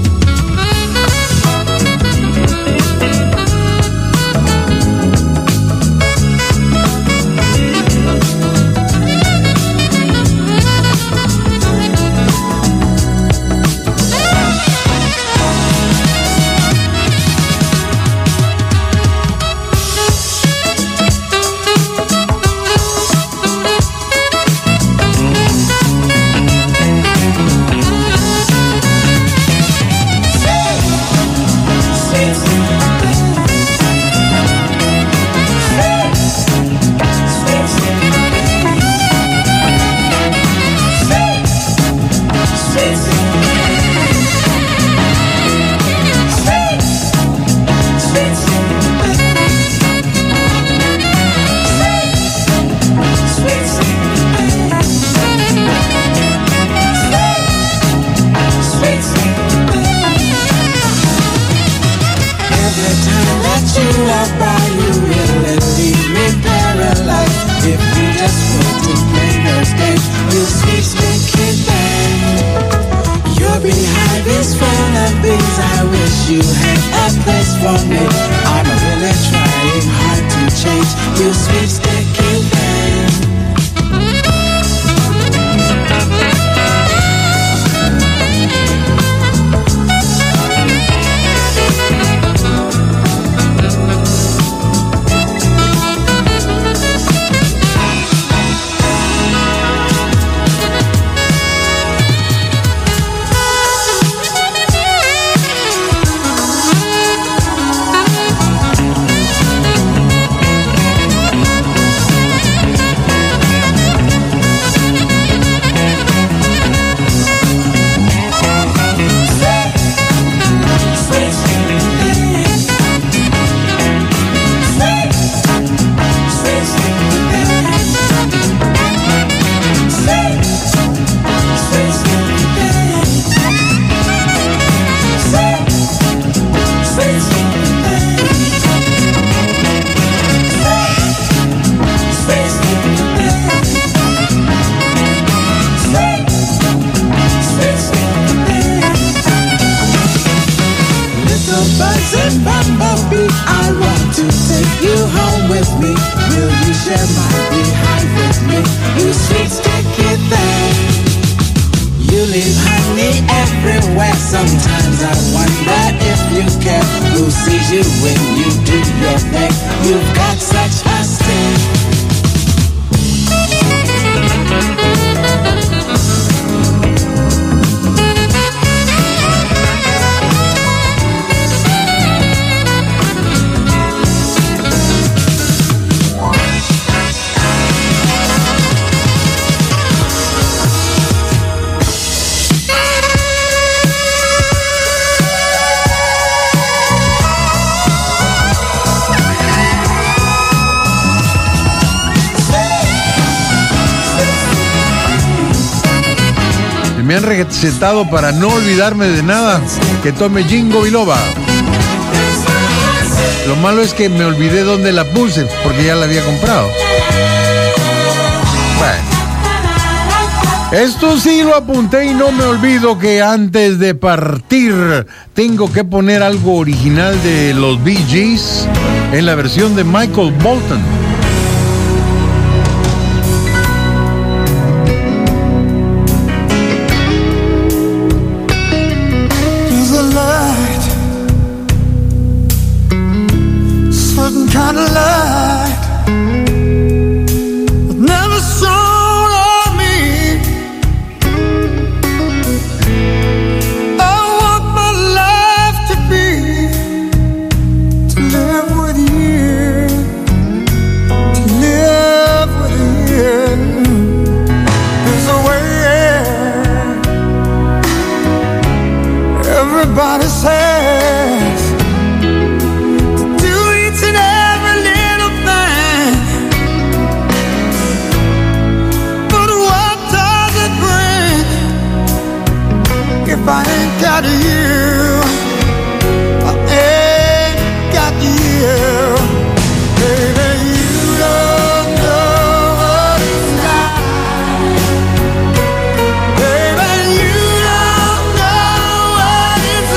B: Me han recetado para no olvidarme de nada que tome Ginkgo biloba. Lo malo es que me olvidé dónde la puse, porque ya la había comprado. Bueno. Esto sí lo apunté y no me olvido que antes de partir tengo que poner algo original de los Bee Gees en la versión de Michael Bolton.
H: There's a light, certain kind of light, that never shone on me. I want my life to be, to live with you, to live with you. There's a way, everybody says, to do each and every little thing. But what does it bring if I ain't got you? I ain't got you. Baby, you don't know what it's like. Baby, you don't know what it's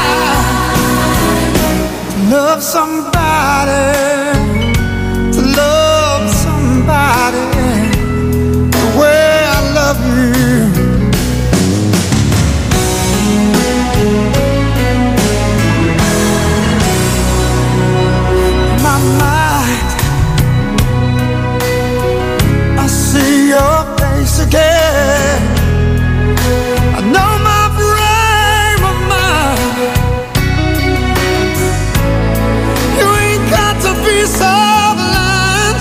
H: like to love somebody, to love somebody the way I love you. In my mind, I see your face again. I know my frame of mind. You ain't got to be so blind.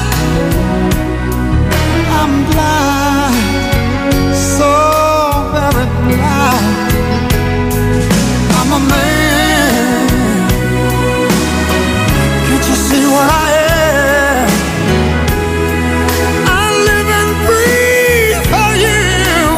H: I'm blind, so very blind. I'm a man. Can't you see what I am? I live and breathe for you.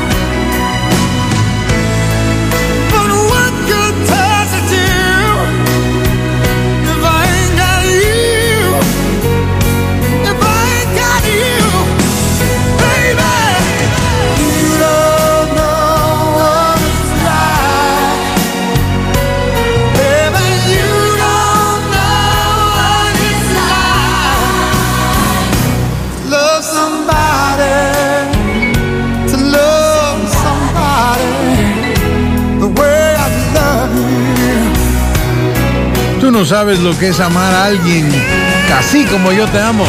H: But what good does it do if I ain't got you? If I ain't got you, baby, you don't know what it's like. Baby, you don't know what it's like to love somebody, to love somebody the way I love you.
B: Tú no sabes lo que es amar a alguien así como yo te amo.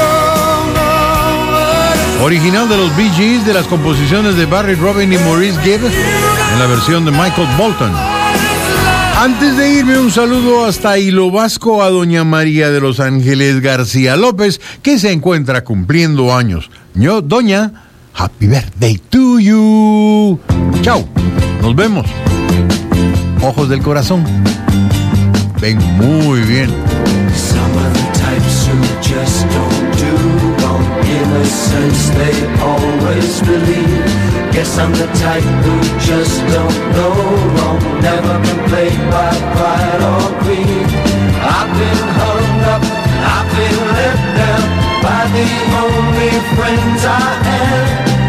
B: Original de los Bee Gees, de las composiciones de Barry Robin y Maurice Gibb, en la versión de Michael Bolton. Antes de irme, un saludo hasta Hilo Vasco a doña María de los Ángeles García López, que se encuentra cumpliendo años. Doña, happy birthday to you. Chao, nos vemos. Ojos del corazón. Ven muy bien.
C: Some of the types who just don't do wrong. Innocence they always believe. Guess I'm the type who just don't know wrong. Never been played by pride or greed. I've been hung up, I've been let down by the only friends I had.